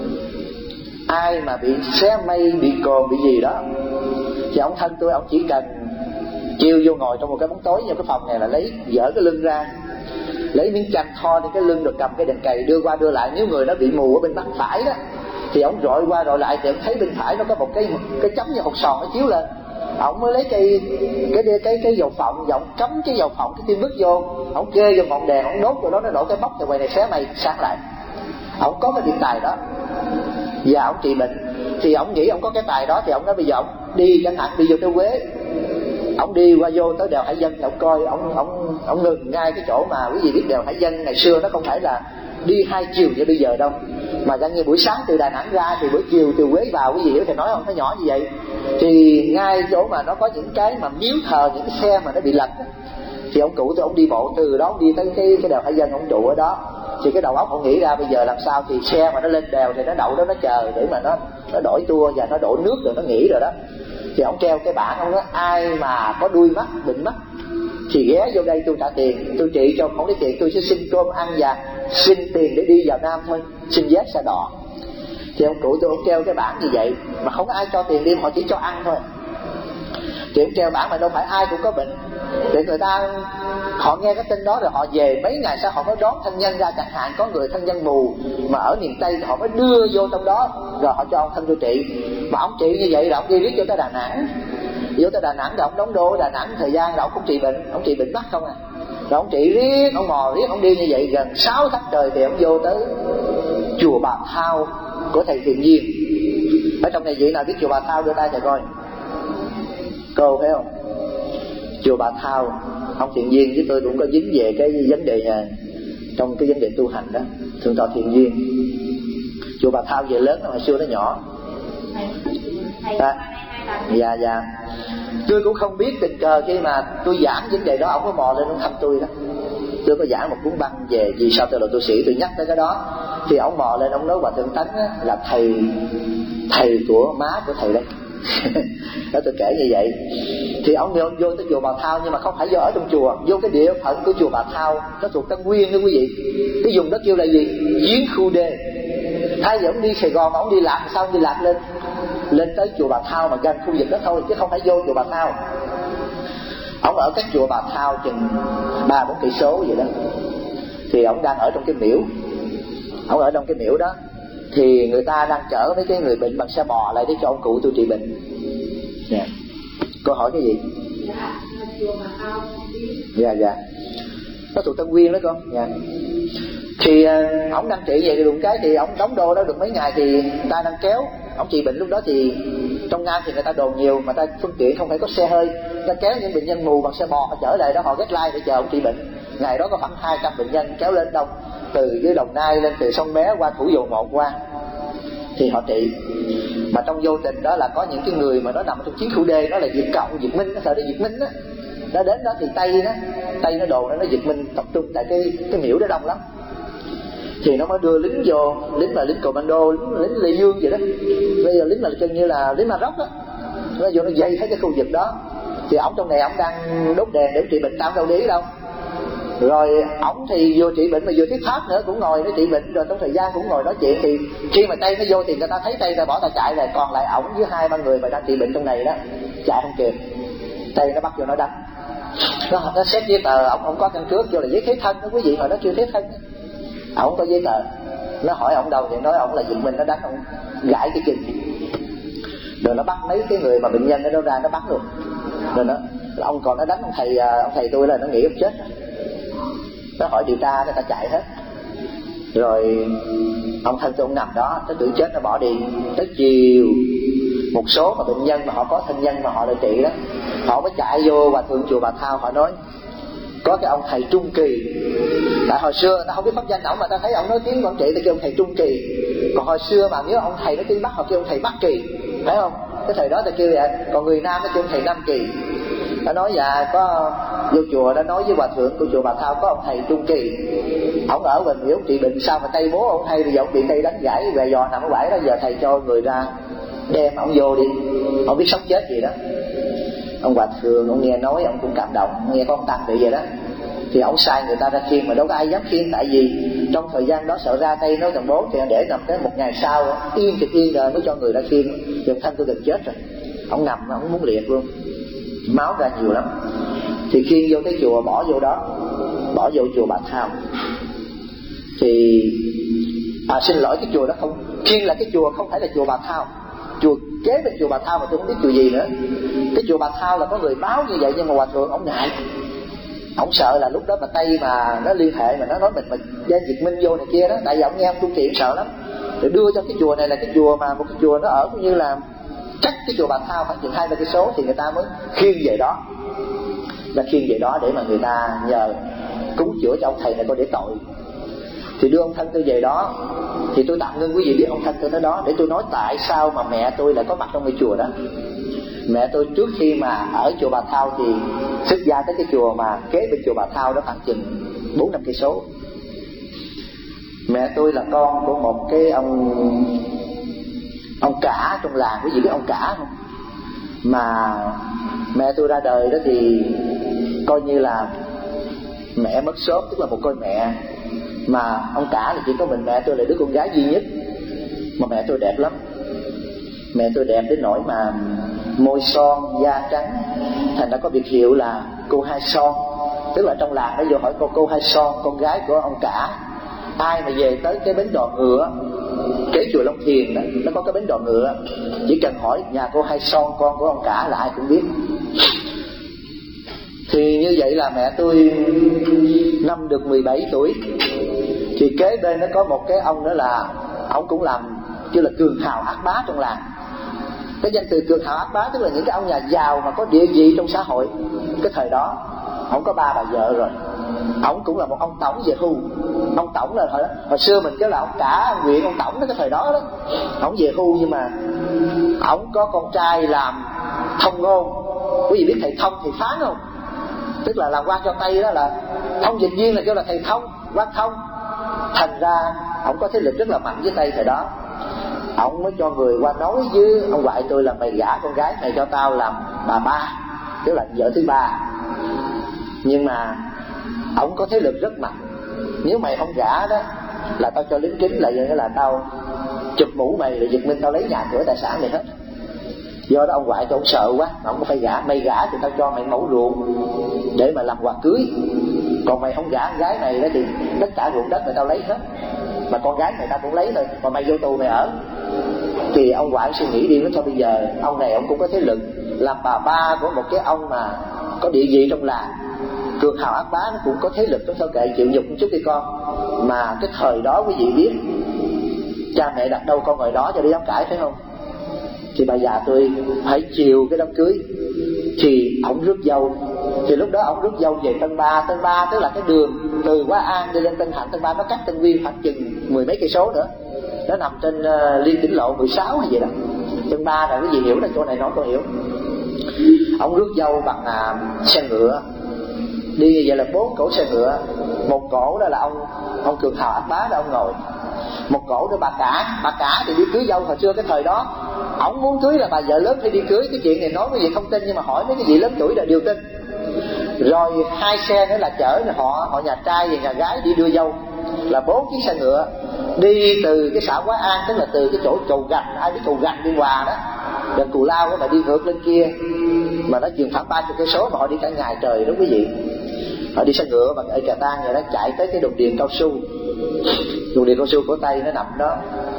Ai mà bị xé mây, bị cồn, bị gì đó thì ông thân tôi ông chỉ cần chiêu vô ngồi trong một cái bóng tối như cái phòng này là lấy dở cái lưng ra, lấy miếng chanh tho trên cái lưng rồi cầm cái đèn cày đưa qua đưa lại. Nếu người nó bị mù ở bên mắt phải đó thì ông rọi qua rọi lại thì ông thấy bên phải nó có một cái chấm như hột sòn nó chiếu lên. Ông mới lấy cái dầu phộng, và ông cắm cái dầu phộng cái tim bứt vô, ông kê vô ngọn đèn, ông đốt vào đó nó nổ cái bóc thì ngoài này xé mây sáng lại. Ông có cái điện tài đó và ông trị bệnh. Thì ông nghĩ ông có cái tài đó thì ông nói bây giờ ông đi chẳng hạn đi vô tới Quế, ông đi qua vô tới đèo Hải Vân thì ông coi ông ngừng ngay cái chỗ mà quý vị biết đèo Hải Vân ngày xưa nó không phải là đi hai chiều như bây giờ đâu, mà chẳng như buổi sáng từ Đà Nẵng ra thì buổi chiều từ Quế vào, quý vị hiểu thì nói không, nó nhỏ như vậy. Thì ngay chỗ mà nó có những cái mà miếu thờ những cái xe mà nó bị lật, thì ông cụ tôi ông đi bộ từ đó đi tới cái đèo Hải Vân, ông trụ ở đó. Thì cái đầu óc ông nghĩ ra bây giờ làm sao thì xe mà nó lên đèo thì nó đậu đó, nó chờ để mà nó đổi tour và nó đổ nước rồi nó nghỉ rồi đó. Thì ông treo cái bảng, ông nói ai mà có đuôi mắt, bệnh mắt thì ghé vô đây tôi trả tiền, tôi trị cho, không lấy tiền tôi sẽ xin cơm ăn và xin tiền để đi vào Nam thôi, xin vé xe đò. Thì ông cụ tôi ông treo cái bảng như vậy mà không có ai cho tiền đi, họ chỉ cho ăn thôi. Thì ông treo bảng mà đâu phải ai cũng có bệnh, để người ta họ nghe cái tin đó rồi họ về mấy ngày sau họ mới đón thân nhân ra. Chẳng hạn có người thân nhân mù mà ở miền Tây thì họ mới đưa vô trong đó rồi họ cho ông thân tôi trị. Mà ông trị như vậy là ông đi riết vô tới Đà Nẵng, rồi ông đóng đô ở Đà Nẵng thời gian rồi ông cũng trị bệnh, ông trị bệnh mắt không à. Rồi ông trị riết, ông mò riết, ông đi như vậy gần 6 tháng trời thì ông vô tới chùa Bà Thao của thầy Thiện Duyên. Ở trong này vị nào biết chùa Bà Thao đưa tay cho coi. Cô thấy không? Chùa Bà Thao, ông Thiện Duyên với tôi cũng có dính về cái vấn đề này, trong cái vấn đề tu hành đó, Thượng tọa Thiện Duyên. Chùa Bà Thao về lớn, hồi xưa nó nhỏ. Dạ. Tôi cũng không biết, tình cờ khi mà tôi giảng vấn đề đó, ông có mò lên ông thăm tôi đó. Tôi có giảng một cuốn băng về vì sao tôi là tu sĩ, tôi nhắc tới cái đó. Thì ông mò lên, ông nói Hòa Thượng Tấn là thầy của má của thầy đấy. Đó, tôi kể như vậy. Thì ông vô tới chùa Bà Thao, nhưng mà không phải vô ở trong chùa, vô cái địa phận của chùa Bà Thao, nó thuộc Tân Nguyên đó quý vị. Cái vùng đó kêu là gì? Giếng Khu Đê. Thay vì ông đi Sài Gòn mà ông đi lạc, sao ông đi lạc lên tới chùa Bà Thao mà gần khu vực đó thôi, chứ không phải vô chùa Bà Thao. Ông ở cách chùa Bà Thao chừng 3-4 cây số vậy đó. Thì ông đang ở trong cái miễu. Ông ở trong cái miễu đó thì người ta đang chở mấy cái người bệnh bằng xe bò lại để cho ông cụ tôi trị bệnh. Dạ. Cô hỏi cái gì? Dạ. Nó thuộc Tân Nguyên đó con. Dạ. Thì ông đang trị vậy thì đụng cái thì ông đóng đô đó được mấy ngày thì người ta đang kéo ông trị bệnh. Lúc đó thì trong Nam thì người ta đồn nhiều, mà ta phương tiện không phải có xe hơi, ta kéo những bệnh nhân mù bằng xe bò họ chở lại đó, họ ghét lai để chờ ông trị bệnh. Ngày đó có khoảng 200 bệnh nhân kéo lên đông, từ dưới Đồng Nai lên, từ sông Bé qua Thủ Dầu Một qua, thì họ trị. Mà trong vô tình đó là có những cái người mà nó nằm trong chiến khu D, nó là Việt Cộng, Việt Minh, nó sợ đi Việt Minh đó. Nó đến đó thì Tây nó đồn nó Việt Minh tập trung tại cái miễu đó đông lắm. Thì nó mới đưa lính vô, lính là lính commando, lính Lê Dương vậy đó. Bây giờ lính là chân như là lính Maroc đó. Nó vô nó dây hết cái khu vực đó. Thì ổng trong này ổng đang đốt đèn để trị bệnh, tao đâu đi đâu. Rồi ổng thì vừa trị bệnh mà vừa thuyết pháp nữa, cũng ngồi để trị bệnh, rồi trong thời gian cũng ngồi nói chuyện. Thì khi mà Tây nó vô thì người ta thấy Tây ta bỏ ta chạy rồi, còn lại ổng với 2-3 người mà đang trị bệnh trong này đó chạy không kịp. Tây nó bắt vô nó đánh. Nó xét giấy tờ, ổng có căn cước vô là giấy thế thân đó quý vị, mà nó chưa thế thân. Ổng có giấy tờ. Nó hỏi ổng đâu thì nói ổng là Việt Minh, nó đánh ổng gãi cái chân. Rồi nó bắt mấy cái người mà bệnh nhân ở đâu ra nó bắt luôn. Rồi ông còn nó đánh ông thầy tôi là nó nghĩ ông chết rồi. Nó hỏi điều tra nó ta chạy hết. Rồi ông thân tôi ông nằm đó, nó tưởng chết nó bỏ đi. Tới chiều một số mà bệnh nhân mà họ có thân nhân mà họ đã trị đó, họ mới chạy vô Hòa Thượng chùa Bà Thao, họ nói có cái ông thầy Trung Kỳ. Tại hồi xưa ta không biết pháp danh ổng, mà ta thấy ổng nói tiếng Quảng Trị ta kêu ông thầy Trung Kỳ. Còn hồi xưa mà nếu ông thầy nói tiếng Bắc họ kêu ông thầy Bắc Kỳ, phải không? Cái thời đó ta kêu vậy. Còn người Nam nó kêu ông thầy Nam Kỳ. Nó nói dạ có vô chùa đã nói với Hòa Thượng của chùa Bà Thao có ông thầy Trung Kỳ, ổng ở Bình Liễu trị bệnh, sao mà Tây bố ông hay bây giờ ông bị Tây đánh gãy về giò nằm ở bãi đó. Giờ thầy cho người ra đem ổng vô đi, không biết sống chết gì đó. Ông Hòa Thượng ông nghe nói ông cũng cảm động, nghe có ông Tăng bị vậy đó. Thì ông sai người ta ra khiêng, mà đâu có ai dám khiêng, tại vì trong thời gian đó sợ ra Tây nói thằng bố thì để nằm tới một ngày sau yên rồi mới cho người ra khiêng. Dòng thân tôi gần chết rồi, ông nằm ông muốn liệt luôn, máu ra nhiều lắm. Thì khiêng vô cái chùa, bỏ vô đó, bỏ vô chùa Bà Thao. Thì xin lỗi, cái chùa đó không, khiêng là cái chùa không phải là chùa Bà Thao, chùa kế bên chùa Bà Thao mà tôi không biết chùa gì nữa. Cái chùa Bà Thao là có người báo như vậy, nhưng mà Hòa Thượng ông ngại, ông sợ là lúc đó mà Tây mà nó liên hệ mà nó nói mình đem Việt Minh vô này kia đó, tại vì ông nghe ông Trung Kỳ sợ lắm. Rồi đưa cho cái chùa này là cái chùa mà một cái chùa nó ở cũng như là cách cái chùa Bà Thao khoảng chừng 2-3 cây số, thì người ta mới khiêng về đó, là khiêng về đó để mà người ta nhờ cúng chữa cho ông thầy này coi để tội. Thì đưa ông thân tôi về đó. Thì tôi tạm ngưng quý vị biết ông thân tôi tới đó để tôi nói tại sao mà mẹ tôi lại có mặt trong cái chùa đó. Mẹ tôi trước khi mà ở chùa Bà Thao thì xuất gia tới cái chùa mà kế bên chùa Bà Thao đó khoảng chừng 4-5 cây số. Mẹ tôi là con của một cái ông cả trong làng, quý vị biết ông cả không? Mà mẹ tôi ra đời đó thì coi như là mẹ mất sớm, tức là một côi mẹ. Mà ông cả là chỉ có mình mẹ tôi là đứa con gái duy nhất. Mà mẹ tôi đẹp lắm, mẹ tôi đẹp đến nỗi mà môi son, da trắng, thành ra có biệt hiệu là cô Hai Son. Tức là trong làng nó vô hỏi cô Hai Son, con gái của ông cả. Ai mà về tới cái bến đò ngựa kế chùa Long Thiền đó, nó có cái bến đò ngựa, chỉ cần hỏi nhà cô Hai Son, con của ông cả là ai cũng biết. Thì như vậy là mẹ tôi năm được 17 tuổi. Thì kế bên nó có một cái ông nữa là ông cũng làm chứ là cường hào ác bá trong làng. Cái danh từ cường hào ác bá tức là những cái ông nhà giàu mà có địa vị trong xã hội cái thời đó. Ông có 3 bà vợ rồi. Ông cũng là một ông tổng về hưu. Ông tổng là hồi xưa mình kêu là ông cả huyện ông tổng đó, cái thời đó đó. Ông về hưu nhưng mà ông có con trai làm thông ngôn. Quý vị biết thầy thông thầy phán không? Tức là làm quan cho Tây đó là thông dịch viên là kêu là thầy thông, quan thông. Thành ra ông có thế lực rất là mạnh với Tây thời đó. Ông mới cho người qua nói với ông ngoại tôi là mày gả con gái mày cho tao làm bà ba, tức là vợ thứ 3. Nhưng mà ông có thế lực rất mạnh. Nếu mày không gả đó là tao cho lính kính, là nghĩa là tao chụp mũ mày rồi giật mình tao lấy nhà cửa tài sản này hết. Do đó ông ngoại tôi ông sợ quá, ông có phải gả. Mày gả thì tao cho mày mẫu ruộng để mà làm quà cưới. Còn mày không gả con gái này đó thì tất cả ruộng đất mày tao lấy hết. Mà con gái mày tao cũng lấy thôi, mà mày vô tù mày ở. Thì ông ngoại suy nghĩ đi, nói thôi bây giờ ông này ông cũng có thế lực, làm bà ba của một cái ông mà có địa vị trong làng, cường hào ác bá, nó cũng có thế lực, nó thôi kệ chịu nhục một chút đi con. Mà cái thời đó quý vị biết cha mẹ đặt đâu con ngồi đó cho đi dám cãi, phải không? Thì bà già tôi phải chiều cái đám cưới. Thì ổng rước dâu. Thì lúc đó ổng rước dâu về Tân Ba. Tân Ba tức là cái đường từ Quá An đi lên Tân Hạnh. Tân Ba nó cách Tân Nguyên khoảng chừng 10 mấy cây số nữa. Nó nằm trên liên tỉnh lộ 16 hay gì đó. Tân Ba là cái gì hiểu là chỗ này nói con hiểu. Ổng rước dâu bằng xe ngựa. Đi như vậy là 4 cỗ xe ngựa. Một cỗ đó là ông cường hào ác bá đó ông ngồi. Một cỗ đó bà cả thì đi cưới dâu. Hồi xưa cái thời đó ổng muốn cưới là bà vợ lớn phải đi cưới. Cái chuyện này nói cái gì không tin, nhưng mà hỏi mấy cái gì lớn tuổi là đều tin. Rồi 2 xe nữa là chở họ nhà trai và nhà gái đi đưa dâu, là 4 chiếc xe ngựa đi từ cái xã Quá An, tức là từ cái chỗ cầu Gành, ai biết cầu Gành Biên Hòa đó, gần Cù Lao đó, mà đi ngược lên kia, mà nó chừng khoảng 30 cây số mà họ đi cả ngày trời đó quý vị. Họ đi xe ngựa bằng ở Cà Tang rồi đó, chạy tới cái đồn điền cao su. Đồn điền cao su của Tây nó nằm đó.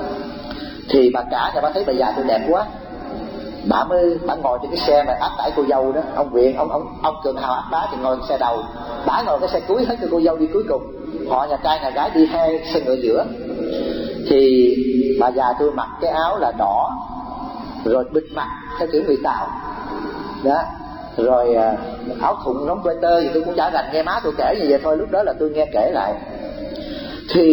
Thì bà cả nhà bà thấy bà già tôi đẹp quá, bà ngồi trên cái xe mà áp tải cô dâu đó. Ông Viện, ông cường hào ác bá thì ngồi xe đầu, bà ngồi cái xe cuối hết cho cô dâu đi cuối cùng. Họ nhà trai nhà gái đi hai xe ngựa giữa. Thì bà già tôi mặc cái áo là đỏ, rồi bịt mặt theo kiểu người Tàu đó, rồi áo thụng nón quê tơ gì tôi cũng chả rành, nghe má tôi kể như vậy thôi. Lúc đó là tôi nghe kể lại. Thì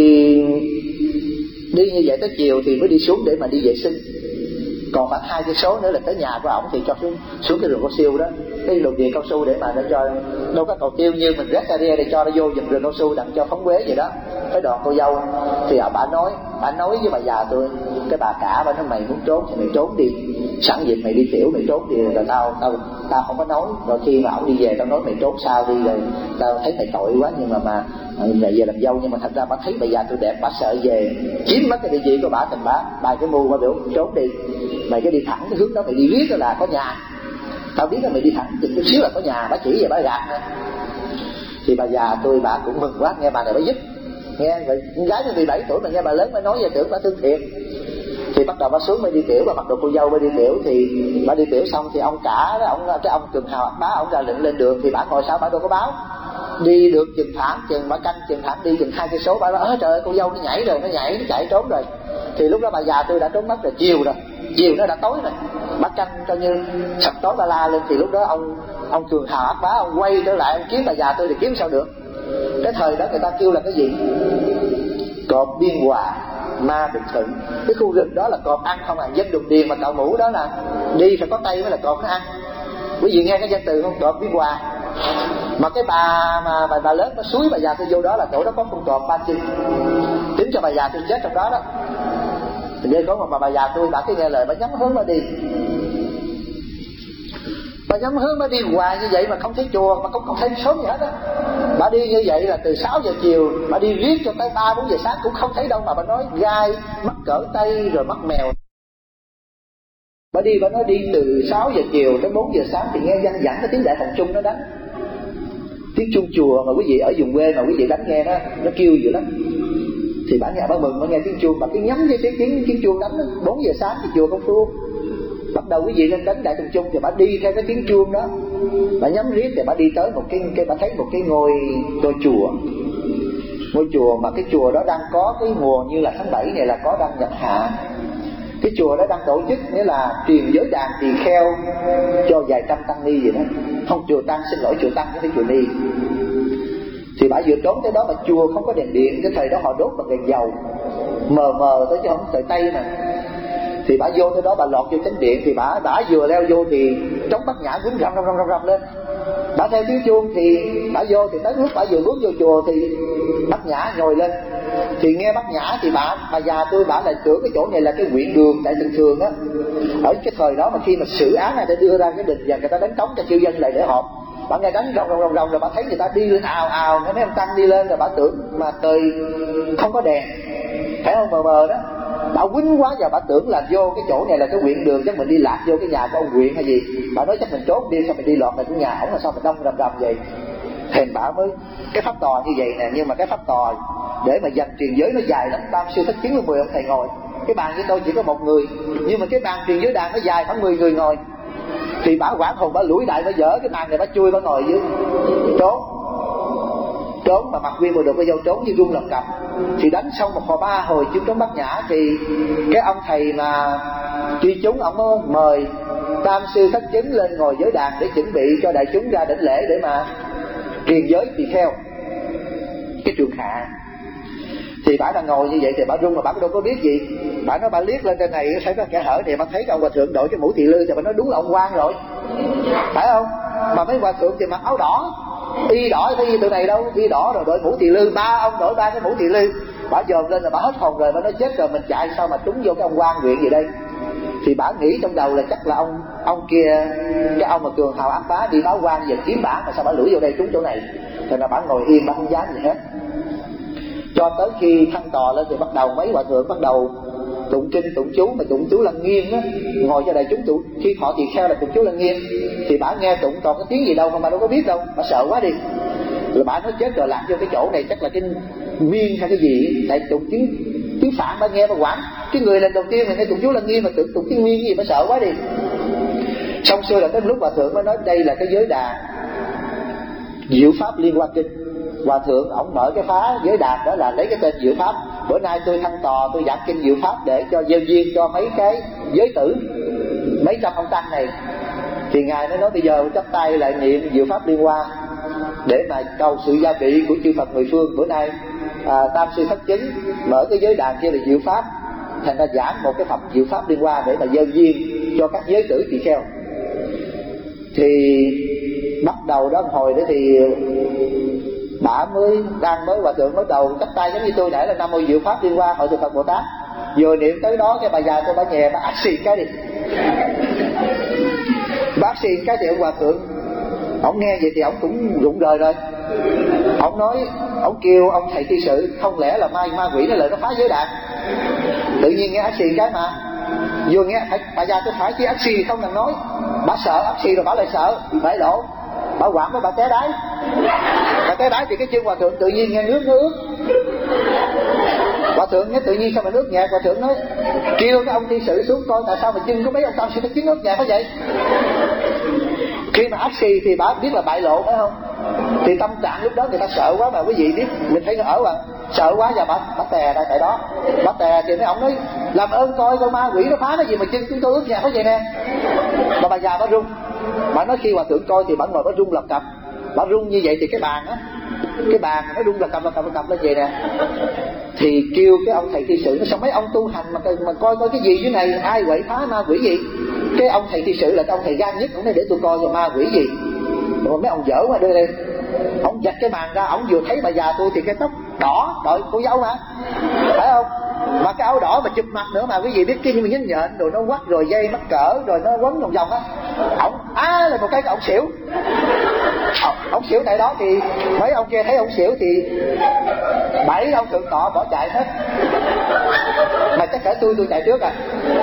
đi như vậy tới chiều thì mới đi xuống để mà đi vệ sinh. Còn khoảng 2 cây số nữa là tới nhà của ổng, thì cho xuống cái rừng cao su đó, cái đồn điền cao su, để mà nó cho đâu có cầu tiêu như mình rác ra để cho nó vô giùm rừng cao su đặng cho phóng quế vậy đó. Cái đoàn cô dâu thì bà nói với bà già tôi, cái bà cả bà nói mày muốn trốn thì mày trốn đi, sẵn dịp mày đi tiểu mày trốn đi, rồi tao không có nói. Rồi khi mà ổng đi về tao nói mày trốn sao đi, rồi tao thấy mày tội quá, nhưng mà mày về làm dâu. Nhưng mà thật ra bà thấy bà già tôi đẹp, bà sợ về chiếm mất cái địa vị của bà, thành bà bài cái mưu bà biểu trốn đi, mày cứ đi thẳng cái hướng đó, mày đi riết đó là có nhà, tao biết là mày đi thẳng chút xíu là có nhà. Bà chỉ về bà gạt nè. Thì bà già tôi bà cũng mừng quá, nghe bà này bà giúp. Nghe vậy con gái nó 17 tuổi mà nghe bà lớn mới nói về, tưởng bà thương thiệt. Thì bắt đầu bà xuống mới đi tiểu, bà mặc đồ cô dâu mới đi tiểu. Thì bà đi tiểu xong thì ông cả đó, cái ông cường hào ác bá, ông ra lệnh lên đường. Thì bà ngồi sau bà đâu có báo. Đi được chừng bà canh chừng thẳng đi chừng 2 cây số, bà nói trời ơi cô dâu nó nhảy rồi, nó chạy trốn rồi. Thì lúc đó bà già tôi đã trốn mất rồi, chiều nó đã tối rồi. Bà canh coi như sập tối bà la lên. Thì lúc đó ông cường hào ác bá ông quay trở lại, ông kiếm bà già tôi thì kiếm sao được. Cái thời đó người ta kêu là cái gì? Cọp Biên Hòa, ma Bình Thuận. Cái khu rừng đó là cọp ăn không à. Dân đồn điền mà cạo mũ đó là đi phải có tay mới là cọp nó ăn. Quý vị nghe cái danh từ không? Cọp Biên Hòa. Mà cái bà lớn nó xúi bà già tôi vô đó là chỗ đó có con cọp 3 chân, tính cho bà già tôi chết trong đó đó. Thì ghê có mà bà già tôi bà cứ nghe lời bà nhắm hướng bà đi. Bà nhắm hướng bà đi hoài như vậy mà không thấy chùa, mà không thấy sớm gì hết á. Bà đi như vậy là từ 6 giờ chiều bà đi riết cho tới 3-4 giờ sáng cũng không thấy đâu. Mà bà nói gai, mắc cỡ tay rồi mắc mèo. Bà nói đi từ 6 giờ chiều tới 4 giờ sáng thì nghe văng vẳng cái tiếng đại thần trung nó đánh. Tiếng chuông chùa mà quý vị ở vùng quê mà quý vị đánh nghe nó kêu dữ lắm. Thì bà nghe bà mừng, bà nghe tiếng chuông, bà cứ nhắm với tiếng chuông đánh đó. 4 giờ sáng thì chùa không tu. Bắt đầu quý vị lên đánh đại thần trung thì bà đi theo cái tiếng chuông đó. bà nhắm riết thì bà đi tới một cái bà thấy một cái ngôi chùa mà cái chùa đó đang có cái mùa như là tháng 7 này là có đang nhật hạ. Cái chùa đó đang tổ chức nghĩa là truyền giới đàn tỳ kheo cho vài trăm tăng ni vậy đó. Không, chùa tăng, xin lỗi, chùa tăng chứ không phải chùa ni. Thì bà vừa trốn tới đó mà chùa không có đèn điện, cái thời đó họ đốt bằng đèn dầu mờ mờ tới chứ không sợi tay mà. Thì bà vô tới đó, bà lọt vô chánh điện, thì bà vừa leo vô thì trống Bát Nhã quýnh rầm lên. Bà theo tiếng chuông thì bà vô, thì tới lúc bà vừa bước vô chùa thì Bát Nhã ngồi lên. Thì nghe Bát Nhã thì bà già tôi bà lại tưởng cái chỗ này là cái huyện đường. Tại thường á ở cái thời đó mà khi mà xử án này để đưa ra cái đình và người ta đánh trống cho chư dân lại để họp, bà nghe đánh rồng rồi bà thấy người ta đi lên ào nghe mấy ông tăng đi lên, rồi bà tưởng mà trời không có đèn, phải không, mờ mờ đó. Bà quýnh quá và bà tưởng là vô cái chỗ này là cái huyện đường, chắc mình đi lạc vô cái nhà của ông huyện hay gì. Bà nói chắc mình trốn đi, sao mình đi lọt vào cái nhà ổng, là sao mình đông rầm vậy. Thèm bà mới cái pháp tòa như vậy nè. Nhưng mà cái pháp tòa để mà dành truyền giới nó dài lắm, Tam Sư Thất Chứng với 10 ông thầy ngồi. Cái bàn với tôi chỉ có một người, nhưng mà cái bàn truyền giới đàn nó dài khoảng 10 người ngồi. Thì bà quảng hồn, bà lủi đại, bà dở cái bàn này, bà chui, bà ngồi dưới trốn mà mặc nguyên bộ đồ có dâu trốn như rung lập cập. Thì đánh xong một hồi 3 hồi chứng trống Bát Nhã thì cái ông thầy mà truy chúng ông mới mời Tam Sư Thất Chứng lên ngồi giới đàn để chuẩn bị cho đại chúng ra đảnh lễ để mà truyền giới tỳ kheo cái trường hạ. Thì bà đang ngồi như vậy thì bà rung mà bà đâu có biết gì. Bà nói bà liếc lên trên này thấy có kẻ hở này, bà thấy cái ông hòa thượng đội cái mũ tỳ lư thì bà nói đúng là ông quan rồi, phải không? Mà mấy hòa thượng thì mặc áo đỏ, y đỏ cái từ này đâu, y đỏ rồi đội mũ tỳ lư, ba ông đội ba cái mũ tỳ lư. Bà dòm lên là bà hết hồn rồi, bà nói chết rồi, mình chạy sao mà trúng vô cái ông quan nguyện gì đây. Thì bà nghĩ trong đầu là chắc là ông kia, cái ông mà cường hào ác bá đi báo quan về kiếm bả, mà sao bà lủi vô đây trúng chỗ này. Cho nên bà ngồi yên, bà không dám gì hết. Cho tới khi thăng tòa lên thì bắt đầu mấy hòa thượng bắt đầu tụng kinh tụng chú, mà tụng chú Lăng Nghiêm á, ngồi cho đại chúng tụng. Khi họ tỳ kheo là tụng chú Lăng Nghiêm thì bà nghe tụng còn cái tiếng gì đâu không, bà đâu có biết đâu, bà sợ quá đi. Rồi bà nói chết rồi, lạc vô cái chỗ này chắc là cái miên hay cái gì, tại tụng tiếng Phạn bà nghe bà quản. Cái người lần đầu tiên mà nghe tụng chú Lăng Nghiêm mà tụng tiếng miên gì, bà sợ quá đi. Xong xưa là tới lúc hòa thượng mới nói đây là cái giới đàn Diệu Pháp Liên Hoa Kinh. Hòa thượng ổng mở cái phá giới đàn đó là lấy cái tên Diệu Pháp. Bữa nay tôi thăng tòa, tôi giảng kinh Diệu Pháp để cho gieo duyên cho mấy cái giới tử, mấy trăm ông tăng này. Thì ngài mới nói bây giờ chắp tay lại niệm Diệu Pháp Liên Hoa để mà cầu sự gia trị của chư Phật mười phương. Bữa nay Tam Sư Thất Chứng mở cái giới đàn kia là Diệu Pháp, thành ra giảng một cái phẩm Diệu Pháp Liên Hoa để mà gieo duyên cho các giới tử tỳ kheo. Thì bắt đầu đó hồi đó thì bà mới hòa thượng mới đầu chắp tay giống như tôi nãy là Nam Mô Diệu Pháp Liên Hoa Hội Thượng Phật Bồ Tát. Vừa niệm tới đó cái bà già tôi bà nhè bà ác xì cái đi. Bác xì cái thì ông hòa thượng ổng nghe vậy thì ổng cũng rụng rời rồi. Ổng nói, ổng kêu ông thầy thi sự không lẽ là ma quỷ nó lại nó phá giới đàn. Tự nhiên nghe ác xì cái mà vừa nghe bà già tôi phải chứ ác xì không cần nói. Bà sợ ác xì rồi bà lại sợ phải lộ, bà quảng với bà té đáy. Bà té đáy thì cái chân hòa thượng tự nhiên nghe nước nó ướt. Hòa thượng nghe tự nhiên sao mà nước nhạt. Hòa thượng nói kêu cái ông thi sự xuống coi tại sao mà chân có mấy ông Tam Sư Thất Chứng nước nhạt quá vậy. Khi mà ác xì thì bà biết là bại lộ phải không. Thì tâm trạng lúc đó người ta sợ quá mà quý vị biết, mình thấy nó ở mà sợ quá và bà tè ra tại đó. Bà tè thì mấy ông nói làm ơn coi con ma quỷ nó phá cái gì mà chân chúng tôi ướt nhạt quá vậy nè. Mà bà già bà run. Bà nói khi hòa thượng coi thì bà ngồi bà run lập cập. Bà run như vậy thì cái bàn nó rung lập cập lên vậy nè. Thì kêu cái ông thầy thi sự nó sao mấy ông tu hành mà coi cái gì dưới này, ai quậy phá ma quỷ gì. Cái ông thầy thi sự là cái ông thầy gan nhất, ông nói để tôi coi cho ma quỷ gì. Rồi mấy ông dở quá đưa lên, ông giật cái màn ra, ông vừa thấy bà già tôi thì cái tóc đỏ, đội cô dâu mà phải không, mà cái áo đỏ mà chụp mặt nữa mà quý vị biết cái như nhếch nhện rồi nó quắt rồi dây mắc cỡ rồi nó quấn vòng vòng á. Ông là một cái ông xỉu. Ông xỉu tại đó thì mấy ông kia thấy ông xỉu thì 7 ông thượng tọa bỏ chạy hết. Mà chắc cả tôi chạy trước à.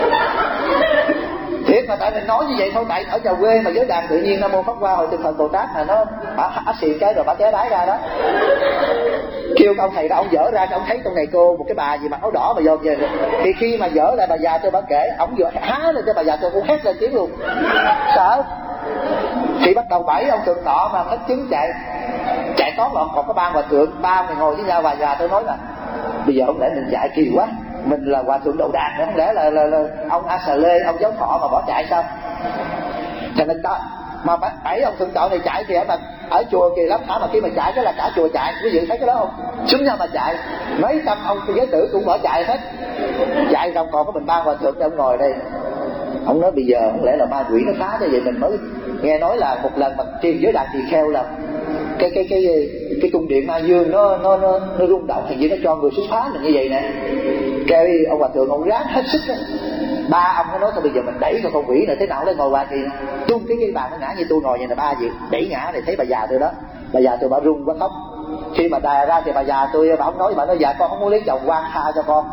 Thiệt mà tại mình nói như vậy thôi, tại ở nhà quê mà giới đàn tự nhiên Nam Mô Pháp Hoa Hội Thượng Phật Bồ Tát là nó ác xì cái rồi bà té đái ra đó. Kêu ông thầy ra, ông dở ra, ông thấy trong này cô một cái bà gì mặc áo đỏ mà dồn về. Thì khi mà dở lại bà già tôi bà kể, ông vừa há lên cho bà già tôi cũng hét lên tiếng luôn. Sợ Khi bắt đầu 7 ông thượng tọa mà thất chứng chạy tóm lọn, còn có 3 hòa thượng, 3 người ngồi với nhau. Và già tôi nói là bây giờ không lẽ mình chạy kỳ quá, mình là hòa thượng đầu đàn nữa, không lẽ là ông A Sà Lê, ông Giáo Thọ mà bỏ chạy sao? Cho nên đó mà 7 ông thượng tọa này chạy thì ở chùa kỳ lắm hả, mà khi mà chạy cái là cả chùa chạy. Quý vị thấy cái đó không? Xuống nhau mà chạy, mấy trăm ông giới tử cũng bỏ chạy hết. Chạy xong còn có mình 3 hòa thượng ông ngồi đây. Ông nói bây giờ không lẽ là ma quỷ nó phá thế vậy? Mình mới nghe nói là một lần mà trên giới đàn tỳ kheo là cái cung điện Ma Dương nó rung động, hình như nó cho người xuất phá là như vậy nè. Cái ông hòa thượng ông ráng hết sức đó. 3 ông nó nói thôi bây giờ mình đẩy con quỷ này thế nào để ngồi qua thì tung cái bàn nó ngã như tôi ngồi vậy là 3 việc đẩy ngã này. Thấy bà già tôi đó, bà già tôi bà run quá khóc. Khi mà đà ra thì bà già tôi bà không nói dạ con không muốn lấy chồng, quan tha cho con.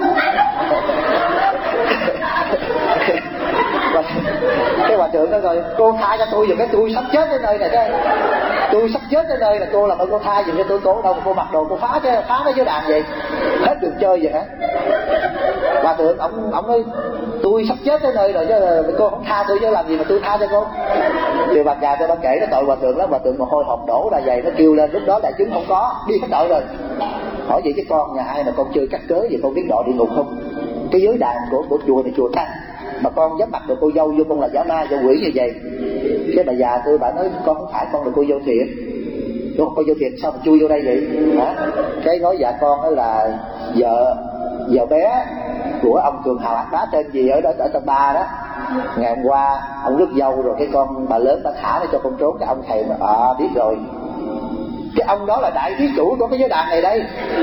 Cái hòa thượng đó rồi cô tha cho tôi, giờ cái tôi sắp chết đến nơi này đó, tôi sắp chết đến nơi là cô làm ơn cô tha dùm cho tôi. Cô đâu mà cô mặc đồ cô phá nó với đàn vậy, hết đường chơi vậy hả? Hòa thượng ông nói tôi sắp chết đến nơi rồi chứ cô không tha tôi chứ làm gì mà tôi tha cho cô. Thì bà già tôi đã kể nó tội hòa thượng lắm. Hòa thượng mồ hôi hột đổ ra vậy, nó kêu lên. Lúc đó đại chúng không có, đi hết tội rồi. Hỏi vậy cái con nhà ai mà con chơi cắt cớ vậy, con biết đọa địa ngục không? Cái giới đàn của chùa này chùa Tăng mà con dám mặc được cô dâu vô, con là giả ma giả quỷ như vậy. Cái bà già tôi bà nói con không phải con là cô dâu thiệt. Cô dâu thiệt sao mà chui vô đây vậy hả? Cái nói dạ con đó là vợ bé của ông Cường Hào Ác Bá tên gì ở tầng 3 đó. Ngày hôm qua ông rước dâu rồi cái con bà lớn bà thả nó cho con trốn. Cái ông thầy nó biết rồi, cái ông đó là đại thí chủ của cái giới đàn này đây.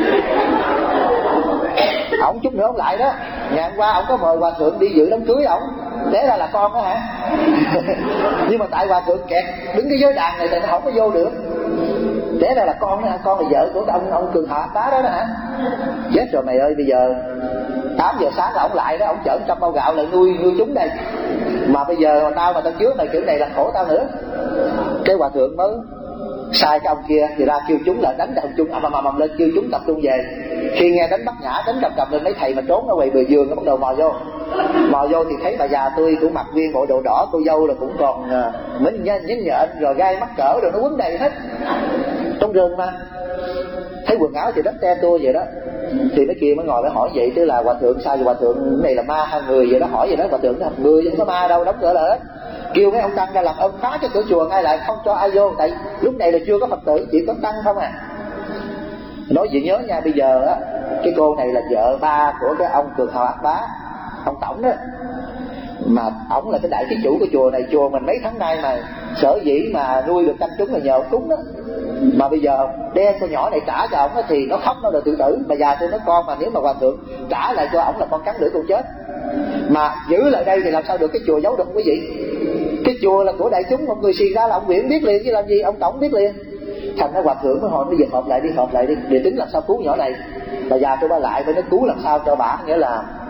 Ông chút nữa ông lại đó. Ngày hôm qua ông có mời hòa thượng đi dự đám cưới ông, thế là con đó hả? Nhưng mà tại hòa thượng kẹt đứng cái giới đàn này thì nó không có vô được. Thế là con đó hả? Con là vợ của ông Cường Hào Ác Bá đó hả? Chết rồi mày ơi, bây giờ 8 giờ sáng là ông lại đó, ông chở 100 bao gạo lại nuôi chúng đây. Mà bây giờ tao chứa mày kiểu này là khổ tao nữa. Cái hòa thượng mới sai cái ông kia thì ra kêu chúng là đánh cái ông chung ầm lên, kêu chúng tập trung về. Khi nghe đánh bắt nhã, đánh cầm lên, mấy thầy mà trốn ở ngoài bờ vườn nó bắt đầu mò vô thì thấy bà già tôi cũng mặc nguyên bộ đồ đỏ, cô dâu là cũng còn nhẫn nhện rồi gai mắc cỡ rồi nó quấn đầy hết trong rừng mà. Thấy quần áo thì đất te tua vậy đó. Thì mấy kia mới ngồi mới hỏi vậy, tức là hòa thượng sao vậy? Hòa thượng này là ma hay người vậy đó, hỏi vậy đó. Hòa thượng là người chứ không có ma đâu, đóng cửa lại hết. Kêu mấy ông tăng ra làm ơn phá cái cửa chùa ngay lại, không cho ai vô. Tại lúc này là chưa có Phật tử, chỉ có tăng không à. Nói gì nhớ nha, bây giờ á cái cô này là vợ ba của cái ông Cường Hào Ác Bá, ông tổng đó. Mà ổng là cái đại thí chủ của chùa này. Chùa mình mấy tháng nay mà sở dĩ mà nuôi được canh chúng là nhờ ông Túng đó. Mà bây giờ đem con nhỏ này trả cho ổng thì nó khóc, nó đòi tự tử. Bà già tôi nói con mà nếu mà hòa thượng trả lại cho ổng là con cắn lưỡi con chết. Mà giữ lại đây thì làm sao được, cái chùa giấu được không quý vị? Cái chùa là của đại chúng, một người xì ra là ông Nguyễn biết liền chứ làm gì ông tổng biết liền. Thành ra hòa thượng mới hỏi bây giờ họp lại đi để tính làm sao cứu nhỏ này. Bà già tôi ba lại với nó cứu làm sao cho bà, nghĩa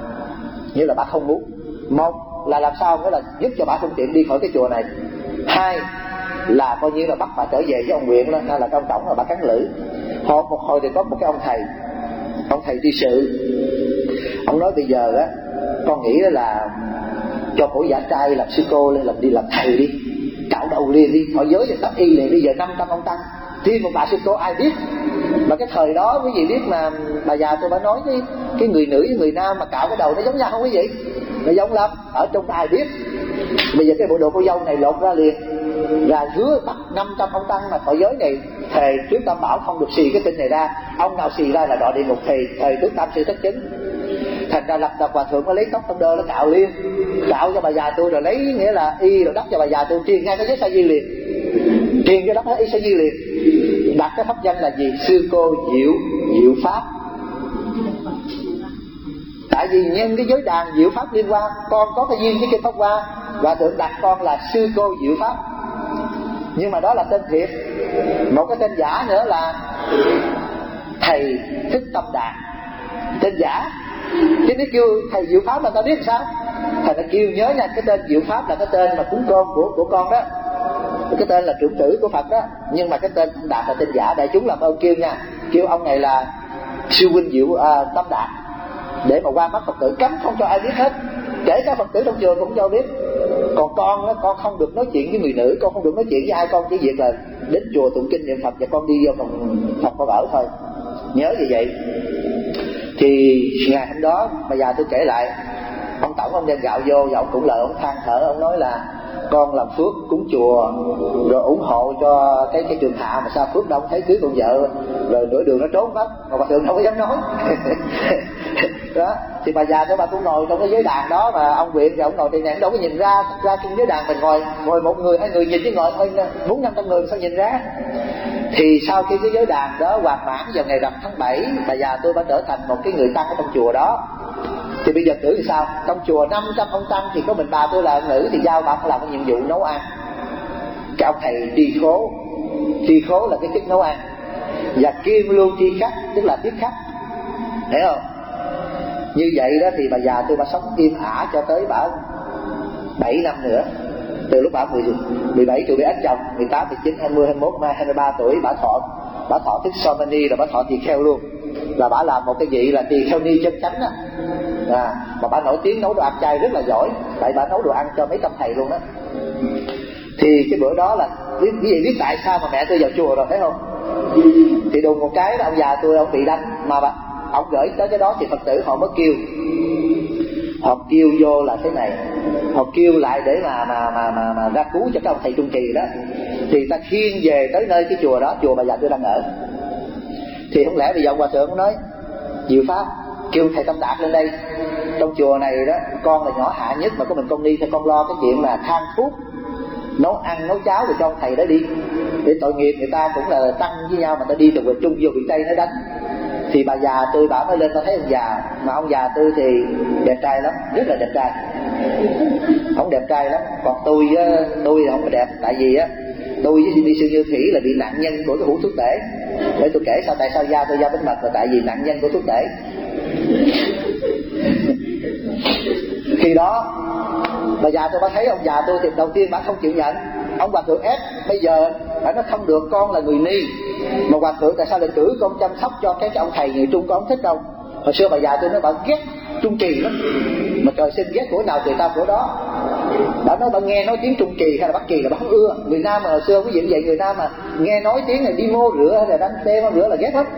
là bà không muốn. Một là làm sao nghĩa là giúp cho bà thuận tiện đi khỏi cái chùa này. Hai là coi như là bắt bà trở về với ông Nguyễn đó, hay là cái ông tổng là bà cắn lưỡi. Một hồi thì có một cái ông thầy đi sự. Ông nói bây giờ á con nghĩ là cho cổ giả trai làm sư cô lên, đi làm thầy đi, cạo đầu liền đi, họ giới cho tắt y liền. Bây giờ 500 ông tăng, riêng một bà sư cô ai biết. Mà cái thời đó quý vị biết mà, bà già tôi đã nói cái người nữ với người nam mà cạo cái đầu nó giống nhau không quý vị? Nó giống lắm, ở trong ai biết. Bây giờ cái bộ đồ cô dâu này lột ra liền, ra hứa bắt 500 ông tăng mà thọ giới này thề trước Tam Bảo không được xì cái tin này ra. Ông nào xì ra là đọa địa ngục, thề trước Tam Sư Thất Chứng. Thành ra lập đập hòa thượng mới lấy tóc tâm đơ nó cạo liền, cạo cho bà già tôi rồi lấy nghĩa là y rồi đắp cho bà già tôi, truyền ngay cái giấy sa di liền, truyền cho đắp hết y sa di liền, đặt cái pháp danh là gì? Sư cô diệu pháp. Tại vì nhân cái giới đàn diệu pháp liên quan, con có cái duyên với cái pháp hoa, hòa thượng đặt con là sư cô diệu pháp. Nhưng mà đó là tên thiệt. Một cái tên giả nữa là thầy Thích Tâm Đạt, tên giả. Chứ nếu kêu thầy diệu pháp là ta biết sao? Thầy nó kêu nhớ nha, cái tên diệu pháp là cái tên mà cúng con của con đó, cái tên là trưởng tử của Phật đó. Nhưng mà cái tên Tâm Đạt là tên giả. Đại chúng làm ơn kêu nha, kêu ông này là sư huynh Tâm Đạt, để mà qua mắt Phật tử, cấm không cho ai biết hết, kể cả Phật tử trong trường cũng cho biết. Còn con đó, con không được nói chuyện với người nữ, con không được nói chuyện với ai, con chỉ việc là đến chùa tụng kinh niệm Phật và con đi vô phòng Phật con ở thôi. Nhớ như vậy. Thì ngày hôm đó bà già tôi kể lại, ông tổng ông đem gạo vô và ông cũng lời ông than thở, ông nói là con làm phước cúng chùa rồi ủng hộ cho cái trường Hạ mà sao phước đâu thấy cưới con vợ rồi nửa đường nó trốn mất mà bà thường đâu có dám nói. Đó thì bà già của bà cũng ngồi trong cái giới đàn đó mà ông Quyện thì ông ngồi trên này đâu có nhìn ra trên giới đàn mình ngồi một người hai người nhìn chứ ngồi hơn 400-500 người sao nhìn ra. Thì sau khi cái giới đàn đó hoàn mãn vào ngày rằm tháng 7, bà già tôi đã trở thành một cái người tăng ở trong chùa đó. Thì bây giờ tưởng thì sao? Trong chùa 500 ông tăng thì có mình bà tôi là nữ, thì giao bà phải làm cái nhiệm vụ nấu ăn. Cái ông thầy tri khố là cái chức nấu ăn, và kim lưu tri khách tức là tiếp khách, hiểu không? Như vậy đó thì bà già tôi bà sống yên ả cho tới bà 7 năm nữa. Từ lúc bà 17 tuổi bị ách chồng, 18, 19, 20, 21, 23 tuổi bà thọ thích Somani là bà thọ tỳ kheo luôn. Là bà làm một cái vị là tỳ kheo ni chân chánh á. Mà bà nổi tiếng nấu đồ ăn chay rất là giỏi, tại bà nấu đồ ăn cho mấy trăm thầy luôn đó. Thì cái bữa đó là biết tại sao mà mẹ tôi vào chùa rồi, thấy không? Thì đùng một cái đó, ông già tôi ông bị đánh, mà ông gửi tới cái đó thì Phật tử họ mới kêu. Họ kêu vô là thế này, họ kêu lại để mà ra cứu cho các ông thầy trung trì đó. Thì ta khiêng về tới nơi cái chùa đó, chùa bà già tôi đang ở. Thì không lẽ bây giờ ông hòa thượng cũng nói diệu pháp kêu thầy Tâm Đạt lên đây, trong chùa này đó con là nhỏ hạ nhất mà có mình con đi thì con lo cái chuyện là than thuốc nấu ăn nấu cháo rồi cho ông thầy đó đi, để tội nghiệp người ta cũng là tăng với nhau mà ta đi từ miền Trung vô miền Tây nó đánh. Thì bà già tôi bà mới lên, ta thấy ông già, mà ông già tôi thì đẹp trai lắm, rất là đẹp trai, ông đẹp trai lắm. Còn tôi không có đẹp, tại vì á tôi với đi sư Như Thủy là bị nạn nhân của cái hũ thuốc tể. Để tôi kể sao tại sao da tôi da bánh mật là tại vì nạn nhân của thuốc tể. Khi đó bà già tôi bà thấy ông già tôi thì đầu tiên bà không chịu nhận. Ông hòa thượng ép bây giờ bà nói không được, con là người ni mà hòa thượng tại sao lại cử con chăm sóc cho cái ông thầy người Trung, con không thích đâu. Hồi xưa bà già tôi nói bà ghét Trung Trì lắm, mà trời sinh ghét của nào người ta của đó. Bà nói bà nghe nói tiếng Trung Trì hay là Bắc Kỳ là bà không ưa. Người Nam mà hồi xưa quý vị vậy, người Nam mà nghe nói tiếng này đi mô rửa hay là đánh tê mô rửa là ghét lắm.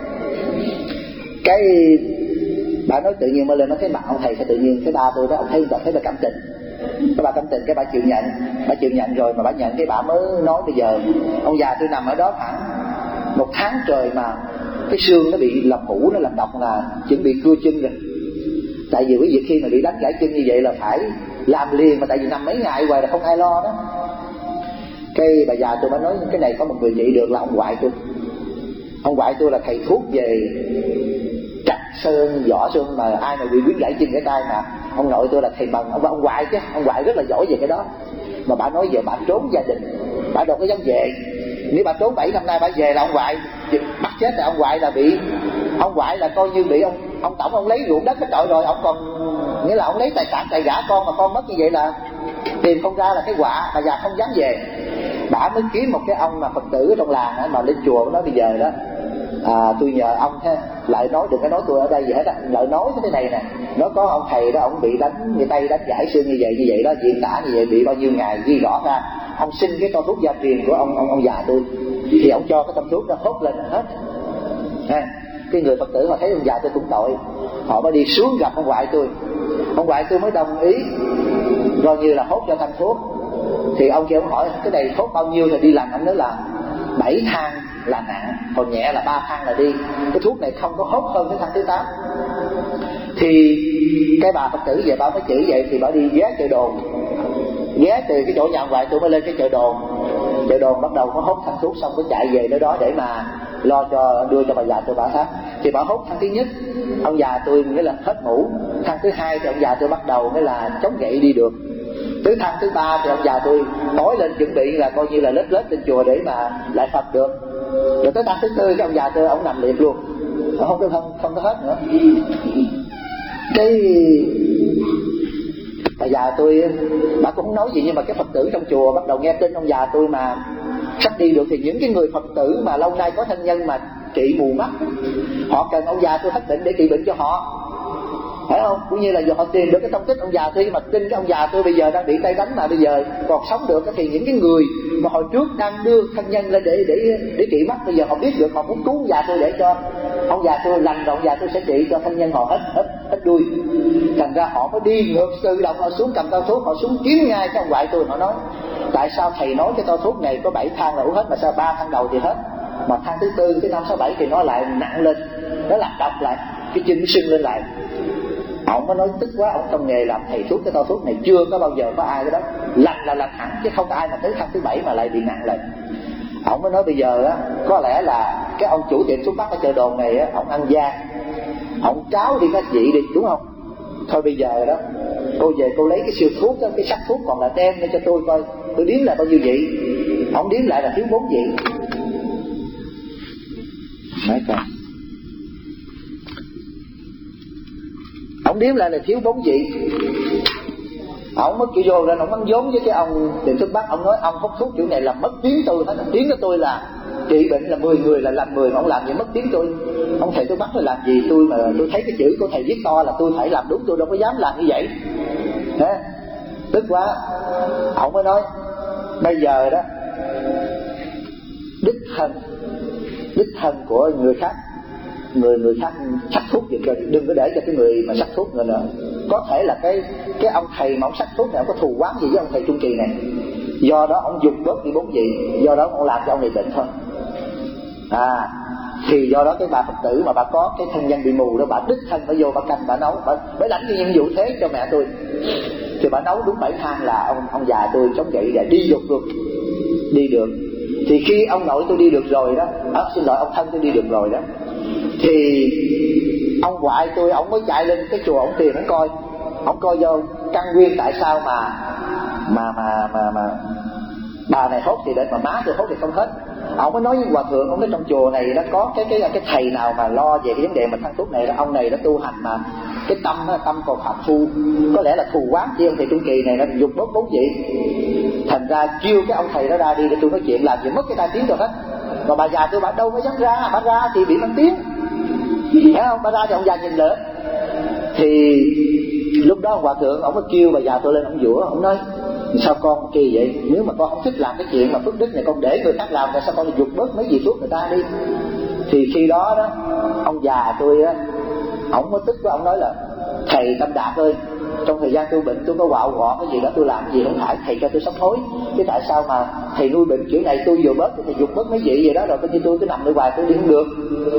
Cái bà nói tự nhiên mà lên nó thấy mặt ông thầy, cái tự nhiên cái ba tôi đó ông thấy bà cảm tình. Cái bà cảm tình cái bà chịu nhận rồi, mà bà nhận cái bà mới nói bây giờ ông già tôi nằm ở đó khoảng 1 tháng trời mà cái xương nó bị làm mũ, nó làm độc là chuẩn bị cưa chân rồi. Tại vì quý vị khi mà bị đánh gãy chân như vậy là phải làm liền, mà tại vì nằm mấy ngày hoài là không ai lo đó. Cái bà già tôi mới nói cái này có một người trị được là ông ngoại tôi. Ông ngoại tôi là thầy thuốc về trạch sơn võ sơn, mà ai mà bị biến gãy chân gãy tay mà ông nội tôi là thầy Mần, ông ngoại chứ, ông ngoại rất là giỏi về cái đó. Mà bà nói giờ bà trốn gia đình, bà đâu có dám về. Nếu bà trốn 7 năm nay bà về là ông ngoại bắt chết, là ông ngoại là bị, ông ngoại là coi như bị ông tổng ông lấy ruộng đất cái trọi rồi, ông còn nghĩa là ông lấy tài sản tài gả con, mà con mất như vậy là tìm không ra là cái quả. Bà già không dám về, bà mới kiếm một cái ông mà Phật tử ở trong làng ấy, mà lên chùa nói bây giờ đó tôi nhờ ông ha, lại nói đừng có nói tôi ở đây gì hết á, lại nói cái này nè, nó có ông thầy đó ông bị đánh người tay đánh gãy xương như vậy đó, diễn tả như vậy bị bao nhiêu ngày ghi rõ ra, ông xin cái con thuốc gia truyền của ông già tôi, thì ông cho cái con thuốc nó hốt lên hết ha. Cái người Phật tử họ thấy ông già tôi cũng tội, họ mới đi xuống gặp ông ngoại tôi mới đồng ý, coi như là hốt cho thanh thuốc. Thì ông kia ông hỏi cái này hốt bao nhiêu thì đi làm, ông nói là 7 thang là nặng, còn nhẹ là 3 thang là đi. Cái thuốc này không có hốt hơn cái thang thứ 8. Thì cái bà Phật tử về bà mới chỉ vậy, thì bà đi ghé chợ Đồn, ghé từ cái chỗ nhà ông ngoại tôi mới lên cái chợ Đồn bắt đầu có hốt thang thuốc, xong mới chạy về nơi đó để mà lo cho đưa cho bà già tôi bà thác. Thì bà hốt thang thứ nhất ông già tôi nghĩa là hết mũ, thang thứ 2 thì ông già tôi bắt đầu mới là chống gậy đi được, tới thang thứ 3 thì ông già tôi nói lên chuẩn bị là coi như là lết lên chùa để mà lại Phật được. Rồi tới thang thứ 4 cái ông già tôi ông nằm liệt luôn, không có hết nữa. Cái bà già tôi bà cũng không nói gì, nhưng mà cái Phật tử trong chùa bắt đầu nghe tin ông già tôi mà sắp đi được, thì những cái người Phật tử mà lâu nay có thân nhân mà trị mù mắt, họ cần ông già tôi hết bệnh để trị bệnh cho họ. phải không? Cũng như là giờ họ tìm được cái tông tích ông già tôi, mà tin cái ông già tôi bây giờ đang bị tay đánh mà bây giờ còn sống được, thì những cái người mà hồi trước đang đưa thân nhân lên để trị mắt, bây giờ họ biết được, họ muốn cứu ông già tôi để cho ông già tôi lành rồi ông già tôi sẽ trị cho thân nhân họ hết đuôi. Thành ra họ mới đi ngược tự động, họ xuống cầm tao thuốc, họ xuống kiếm ngay cái ông ngoại tôi. Họ nói tại sao thầy nói cái tao thuốc này có 7 thang là uống hết, mà sao 3 thang đầu thì hết, mà thang thứ 4, cái 5, 6, 7 thì nó lại nặng lên, nó làm độc lại, cái chân sưng lên lại. Ông mới nói tức quá, ông trong nghề làm thầy thuốc cái tao thuốc này chưa có bao giờ có ai cái đó lành là lành hẳn, chứ không có ai mà tới thang thứ 7 mà lại bị nặng lại. Ông mới nói bây giờ á, có lẽ là cái ông chủ tiệm thuốc bắc ở chợ Đồn này á, ông ăn gian, ông cáo đi các vị đi, đúng không? Thôi bây giờ đó, cô về cô lấy cái siêu thuốc đó, cái sắc thuốc còn là đem để cho tôi coi, tôi đếm lại bao nhiêu vị. Ông đếm lại là thiếu 4 vị. Nói coi, ông đếm lại là thiếu 4 vị. Ông mới kêu vô lên, ông ăn vốn với cái ông tiệm thuốc bắc. Ông nói ông hút thuốc kiểu này là mất tiếng tôi hết. Tiếng của tôi là trị bệnh là 10 người là làm 10, mà ông làm gì mất tiếng tôi. Ông thầy thuốc bắc tôi làm gì tôi mà tôi thấy cái chữ của thầy viết to là tôi phải làm đúng, tôi đâu có dám làm như vậy. Thế tức quá, ông mới nói bây giờ đó đích thân của người khác, người khác sắc thuốc gì rồi, đừng có để cho cái người mà sắc thuốc nữa. Có thể là cái ông thầy mà ông sắc thuốc này ông có thù oán gì với ông thầy Trung Kỳ này, do đó ông dùng bớt đi 4 vị, do đó ông làm cho ông này bệnh thôi. Thì do đó cái bà Phật tử mà bà có cái thân nhân bị mù đó, bà đích thân bà vô bà canh bà nấu, bà lãnh cái nhiệm vụ thế cho mẹ tôi. Thì bà nấu đúng 7 thang là ông già tôi chống gậy để đi dục được, đi được. Thì khi ông nội tôi đi được rồi đó, xin lỗi, ông thân tôi đi được rồi đó, thì ông ngoại tôi ông mới chạy lên cái chùa, ông tìm ông coi vô căn nguyên tại sao mà bà này hốt thì để mà má tôi hốt thì không hết. Ông mới nói với hòa thượng, ông nói trong chùa này nó có cái thầy nào mà lo về cái vấn đề mà thăng thuốc này đó, ông này đã tu hành mà cái tâm còn phạm phu, có lẽ là thù quán chi ông thầy Trung Kỳ này nó dục bớt 4 vị. Thành ra kêu cái ông thầy đó ra đi để tôi nói chuyện, làm gì mất cái tai tiếng rồi hết. Mà bà già tôi bà đâu có dám ra, bà ra thì bị mang tiếng, thấy không? Bà ra thì ông già nhìn lỡ. Thì lúc đó hòa thượng ông mới kêu bà già tôi lên, ông giũa, ông nói sao con kỳ vậy, nếu mà con không thích làm cái chuyện mà phước đức này con để người khác làm, tại sao con dục bớt mấy vị thuốc người ta đi. Thì khi đó đó ông già tôi á, ông mới tức quá, ông nói là thầy Tâm Đạt ơi, trong thời gian tôi bệnh tôi có quạo quọ cái gì đó tôi làm gì không phải, thầy cho tôi sám hối, chứ tại sao mà thầy nuôi bệnh kiểu này, tôi vừa bớt thì dục bớt mấy vị vậy đó, rồi coi như tôi cứ nằm nơi hoài tôi đi không được.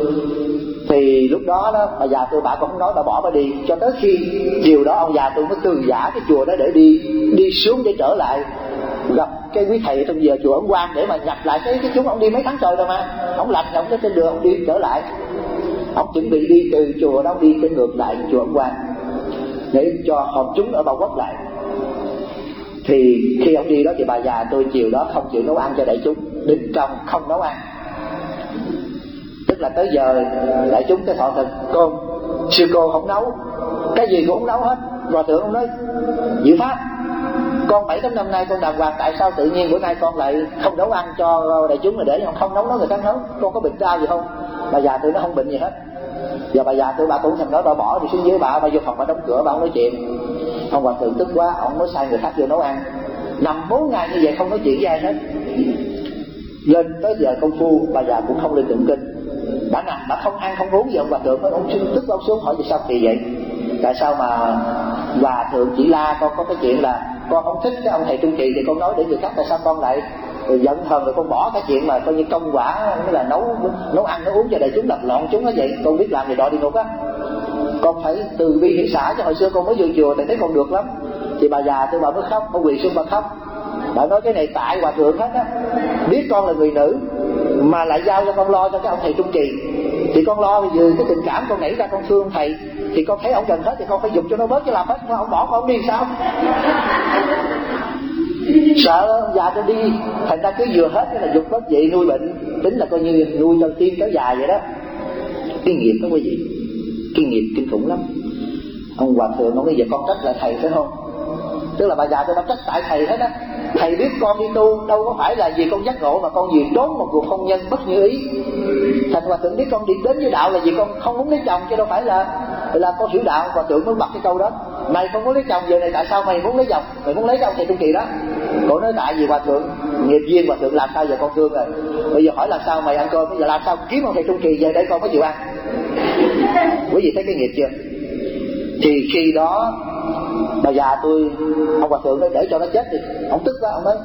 Thì lúc đó đó bà già tôi bà cũng không nói, bà bỏ bà đi, cho tới khi chiều đó ông già tôi mới từ giả cái chùa đó để đi xuống để trở lại gặp cái quý thầy trong giờ chùa Ấn Quang để mà nhập lại cái chúng ông đi mấy tháng trời rồi mà ông lạnh, ông tới trên đường ông đi trở lại, ông chuẩn bị đi từ chùa đó đi trên ngược lại chùa Ấn Quang để cho hồn chúng ở Bảo Quốc lại. Thì khi ông đi đó thì bà già tôi chiều đó không chịu nấu ăn cho đại chúng, định trong không nấu ăn. Tức là tới giờ đại chúng cái thọ thực con sư cô không nấu, cái gì cũng không nấu hết. Hòa thượng ông nói Diệu Pháp, con 7-8 năm nay con đàng hoàng, tại sao tự nhiên bữa nay con lại không nấu ăn cho đại chúng, là để không nấu người khác nấu, con có bệnh đau gì không? Bà già tôi nó không bệnh gì hết. Giờ bà già tôi bà cũng thèm nói, bà bỏ đi xuống dưới, bà vô phòng bà đóng cửa, bà không nói chuyện. Ông hòa thượng tức quá, ông mới sai người khác vô nấu ăn, nằm 4 ngày như vậy không nói chuyện với ai hết. Lên tới giờ công phu bà già cũng không lên tụng kinh, bà nằm bà không ăn không uống gì. Ông hòa thượng nói, ông tức ông xuống hỏi vì sao kỳ vậy, tại sao mà hòa thượng chỉ la con có cái chuyện là con không thích cái ông thầy Trung Kỳ thì con nói để người khác, tại sao con lại giận hờn rồi con bỏ cái chuyện mà coi như công quả là nấu ăn nấu uống cho đại chúng, lập loạn chúng nó vậy, con biết làm thì đòi đi ngục á, con phải từ bi hỷ xả, cho hồi xưa con mới vô chùa thì thấy con được lắm. Thì bà già tôi bà mới khóc, bà quỳ xuống bà khóc, bà nói cái này tại hòa thượng hết á, biết con là người nữ mà lại giao cho con lo cho cái ông thầy Trung Kỳ, thì con lo vì cái tình cảm con nảy ra, con thương thầy, thì con thấy ông cần hết thì con phải dùng cho nó bớt, chứ làm hết mà ông bỏ con đi sao? Sợ ông già tôi đi, thành ra cứ vừa hết cái là dục bớt vậy, nuôi bệnh, tính là coi như nuôi cho tiên kéo dài vậy đó. Cái nghiệp đó quý vị, cái nghiệp kinh khủng lắm. Ông hòa thượng ông nói giờ con trách lại thầy phải không? Tức là bà già tôi đã trách tại thầy hết á. Thầy biết con đi tu đâu có phải là vì con giác ngộ, mà con vì trốn một cuộc hôn nhân bất như ý. Thành hòa thượng biết con đi đến với đạo là vì con không muốn lấy chồng, chứ đâu phải là Thì là con hiểu đạo, Hòa thượng mới bật cái câu đó: mày không muốn lấy chồng giờ này tại sao mày muốn lấy chồng? Mày muốn lấy cái ông thầy Trung Kỳ đó. Cổ nói tại vì Hòa thượng nghiệp duyên, Hòa thượng làm sao giờ con thương rồi. Bây giờ hỏi làm sao mày ăn cơm, bây giờ làm sao kiếm ông thầy Trung Kỳ về để con có chịu ăn. Quý vị thấy cái nghiệp chưa? Thì khi đó bà già tôi, ông Hòa thượng nói để cho nó chết đi. Ông tức quá, ông nói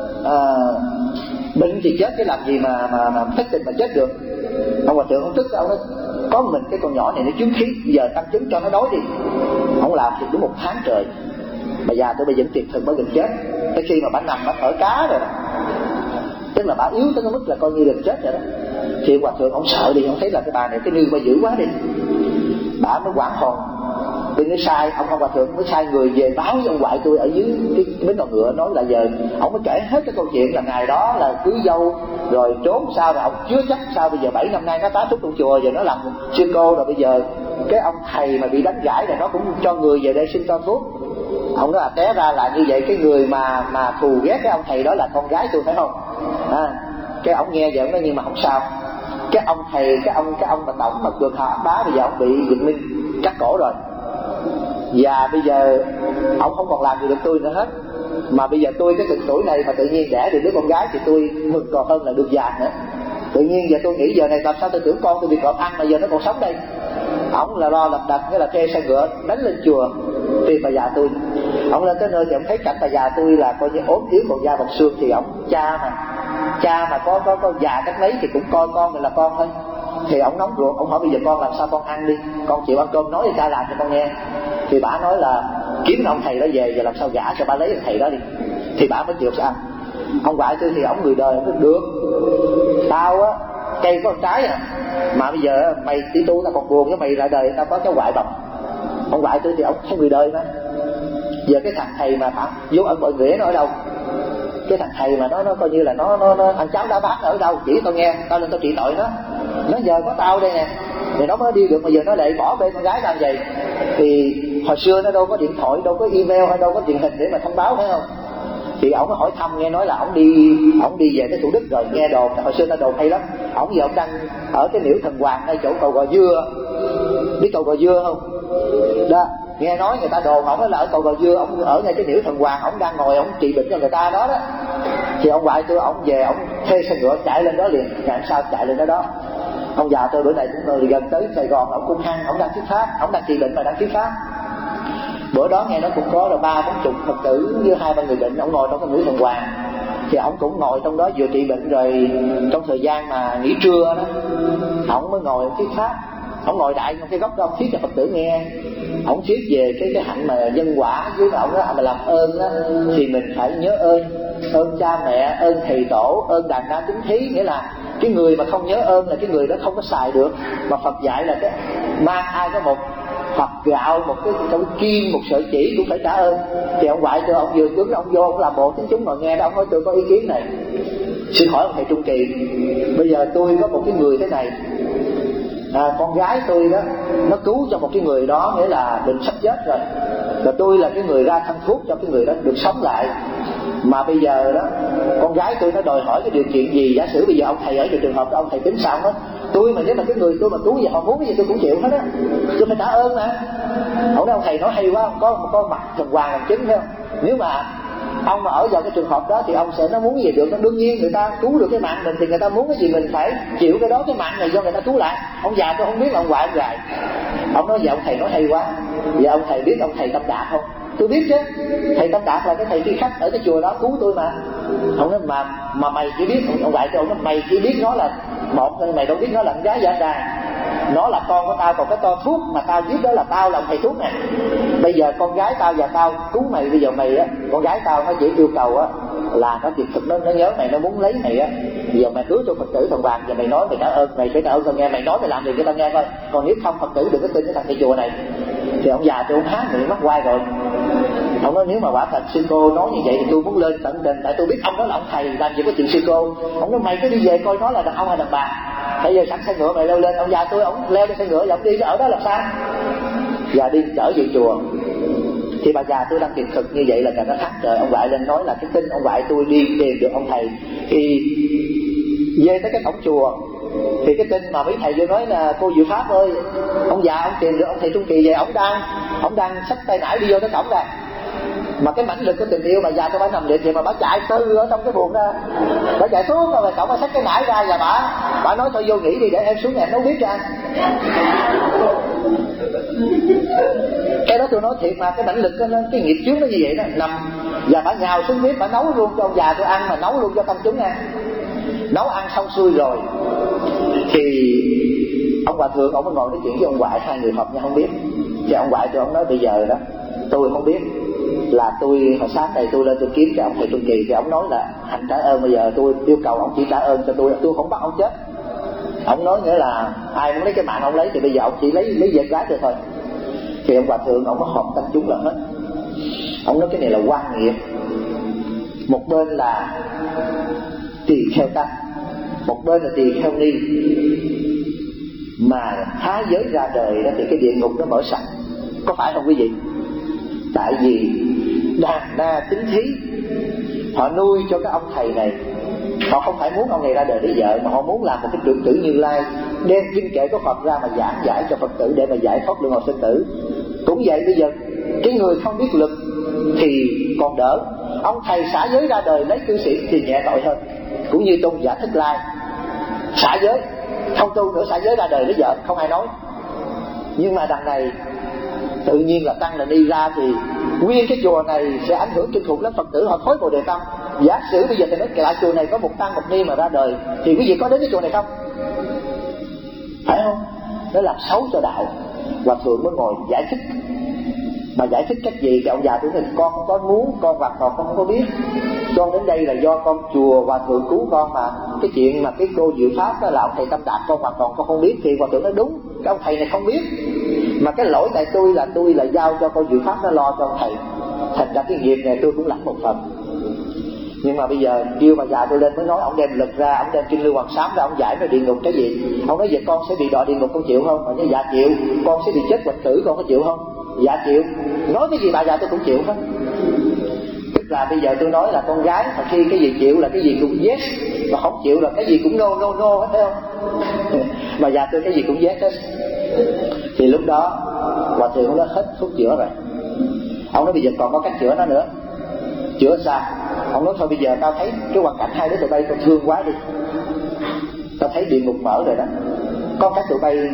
bệnh thì chết chứ làm gì mà thất tình mà chết được. Ông Hòa thượng ông tức quá, ông nói có mình cái con nhỏ này nó chứng khí, giờ tăng chứng cho nó đói đi. Ông làm thì đúng 1 tháng trời. Bà già tôi bây giờ tiệt thần mới gần chết. Tới khi mà bà nằm bà thở cá rồi đó, tức là bà yếu tới cái mức là coi như gần chết rồi đó. Thì Hòa thượng ông sợ đi, ông thấy là cái bà này cái nư bà dữ quá đi. Bà mới hoảng hồn, vì nó sai ông Hòa thượng mới sai người về báo với ông ngoại tôi ở dưới cái bến đò ngựa, nói là giờ ông mới kể hết cái câu chuyện là ngày đó là cưới dâu rồi trốn sao, rồi ông chứa chấp sao, bây giờ 7 năm nay nó tá túc trong chùa, giờ nó làm sư cô rồi, bây giờ cái ông thầy mà bị đánh gãi là nó cũng cho người về đây xin cho thuốc. Ông nói là té ra là như vậy, cái người mà thù ghét cái ông thầy đó là con gái tôi phải không? Cái ông nghe vậy ông nói nhưng mà không sao. Cái ông thầy, cái ông mà tổng mà được họ bá, bây giờ ông bị giật minh cắt cổ rồi. Và bây giờ ông không còn làm gì được tôi nữa hết. Mà bây giờ tôi cái tuổi này mà tự nhiên đẻ được đứa con gái thì tôi mừng còn hơn là được già nữa. Tự nhiên giờ tôi nghĩ giờ này làm sao tôi tưởng con tôi bị cọp ăn mà giờ nó còn sống đây. Ông là lo lập đật, nghĩa là thuê xe ngựa đánh lên chùa tìm bà già tôi. Ông lên tới nơi thì ông thấy cảnh bà già tôi là coi như ốm yếu còn da bọc xương. Thì ông cha mà có già cách mấy thì cũng coi con mình là con thôi. Thì ông nóng ruột, ông hỏi bây giờ con làm sao con ăn đi, con chịu ăn cơm nói cho cha làm cho con nghe. Thì bà nói là kiếm ông thầy đó về, giờ làm sao gả cho bà lấy ông thầy đó đi. Thì bà mới chịu ăn. Ông ngoại tôi thì ông người đời ông nói được, tao á cây có một trái mà bây giờ mày đi tu tao còn buồn với mày lại đời tao có cháu ngoại bọc. Ông ngoại tôi thì ông không người đời mà. Giờ cái thằng thầy mà vô ẩn mọi người nó ở đâu? Cái thằng thầy mà nó coi như là nó ăn cháo đá bát ở đâu, chỉ tao nghe, tao lên tao trị tội nó giờ có tao đây nè, thì nó mới đi được, mà giờ nó lại bỏ bê con gái tao vậy. Thì hồi xưa nó đâu có điện thoại, đâu có email hay đâu có truyền hình để mà thông báo phải không? Thì ổng mới hỏi thăm, nghe nói là ổng đi về cái Thủ Đức rồi, nghe đồn hồi xưa ta đồn hay lắm. Ổng giờ ổng đang ở cái Miễu Thần Hoàng ngay chỗ cầu Gò Dưa, biết cầu Gò Dưa không? Đó, nghe nói người ta đồn ổng là ở cầu Gò Dưa, ổng ở ngay cái Miễu Thần Hoàng, ổng đang ngồi ổng trị bệnh cho người ta đó đó. Thì ông ngoại tôi ổng về ổng thuê xe ngựa chạy lên đó liền, ngày sau chạy lên đó. Ông già tôi bữa nay cũng gần tới Sài Gòn, ổng cũng hăng, ổng đang thuyết pháp, ổng đang trị bệnh mà đang thuyết pháp. Bữa đó nghe nó cũng có là 30-40 Phật tử với 2-3 người bệnh, ổng ngồi trong cái Miễu Thần Hoàng. Thì ổng cũng ngồi trong đó vừa trị bệnh rồi trong thời gian mà nghỉ trưa đó, ổng mới ngồi thuyết pháp. Ổng ngồi đại trong cái góc đó, ổng thuyết cho Phật tử nghe. Ổng thuyết về cái hạnh mà nhân quả với ổng đó, mà làm ơn đó thì mình phải nhớ ơn cha mẹ, ơn thầy tổ, ơn đàn na tính thí. Nghĩa là cái người mà không nhớ ơn là cái người đó không có xài được. Mà Phật dạy là cái mang ai có một hoặc gạo, một cái kim, một sợi chỉ cũng phải trả ơn. Thì ông ngoại tôi, ông vừa cứng, ông vô, ông làm bộ tiếng chúng mà nghe đó, ông nói tôi có ý kiến này, xin hỏi ông thầy Trung Kỳ, bây giờ tôi có một cái người thế này, con gái tôi đó nó cứu cho một cái người đó, nghĩa là bệnh sắp chết rồi, tôi là cái người ra thân thuốc cho cái người đó được sống lại. Mà bây giờ đó con gái tôi nó đòi hỏi cái điều kiện gì, giả sử bây giờ ông thầy ở trong trường hợp đó, ông thầy tính sao đó, tôi mà nếu mà cái người tôi mà cứu vậy họ muốn cái gì tôi cũng chịu hết á, tôi phải trả ơn mà. Ông thầy nói hay quá, có mặt thần hoàng làm chứng thấy không? Nếu mà ông mà ở vào cái trường hợp đó thì ông sẽ nó muốn gì được, nó đương nhiên người ta cứu được cái mạng mình thì người ta muốn cái gì mình phải chịu cái đó, cái mạng này do người ta cứu lại. Ông già tôi không biết là ông ngoại ông gài. Ông nói dạ ông thầy nói hay quá. Dạ ông thầy biết ông thầy Tâm Đạt không? Tôi biết chứ, thầy Tâm Đạt là cái thầy khi khách ở cái chùa đó cứu tôi mà. Ông nói mà mày chỉ biết, ông ngoại tôi ông nói mày chỉ biết nó là một thôi, mày đâu biết nó là con gái giả đàn. Nó là con của tao, còn cái to thuốc mà tao giết đó là tao là thầy thuốc nè. Bây giờ con gái tao và tao cứu mày, bây giờ mày á, con gái tao nó chỉ yêu cầu á là nó việc thực nó nhớ mày, nó muốn lấy mày á. Giờ mày cứu cho Phật tử Thần Hoàng, giờ mày nói mày trả ơn, mày phải trả ơn tao nghe, mày nói mày làm gì cho tao nghe coi. Còn nếu không Phật tử đừng có tin cái thằng thầy chùa này. Thì ông già tôi ông há miệng mắc quay rồi. Ông nói nếu mà quả thật sư cô nói như vậy thì tôi muốn lên tận tình, tại tôi biết ông đó là ông thầy, làm gì có chuyện sư cô. Ông nói mày cứ đi về coi nó là đàn ông hay đàn bà. Bây giờ sẵn xe ngựa mày leo lên. Ông già tôi ông leo lên xe ngựa và ông đi ở đó làm sao? Và đi trở về chùa. Thì bà già tôi đang tìm thực như vậy là cả nó thắt rồi. Ông ngoại lên nói là cái tin ông ngoại tôi đi tìm được ông thầy. Thì về tới cái cổng chùa Thì cái tin mà mấy thầy vừa nói là cô Diệu Pháp ơi, ông già ông tìm được ông thầy Trung Kỳ về, ông đang xách tay nải đi vô tới cổng ra. Mà cái mãnh lực của tình yêu bà già tôi phải nằm liệt vậy mà bà chạy từ ở trong cái buồng ra, bà chạy xuống rồi cổng bà xách cái nải ra, và bà nói thôi vô nghỉ đi để em xuống em nấu bếp cho ăn. Cái đó tôi nói thiệt mà, cái mãnh lực đó, cái nghiệp chướng nó như vậy đó, nằm và bà nhào xuống bếp, bà nấu luôn cho ông già tôi ăn, mà nấu luôn cho công chúng ăn. Nấu ăn xong xuôi rồi thì ông Hòa Thượng ông mới ngồi nói chuyện với ông ngoại, hai người hợp nhau không biết. Thì ông ngoại tôi ông nói bây giờ đó tôi không biết, là tôi hồi sáng này tôi lên tôi kiếm cái ông thầy Trung Kỳ, thì ông nói là hành trả ơn, bây giờ tôi yêu cầu ông chỉ trả ơn cho tôi không bắt ông chết. Ông nói nghĩa là ai muốn lấy cái mạng ông lấy, thì bây giờ ông chỉ lấy vợ gái tôi thôi. Thì ông Hòa Thượng ông có họp tăng chúng là hết. Ông nói cái này là quan nghiệp, một bên là tỳ kheo tăng, một bên là tỳ kheo ni, mà phá giới ra đời đó thì cái địa ngục nó mở sẵn, có phải không quý vị? Tại vì đàn na tính thí, họ nuôi cho cái ông thầy này, họ không phải muốn ông này ra đời để vợ, mà họ muốn làm một cái trưởng tử Như Lai, đem kinh kệ của Phật ra mà giảng giải cho Phật tử để mà giải thoát luân hồi sinh tử. Cũng vậy, bây giờ cái người không biết lực thì còn đỡ, ông thầy xả giới ra đời lấy cư sĩ thì nhẹ tội hơn. Cũng như Tôn giả Thích Lai xả giới, không tu nữa, xả giới ra đời lấy vợ, không ai nói. Nhưng mà đằng này tự nhiên là tăng là đi ra thì nguyên cái chùa này sẽ ảnh hưởng kinh khủng lắm, Phật tử họ thối Bồ Đề Tâm. Giả sử bây giờ thì nói lại chùa này có một tăng một ni mà ra đời thì quý vị có đến cái chùa này không? Phải không? Nó làm xấu cho đạo. Hòa Thượng mới ngồi giải thích. Mà giải thích cách gì thì ông già tôi nói con không có muốn, con hoàn toàn con không có biết. Con đến đây là do con chùa Hòa Thượng cứu con mà. Cái chuyện mà cái cô Diệu Pháp đó là ông thầy Tâm Đạt con hoàn toàn con không biết. Thì Hòa Thượng nói đúng, cái ông thầy này không biết. Mà cái lỗi tại tôi là giao cho cô Diệu Pháp nó lo cho ông thầy. Thành ra cái nghiệp này tôi cũng lãnh một phần. Nhưng mà bây giờ kêu bà già tôi lên mới nói, ông đem lực ra, ông đem kinh Lưu Hoàng Sám ra, ông giải về địa ngục cái gì. Ông nói vậy con sẽ bị đọa địa ngục, con chịu không? Ông nói dạ chịu. Con sẽ bị chết bệnh tử, con có chịu không? Dạ chịu. Nói cái gì bà già tôi cũng chịu hết. Tức là bây giờ tôi nói là con gái mà khi cái gì chịu là cái gì cũng yes, mà không chịu là cái gì cũng no hết, thấy không? Bà già tôi cái gì cũng yes hết. Thì lúc đó Hòa Thượng cũng đã hết thuốc chữa rồi. Ông nói bây giờ còn có cách chữa nó nữa. Chữa sao? Ông nói thôi bây giờ tao thấy cái hoàn cảnh hai đứa tụi bay tao thương quá đi, tao thấy địa ngục mở rồi đó, có cách tụi bay,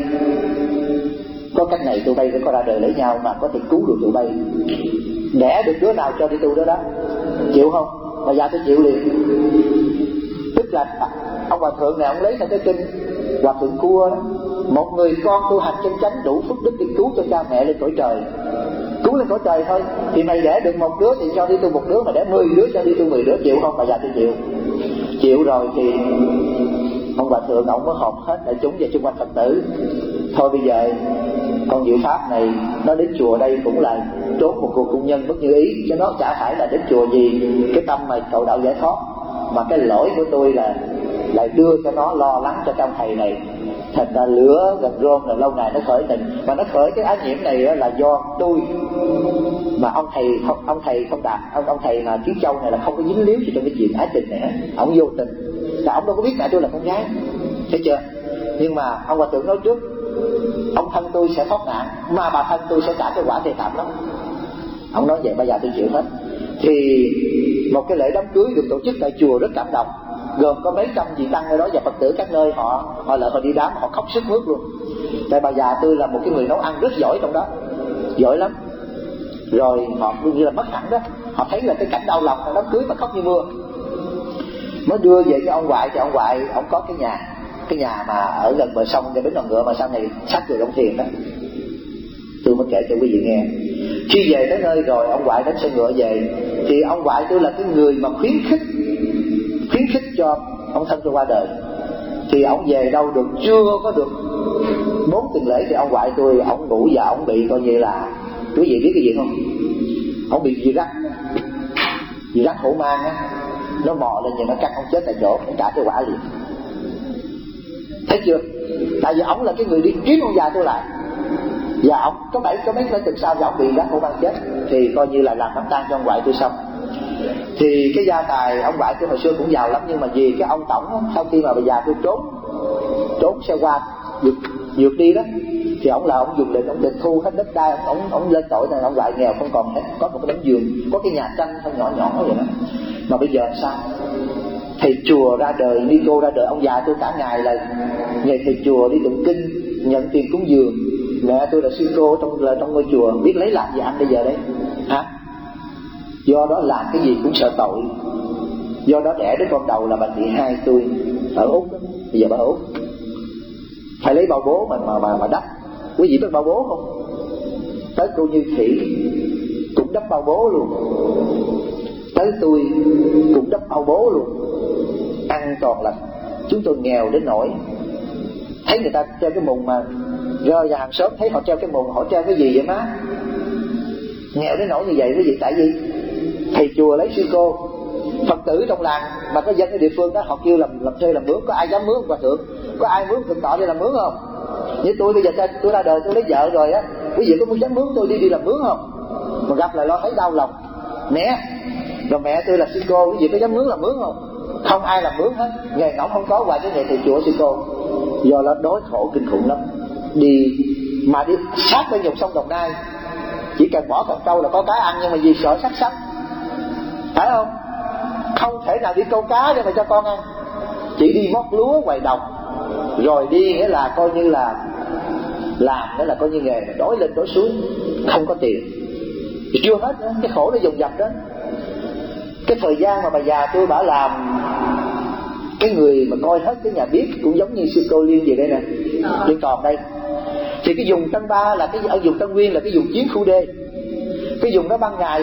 có cách này tụi bay phải có ra đời lấy nhau mà có thể cứu được tụi bay, đẻ được đứa nào cho đi tu đó đó, chịu không? Mà dạ tôi chịu liền. Tức là ông Hòa Thượng này ông lấy theo cái kinh Hòa Thượng Cua đó, một người con tu hành chân chánh đủ phước đức để cứu cho cha mẹ lên cõi trời, cứu lên cõi trời thôi. Thì mày đẻ được một đứa thì cho đi tu một đứa, mà đẻ 10 đứa cho đi tu 10 đứa, chịu không? Bà già tôi chịu. Chịu rồi thì ông Hòa Thượng ông mới họp hết đại chúng và chung quanh Phật tử. Thôi bây giờ con Diệu Pháp này nó đến chùa đây cũng là trốn một cuộc hôn nhân bất như ý, chứ nó chả phải là đến chùa gì cái tâm mà cầu đạo giải thoát. Mà cái lỗi của tôi là lại đưa cho nó lo lắng cho trong thầy này. Thật ra lửa gần rôm là lâu ngày nó khởi tình, mà nó khởi cái ái nhiễm này là do tôi. Mà ông thầy không đạt, ông thầy mà Kiến Châu này là không có dính líu gì trong cái chuyện ái tình này hết. Ông vô tình, là ông đâu có biết mẹ tôi là con gái, thấy chưa? Nhưng mà ông Hòa Thượng nói trước, ông thân tôi sẽ thoát nạn, mà bà thân tôi sẽ trả cái quả thê thảm lắm. Ông nói vậy, bây giờ tôi chịu hết. Thì một cái lễ đám cưới được tổ chức tại chùa rất cảm động, gồm có mấy trăm vị tăng ở đó và Phật tử các nơi, họ lại họ đi đám, họ khóc sướt mướt luôn. Tại bà già tôi là một cái người nấu ăn rất giỏi trong đó, giỏi lắm. Rồi họ như là mất hẳn đó, họ thấy là cái cảnh đau lòng trong đám cưới mà khóc như mưa. Mới đưa về cho ông ngoại, thì ông ngoại ông có cái nhà mà ở gần bờ sông cái bến đò ngựa mà sau này sát chùa Đông Thiền đó. Tôi mới kể cho quý vị nghe. Khi về tới nơi rồi, ông ngoại đánh xe ngựa về, thì ông ngoại tôi là cái người mà khuyến khích cho ông thân tôi qua đời. Thì ông về đâu được, chưa có được 4 tuần lễ thì ông ngoại tôi ông ngủ và ông bị coi như là, quý vị biết cái gì không? Ông bị dị rắc hổ mang á, nó mò lên và nó cắt ông chết tại chỗ, ông trả cái quả liền. Thấy chưa? Tại vì ông là cái người đi kiếm ông già tôi lại, và ông có mấy tuần sau thì ông bị rắc hổ mang chết, thì coi như là làm đám tang cho ông ngoại tôi xong. Thì cái gia tài ông ngoại tôi hồi xưa cũng giàu lắm, nhưng mà vì cái ông tổng sau khi mà bà già tôi trốn xe qua vượt đi đó, thì ông dùng định, ông định thu hết đất đai, ông lên tội này, ông lại nghèo không còn hết, có một cái đống giường, có cái nhà tranh thôi nhỏ nhỏ vậy đó. Mà bây giờ sao? Thầy chùa ra đời, ni cô ra đời, ông già tôi cả ngày là ngày thầy chùa đi tụng kinh, nhận tiền cúng dường. Mẹ tôi là sư cô trong ngôi chùa, biết lấy làm gì ăn bây giờ đấy hả? Do đó làm cái gì cũng sợ tội. Do đó đẻ đứa con đầu là bà chị hai tôi ở Úc đó. Bây giờ bà ở Úc phải lấy bao bố mà đắp. Quý vị biết bao bố không? Tới cô Như Thị cũng đắp bao bố luôn, tới tôi cũng đắp bao bố luôn. Ăn toàn là chúng tôi nghèo đến nỗi thấy người ta treo cái mùng mà rơi vào hàng xóm thấy họ treo cái mùng, họ treo cái gì vậy má? Nghèo đến nỗi như vậy quý vị. Tại vì thầy chùa lấy sư cô, Phật tử trong làng mà có dân ở địa phương đó họ kêu làm thuê làm mướn, có ai dám mướn hòa thượng? Có ai mướn thượng tọa đi làm mướn không? Như tôi bây giờ tôi ra đời tôi lấy vợ rồi á, quý vị có muốn dám mướn tôi đi làm mướn không? Mà gặp lại lo thấy đau lòng né. Rồi mẹ tôi là sư cô, quý vị có dám mướn làm mướn không? Không ai làm mướn hết, nghề ngỗng không có, ngoài cái nghề thầy chùa sư cô. Do đó đói khổ kinh khủng lắm. Đi sát bên dòng sông Đồng Nai, chỉ cần bỏ cần câu là có cá ăn, nhưng mà vì sợ sát sanh, phải không? Không thể nào đi câu cá để mà cho con ăn, chỉ đi móc lúa ngoài đồng, rồi đi nghĩa là coi như là làm, đó là coi như nghề đói lên đói xuống, không có tiền. Chưa hết nữa, cái khổ nó dồn dập đó. Cái thời gian mà bà già tôi bả làm cái người mà coi hết cái nhà bếp, cũng giống như sư cô Liên về đây nè, Liên Toàn đây. Thì cái vùng Tân Ba là cái ở vùng Tân Nguyên là cái vùng chiến khu D. Cái vùng đó ban ngày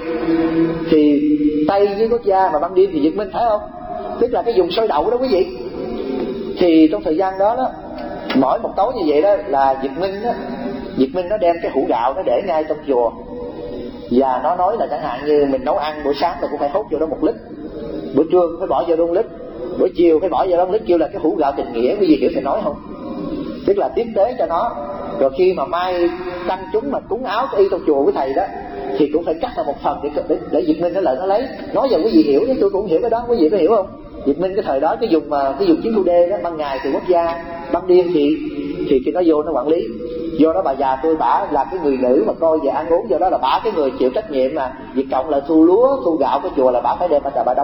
thì Tây với Quốc Gia, mà ban đêm thì Việt Minh, phải không? Tức là cái vùng sôi đậu đó quý vị. Thì trong thời gian đó mỗi một tối như vậy đó là Việt Minh nó đem cái hũ gạo nó để ngay trong chùa, và nó nói là chẳng hạn như mình nấu ăn buổi sáng là cũng phải hốt vô đó 1 lít, buổi trưa phải bỏ vô đó 1 lít, buổi chiều phải bỏ vô đó 1 lít, kêu là cái hũ gạo tình nghĩa. Quý vị hiểu thầy nói không? Tức là tiếp tế cho nó. Rồi khi mà mai tăng chúng mà cúng áo cái y trong chùa của thầy đó thì cũng phải cắt ra một phần để Việt Minh nó lại nó lấy. Nói giờ quý vị hiểu chứ tôi cũng hiểu cái đó, quý vị có hiểu không? Việt Minh cái thời đó cái vùng chiến khu D đó, ban ngày thì Quốc Gia, ban đêm thì nó vô nó quản lý. Do đó bà già tôi bả là cái người nữ mà coi về ăn uống, do đó là bả cái người chịu trách nhiệm mà việc cộng là thu lúa thu gạo của chùa là bả phải đem bà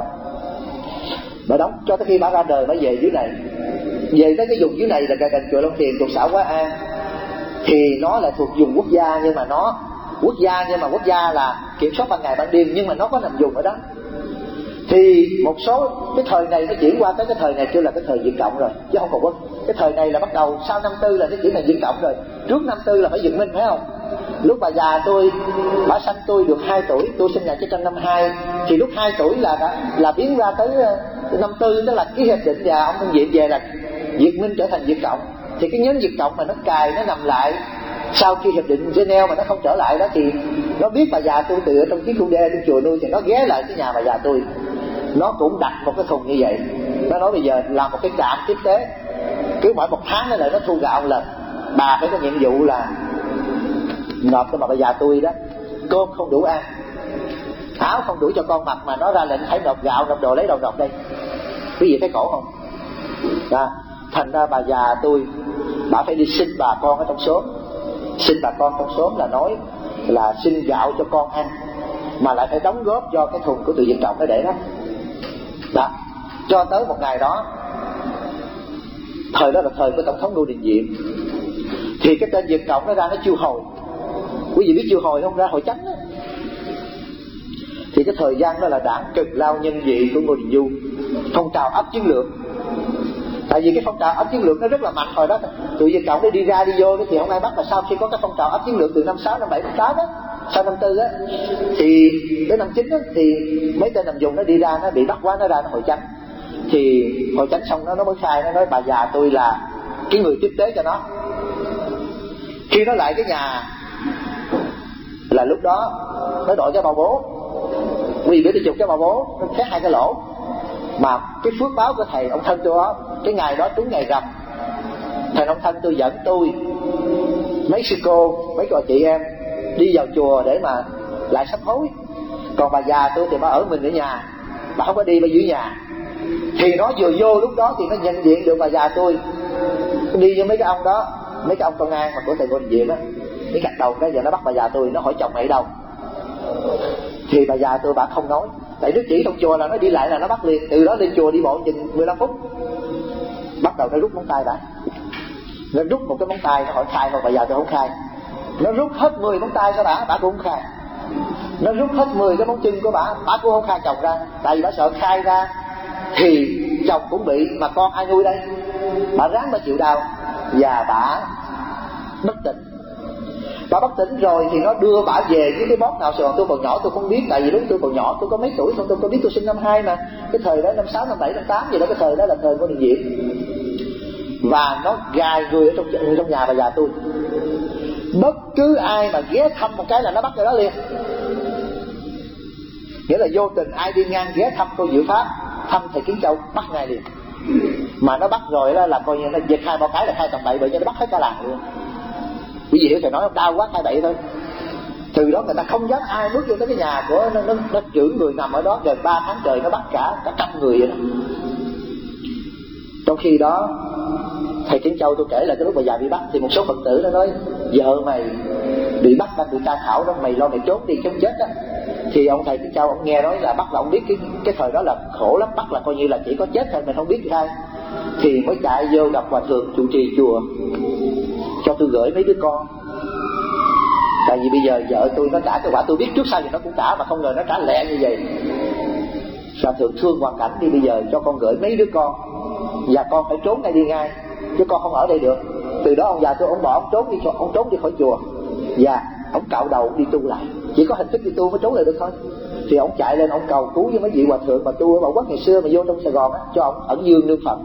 đóng cho tới khi bả ra đời bả về dưới này. Về tới cái vùng dưới này là gần chùa Long Thiền, thuộc xã Hóa An, thì nó là thuộc vùng Quốc Gia, nhưng mà Quốc Gia là kiểm soát ban ngày ban đêm, nhưng mà nó có nằm vùng ở đó. Thì một số cái thời này nó chuyển qua tới cái thời này kêu là cái thời Việt Cộng rồi, chứ không còn Quốc. Cái thời này là bắt đầu sau 54 là nó chuyển thành Việt Cộng rồi. Trước 54 là phải Việt Minh, phải không? Lúc bà già tôi bả sanh tôi được 2 tuổi, tôi sinh 1952, thì lúc 2 tuổi là biến ra tới 54, tức là ký hiệp định và ông Tân Diệm về là Việt Minh trở thành Việt Cộng. Thì cái nhóm Việt Cộng mà nó cài nó nằm lại sau khi hiệp định Geneva mà nó không trở lại đó, thì nó biết bà già tôi từ ở trong chiến khu D trong chùa nuôi, thì nó ghé lại cái nhà bà già tôi, nó cũng đặt một cái thùng như vậy. Nó nói bây giờ làm một cái trạm tiếp tế, cứ mỗi 1 tháng nó lại nó thu gạo lần. Bà phải có nhiệm vụ là nộp cho bà già tôi đó, cơm không đủ ăn, áo không đủ cho con mặc, mà nó ra lệnh phải nộp gạo, nộp đồ, lấy đâu nộp đây. Quý vị thấy khổ không? Đó. Thành ra bà già tôi bà phải đi xin bà con ở trong xóm. Xin bà con trong xóm là nói là xin gạo cho con ăn, mà lại phải đóng góp cho cái thùng của từ Việt Cộng nó để đó. Đó. Cho tới một ngày đó, thời đó là thời của Tổng thống Ngô Đình Diệm, thì cái tên Việt Cộng nó ra nó chiêu hồi. Quý vị biết chiêu hồi không? Ra hội chánh đó. Thì cái thời gian đó là đảng Cực Lao Nhân Dị của Ngô Đình Du, phong trào ấp chiến lược. Tại vì cái phong trào ấp chiến lược nó rất là mạnh hồi đó. Tụi Việt Cộng đi ra đi vô thì không ai bắt. Mà sau khi có cái phong trào ấp chiến lược từ năm 6, năm 7, năm 8 đó, sau năm 4 á, thì đến năm 9 á, thì mấy tên nằm vùng nó đi ra, nó bị bắt quá, nó ra nó hội chánh. Thì hội chánh xong nó mới khai, nó nói bà già tôi là cái người tiếp tế cho nó. Khi nó lại cái nhà là lúc đó nó đội cái bao bố. Vì biết tôi chụp cái bao bố, nó khét 2 cái lỗ. Mà cái phước báo của thầy ông thân tôi đó, cái ngày đó trúng ngày rằm, thầy ông thân tôi dẫn tôi, mấy sư cô, mấy cô chị em đi vào chùa để mà lại sám hối. Còn bà già tôi thì bà ở mình ở nhà, bà không có đi, bà giữ nhà. Thì nó vừa vô lúc đó thì nó nhận diện được bà già tôi Đi với mấy cái ông đó, mấy cái ông công an mà của thầy Ngô Đình Diệm á, cái gạt đầu cái giờ nó bắt bà già tôi, nó hỏi chồng mày đâu. Thì bà già tôi bà không nói, tại đức chỉ trong chùa là nó đi lại là nó bắt liền. Từ đó lên chùa đi bộ chừng 15 phút, bắt đầu nó rút móng tay đã. Nó rút một cái móng tay, nó hỏi khai không, bà già tôi không khai. Nó rút hết 10 móng tay cho bà cũng không khai. Nó rút hết 10 cái móng chân của bà cũng không khai chồng ra. Tại vì bà sợ khai ra thì chồng cũng bị, mà con ai nuôi đây. Bà ráng bà chịu đau và bà bất tỉnh. Bà bất tỉnh rồi thì nó đưa bà về với cái bóp nào Sài Gòn. Tôi còn nhỏ tôi không biết, tại vì lúc tôi còn nhỏ tôi có mấy tuổi không, tôi có biết tôi sinh năm 2 mà. Cái thời đó năm 6, năm 7, năm 8 gì đó, cái thời đó là thời của Đình Diệm. Và nó gài người ở trong nhà bà già tôi. Bất cứ ai mà ghé thăm một cái là nó bắt cái đó liền. Nghĩa là vô tình ai đi ngang ghé thăm cô Diệu Pháp, thăm thầy Kiến Châu, bắt ngay liền. Mà nó bắt rồi đó là coi như nó giật 2-3 cái là 2 tầm bậy, bởi cho nó bắt hết cả làng luôn. Quý vị hiểu thầy nói đau quá 2 bậy thôi. Từ đó người ta không dám ai bước vô tới cái nhà của nó chửi người nằm ở đó gần 3 tháng trời, nó bắt cả trăm người vậy đó. Trong khi đó thầy Kiến Châu tôi kể là cái lúc bà già bị bắt thì một số Phật tử nó nói vợ mày bị bắt đang bị tra khảo đó, mày lo mày trốn đi chống chết á. Thì ông thầy Kiến Châu ông nghe nói là bắt là ông biết cái thời đó là khổ lắm, bắt là coi như là chỉ có chết thôi, mình không biết ai. Thì mới chạy vô gặp hòa thượng trụ trì chùa, cho tôi gửi mấy đứa con. Tại vì bây giờ vợ tôi nó trả cái quả tôi biết trước sau thì nó cũng trả, mà không ngờ nó trả lẹ như vậy. Hòa thượng thương hoàn cảnh đi, bây giờ cho con gửi mấy đứa con và con phải trốn ngay đi ngay, chứ con không ở đây được. Từ đó ông già tôi ông bỏ ông trốn đi khỏi chùa và ông cạo đầu đi tu lại, chỉ có hình thức đi tu mới trốn lại được thôi. Thì ông chạy lên ông cầu cứu với mấy vị hòa thượng mà tu ở Bảo Quốc ngày xưa mà vô trong Sài Gòn á, cho ông ẩn dương nương Phật.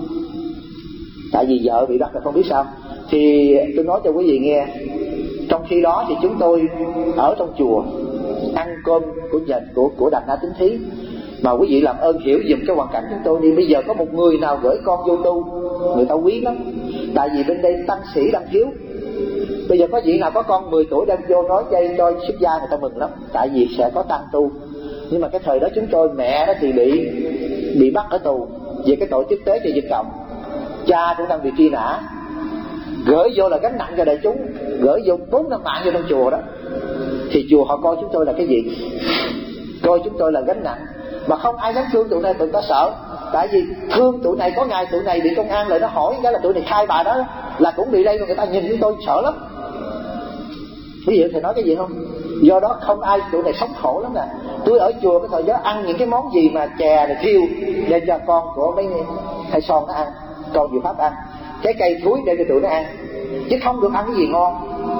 Tại vì vợ bị bắt là không biết sao. Thì tôi nói cho quý vị nghe, trong khi đó thì chúng tôi ở trong chùa ăn cơm của Đạt Na Tính Thí. Mà quý vị làm ơn hiểu dùm cái hoàn cảnh chúng tôi đi. Bây giờ có một người nào gửi con vô tu, người ta quý lắm. Tại vì bên đây tăng sĩ đang thiếu. Bây giờ có vị nào có con 10 tuổi đang vô nói chay cho xuất gia, người ta mừng lắm, tại vì sẽ có tăng tu. Nhưng mà cái thời đó chúng tôi, mẹ đó thì bị bắt ở tù về cái tội tiếp tế cho dân cộng, cha cũng đang bị truy nã, gửi vô là gánh nặng cho đại chúng, gửi vô 4-5 mạng vô trong chùa đó. Thì chùa họ coi chúng tôi là cái gì? Coi chúng tôi là gánh nặng. Mà không ai dám thương tụi này, tụi ta sợ. Tại vì thương tụi này có ngày tụi này bị công an lại nó hỏi cái là tụi này khai bà đó là cũng bị đây, mà người ta nhìn chúng tôi sợ lắm. Ví dụ thầy nói cái gì không? Do đó không ai, tụi này sống khổ lắm nè. Tôi ở chùa cái thời đó ăn những cái món gì mà chè rồi thiêu đem cho con của mấy thầy Son nó ăn, con Diệu Pháp ăn, trái cây thúi đem cho tụi nó ăn, chứ không được ăn cái gì ngon.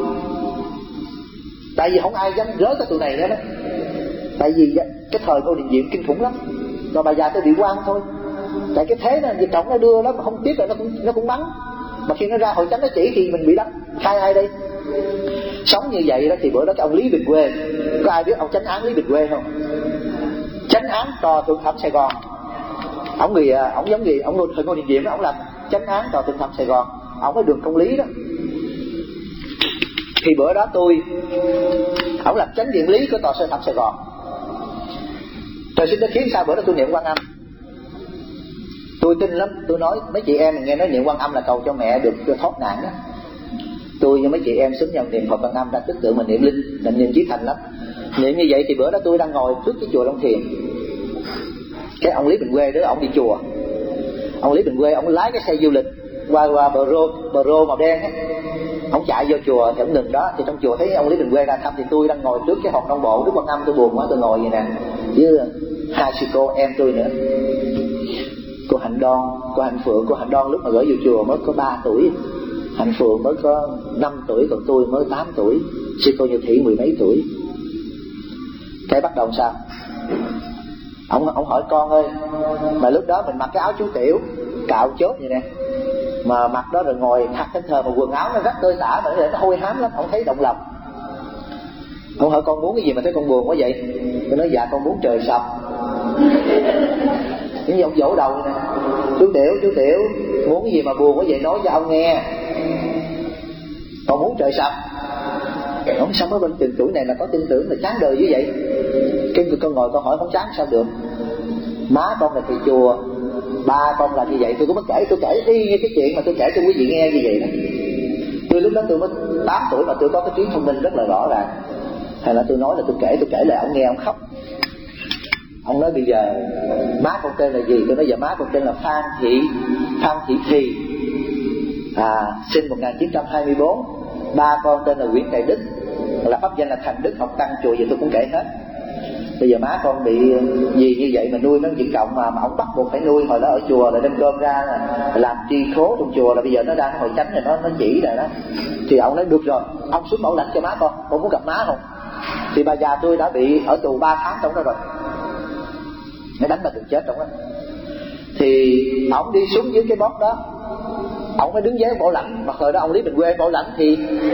Tại vì không ai dám rớ cái tụi này nữa đó. Tại vì cái thời Ngô Đình Diệm kinh khủng lắm. Rồi bà già tôi bị quan thôi. Tại cái thế này Việt Cộng nó đưa đó mà không tiếp là nó cũng bắn. Mà khi nó ra hội chánh nó chỉ thì mình bị đánh. Khai ai đây? Sống như vậy đó thì bữa đó cái ông Lý Bình Quê, có ai biết ông chánh án Lý Bình Quê không? Chánh án tòa thượng thẩm Sài Gòn. Ông giống gì? Ông Ngô Đình Diệm đó, ông làm chánh án tòa thượng thẩm Sài Gòn. Ông ở đường Công Lý đó. Thì bữa đó ông làm chánh điện lý của tòa sơ thẩm Sài Gòn. Trời sinh đất khiến sao bữa đó tôi niệm Quan Âm. Tôi tin lắm, tôi nói mấy chị em nghe nói niệm Quan Âm là cầu cho mẹ được thoát nạn đó. Tôi với mấy chị em xúm nhau niệm Phật Quan Âm đã tức tượng mà niệm linh, niệm chí thành lắm. Niệm như vậy thì bữa đó tôi đang ngồi trước cái chùa Long Thiền. Cái ông Lý Bình Quê đó, ông đi chùa. Ông Lý Bình Quê ông lái cái xe du lịch qua bờ rô màu đen á. Ông chạy vô chùa thì ông ngừng đó. Thì trong chùa thấy ông Lý Bình Quê ra thăm thì tôi đang ngồi trước cái hòn non bộ Đức Quan Âm. Tôi buồn quá tôi ngồi vậy nè với hai sư cô em tôi nữa, cô Hạnh Đoan, cô Hạnh Phượng. Cô Hạnh Đoan lúc mà gửi vô chùa mới có 3 tuổi, Hạnh Phượng mới có 5 tuổi, còn tôi mới 8 tuổi, sư cô Như Thị 10 mấy tuổi. Cái bắt đầu sao? Ông hỏi con ơi, mà lúc đó mình mặc cái áo chú tiểu cạo chốt vậy nè, mà mặc đó rồi ngồi thắt thánh thờ mà quần áo nó rất tơi tả mà nó hôi hám lắm, không thấy động lòng. Ông hỏi con muốn cái gì mà thấy con buồn quá vậy? Tôi nói dạ con muốn trời sập. Những gì ông vỗ đầu nè, chú tiểu muốn cái gì mà buồn quá vậy nói cho ông nghe. Con muốn trời sập. Ông sao mới bên từng tuổi này mà có tin tưởng là chán đời như vậy? Cái con ngồi con hỏi không chán sao được. Má con là thầy chùa, ba con là như vậy. Tôi cũng mới kể, tôi kể y như cái chuyện mà tôi kể cho quý vị nghe như vậy đó. Tôi lúc đó tôi mới 8 tuổi mà tôi có cái trí thông minh rất là rõ ràng. Hay là tôi nói là tôi kể lại ông nghe ông khóc. Ông nói bây giờ má con tên là gì? Tôi nói giờ má con tên là Phan Thị Thì, sinh 1924. Ba con tên là Nguyễn Đại Đức, là pháp danh là Thành Đức, học tăng chùa gì tôi cũng kể hết. Bây giờ má con bị gì như vậy mà nuôi nó chuyện cộng mà ông bắt buộc phải nuôi. Hồi đó ở chùa là đem cơm ra làm tri khố trong chùa, là bây giờ nó đang hội chánh này nó chỉ rồi đó. Thì ông nói được rồi, ông xuống bảo lãnh cho má con muốn gặp má không? Thì bà già tôi đã bị ở tù 3 tháng trong đó rồi, nó đánh bà từng chết trong đó. Thì ông đi xuống dưới cái bót đó, ông mới đứng giấy bảo lãnh. Mà thời đó ông Lý Bình Quê bảo lãnh thì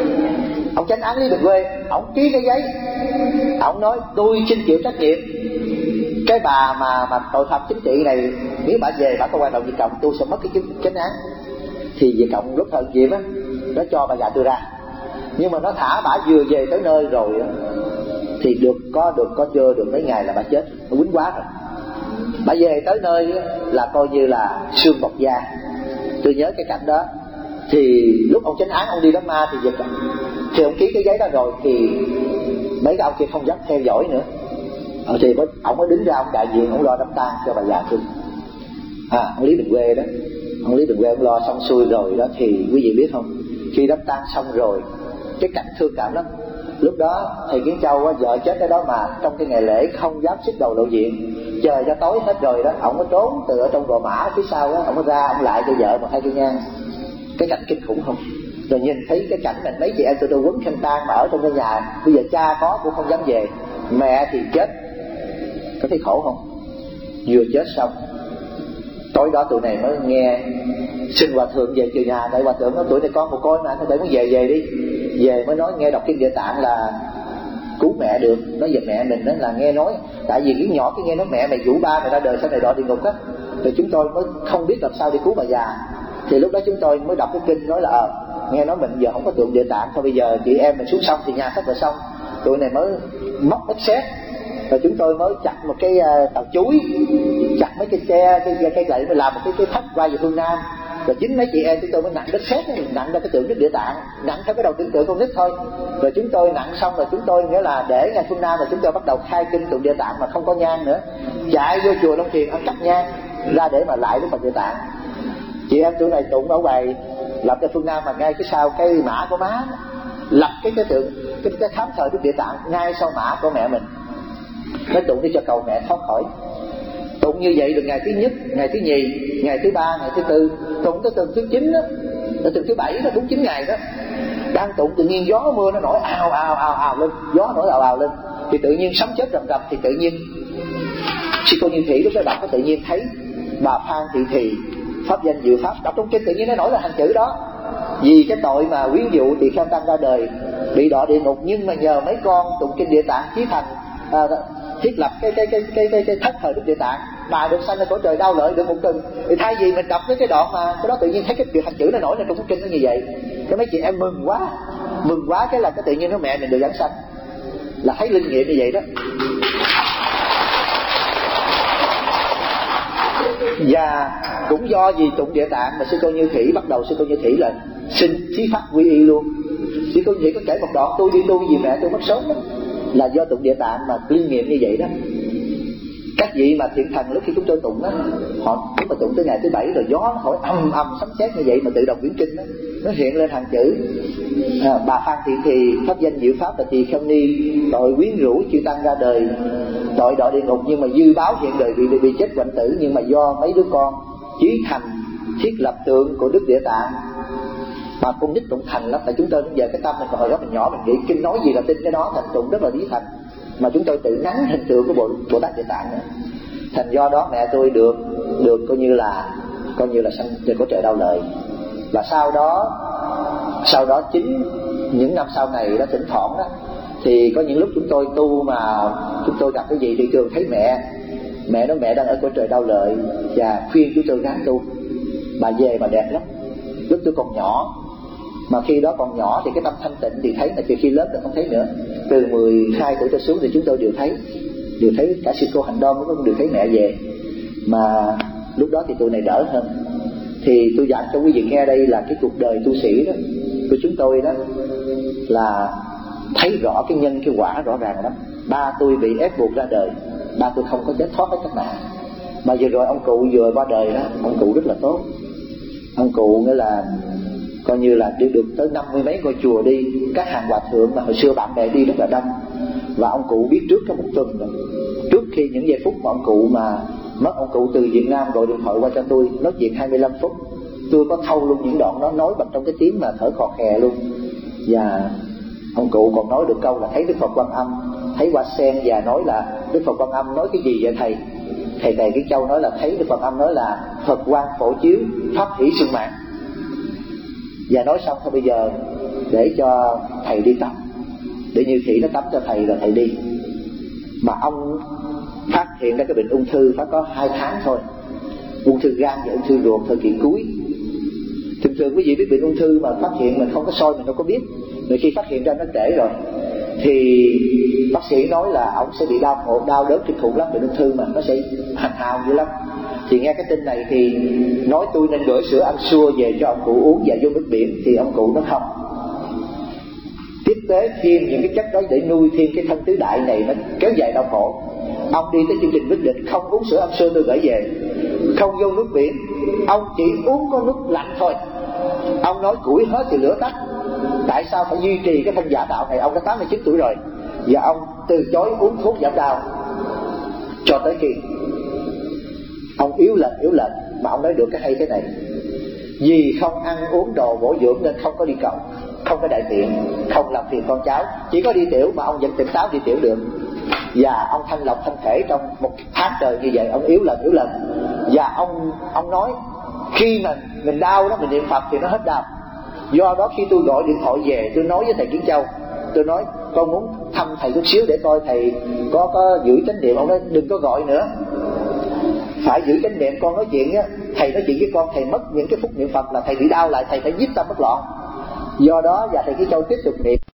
ông chánh án Lý Bình Quê, ông ký cái giấy, ông nói tôi xin chịu trách nhiệm. Cái bà mà tội phạm chính trị này, nếu bà về bà có quan đồng Việt Cộng, tôi sẽ mất cái chánh án. Thì Việt Cộng lúc thời Diệm á, nó cho bà già tôi ra. Nhưng mà nó thả bà vừa về tới nơi rồi thì có chưa được mấy ngày là bà chết, nó quýnh quá rồi. Bà về tới nơi là coi như là xương bọc da. Tôi nhớ cái cảnh đó. Thì lúc ông chánh án ông đi đám ma thì ông ký cái giấy đó rồi thì mấy cái ông kia không dám theo dõi nữa. Thì ông mới đứng ra, ông đại diện, ông lo đám tang cho bà già tôi. Ông Lý Bình Quê đó, ông Lý Bình Quê ông lo xong xuôi rồi đó. Thì quý vị biết không, khi đám tang xong rồi, cái cảnh thương cảm lắm. Lúc đó thầy Kiến Châu vợ chết ở đó mà trong cái ngày lễ không dám xích đầu lộ diện, chờ cho tối hết rồi đó, ông mới trốn từ ở trong gò mã phía sau đó, ông mới ra, ông lại cho vợ một 2 cây nhang. Cái cảnh kinh khủng không? Rồi nhìn thấy cái cảnh này, mấy chị em tôi quấn khăn tang mà ở trong cái nhà. Bây giờ cha có cũng không dám về, mẹ thì chết, có thấy khổ không? Vừa chết xong, tối đó tụi này mới nghe xin hòa thượng về chiều nhà. Tại hòa thượng nói tuổi này con một coi mà, thôi để muốn về đi. Về mới nói nghe đọc kinh Địa Tạng là cứu mẹ được. Nói về mẹ mình đó là nghe nói, tại vì cái nhỏ cái nghe nói mẹ mày vũ ba mày ra đời sau này đọa địa ngục á. Rồi chúng tôi mới không biết làm sao để cứu bà già. Thì lúc đó chúng tôi mới đọc cái kinh nói là nghe nói mình giờ không có tượng Địa Tạng, thôi bây giờ chị em mình xuống sông thì nhà sắp là xong. Tụi này mới móc đất sét, rồi chúng tôi mới chặt một cái tàu chuối, chặt mấy cái cây gậy mới làm một cái thất qua về phương Nam. Rồi chính mấy chị em chúng tôi mới nặng đất sét, nặng ra cái tượng Đức Địa Tạng, nặng theo cái đầu tưởng tượng con nít thôi. Rồi chúng tôi nặng xong rồi chúng tôi nghĩa là để ngay phương Nam, rồi chúng tôi bắt đầu khai kinh tượng Địa Tạng mà không có nhang nữa, chạy vô chùa Long Thiền ăn cắp nhang ra để mà lại với Phật Địa Tạng. Chị em tụi này tụng ở ngoài lập cái phương Nam mà ngay cái sau cái mã của má, lập cái tượng cái tháp thờ Đức Địa Tạng ngay sau mã của mẹ mình. Nó tụng đi cho cầu mẹ thoát khỏi. Tụng như vậy được ngày thứ nhất, ngày thứ nhì, ngày thứ ba, ngày thứ tư, tụng tới tuần thứ 9 đó, tới tuần thứ 7 đó, đúng 9 ngày đó. Đang tụng tự nhiên gió mưa nó nổi ào ào lên, gió nổi ào ào lên, thì tự nhiên sấm chớp rầm rầm. Thì tự nhiên sư cô Như Thị lúc đó đọc có tự nhiên thấy bà Phan Thị Thì, pháp danh Diệu Pháp, đọc trong kinh tự nhiên nó nổi ra hàng chữ đó. Vì cái tội mà quyến dụ thì Kheo Tăng ra đời bị đọa địa ngục, nhưng mà nhờ mấy con tụng kinh Địa Tạng chí thành thiết lập cái thất thờ Đức Địa Tạng, bà được sanh ra cõi trời đau lợi được một tuần. Thì thay vì mình đọc cái đoạn mà cái đó tự nhiên thấy cái việc hành chữ nó nổi lên trong kinh nó như vậy, cái mấy chị em mừng quá, cái là cái tự nhiên nó mẹ mình được giảng sanh, là thấy linh nghiệm như vậy đó. Và cũng do vì tụng Địa Tạng mà sư cô Như Thị bắt đầu sư cô Như Thị là xin thí pháp quy y luôn. Sư cô Như Thị có kể một đoạn tôi đi tu vì mẹ tôi mất sớm đó, là do tụng Địa Tạng mà linh nghiệm như vậy đó. Các vị mà thiện thần lúc khi chúng tôi tụng đó, họ lúc mà tụng tới ngày thứ 7 rồi gió nó thổi ầm sấm sét như vậy mà tự đọc quyển kinh đó, nó hiện lên hàng chữ. Bà Phan Thị Thì, pháp danh Diệu Pháp là Tỳ Kheo Ni, tội quyến rũ chư tăng ra đời, tội đọa địa ngục, nhưng mà dư báo hiện đời bị chết quạnh tử. Nhưng mà do mấy đứa con chí thành thiết lập tượng của Đức Địa Tạng mà con nít tụng thành lắm. Tại chúng tôi bây giờ cái tâm mình hồi đó mình nhỏ, mình nghĩ kinh nói gì là tin cái đó, thành tụng rất là lý thành. Mà chúng tôi tự nắn hình tượng của Bồ Tát Địa Tạng nữa. Thành do đó mẹ tôi được coi như là sanh về cõi trời đau lợi. Và sau đó chính những năm sau này đó, thỉnh thoảng đó, thì có những lúc chúng tôi tu mà chúng tôi gặp cái gì thì thường thấy mẹ nói mẹ đang ở cõi trời đau lợi và khuyên chúng tôi ráng tu. Bà về bà đẹp lắm lúc tôi còn nhỏ, mà khi đó còn nhỏ thì cái tâm thanh tịnh thì thấy, mà từ khi lớn là không thấy nữa. Từ 12 tuổi trở xuống thì chúng tôi đều thấy cả sư cô Hành Đôn cũng đều thấy mẹ về. Mà Lúc đó thì tụi này đỡ hơn. Thì tôi giảng cho quý vị nghe đây là cái cuộc đời tu sĩ đó của chúng tôi đó, là thấy rõ cái nhân cái quả rõ ràng lắm. Ba tôi bị ép buộc ra đời, ba tôi không có chết thoát cái cách nào. Mà vừa rồi ông cụ vừa qua đời đó, ông cụ rất là tốt. Ông cụ nghĩa là coi như là đi được tới 50 mấy ngôi chùa đi, các hàng hòa thượng mà hồi xưa bạn bè đi rất là đông. Và ông cụ biết trước cái một tuần rồi, trước khi những giây phút mà ông cụ mà mất, ông cụ từ Việt Nam gọi điện thoại qua cho tôi nói chuyện 25 phút. Tôi có thâu luôn những đoạn đó, nói bằng trong cái tiếng mà thở khò khè luôn. Và ông cụ còn nói được câu là thấy Đức Phật Quan Âm, thấy hoa sen, và nói là Đức Phật Quan Âm nói cái gì vậy thầy? Thầy Kiến Châu nói là thấy Đức Phật Âm nói là Phật quang phổ chiếu, pháp hỷ sung mãn. Và nói xong thôi bây giờ để cho thầy đi tắm, để Như Thị nó tắm cho thầy rồi thầy đi. Mà ông phát hiện ra cái bệnh ung thư phải có 2 tháng thôi. Ung thư gan và ung thư ruột thời kỳ cuối. Thường quý vị biết bệnh ung thư mà phát hiện mình không có soi mình đâu có biết. Rồi khi phát hiện ra nó trễ rồi thì bác sĩ nói là ông sẽ bị đau đớn kinh khủng lắm. Bệnh ung thư mà nó sẽ hành hào dữ lắm. Thì nghe cái tin này thì nói tôi nên gửi sữa ăn xua về cho ông cụ uống và vô nước biển. Thì ông cụ nó không, tiếp tế thêm những cái chất đó để nuôi thêm cái thân tứ đại này, nó kéo dài đau khổ. Ông đi tới chương trình quyết định không uống sữa ăn xua tôi gửi về, không vô nước biển, ông chỉ uống có nước lạnh thôi. Ông nói củi hết thì lửa tắt. Tại sao phải duy trì cái thân giả tạo này? Ông đã 89 tuổi rồi và ông từ chối uống thuốc giảm đau cho tới khi ông yếu lệnh. Mà ông nói được cái hay thế này: vì không ăn uống đồ bổ dưỡng nên không có đi cầu, không có đại tiện, không làm phiền con cháu, chỉ có đi tiểu mà ông vẫn tỉnh táo đi tiểu được. Và ông thanh lọc thân thể trong 1 tháng trời như vậy. Ông yếu lần. Và ông nói khi mà mình đau đó mình niệm Phật thì nó hết đau. Do đó khi tôi gọi điện thoại về, tôi nói với thầy Kiến Châu, tôi nói con muốn thăm thầy chút xíu để coi thầy có giữ chánh niệm. Ông nói đừng có gọi nữa, phải giữ chánh niệm. Con nói chuyện á, thầy nói chuyện với con, thầy mất những cái phút niệm Phật là thầy bị đau lại, thầy phải giết tâm bất loạn. Do đó và thầy Kiến Châu tiếp tục niệm.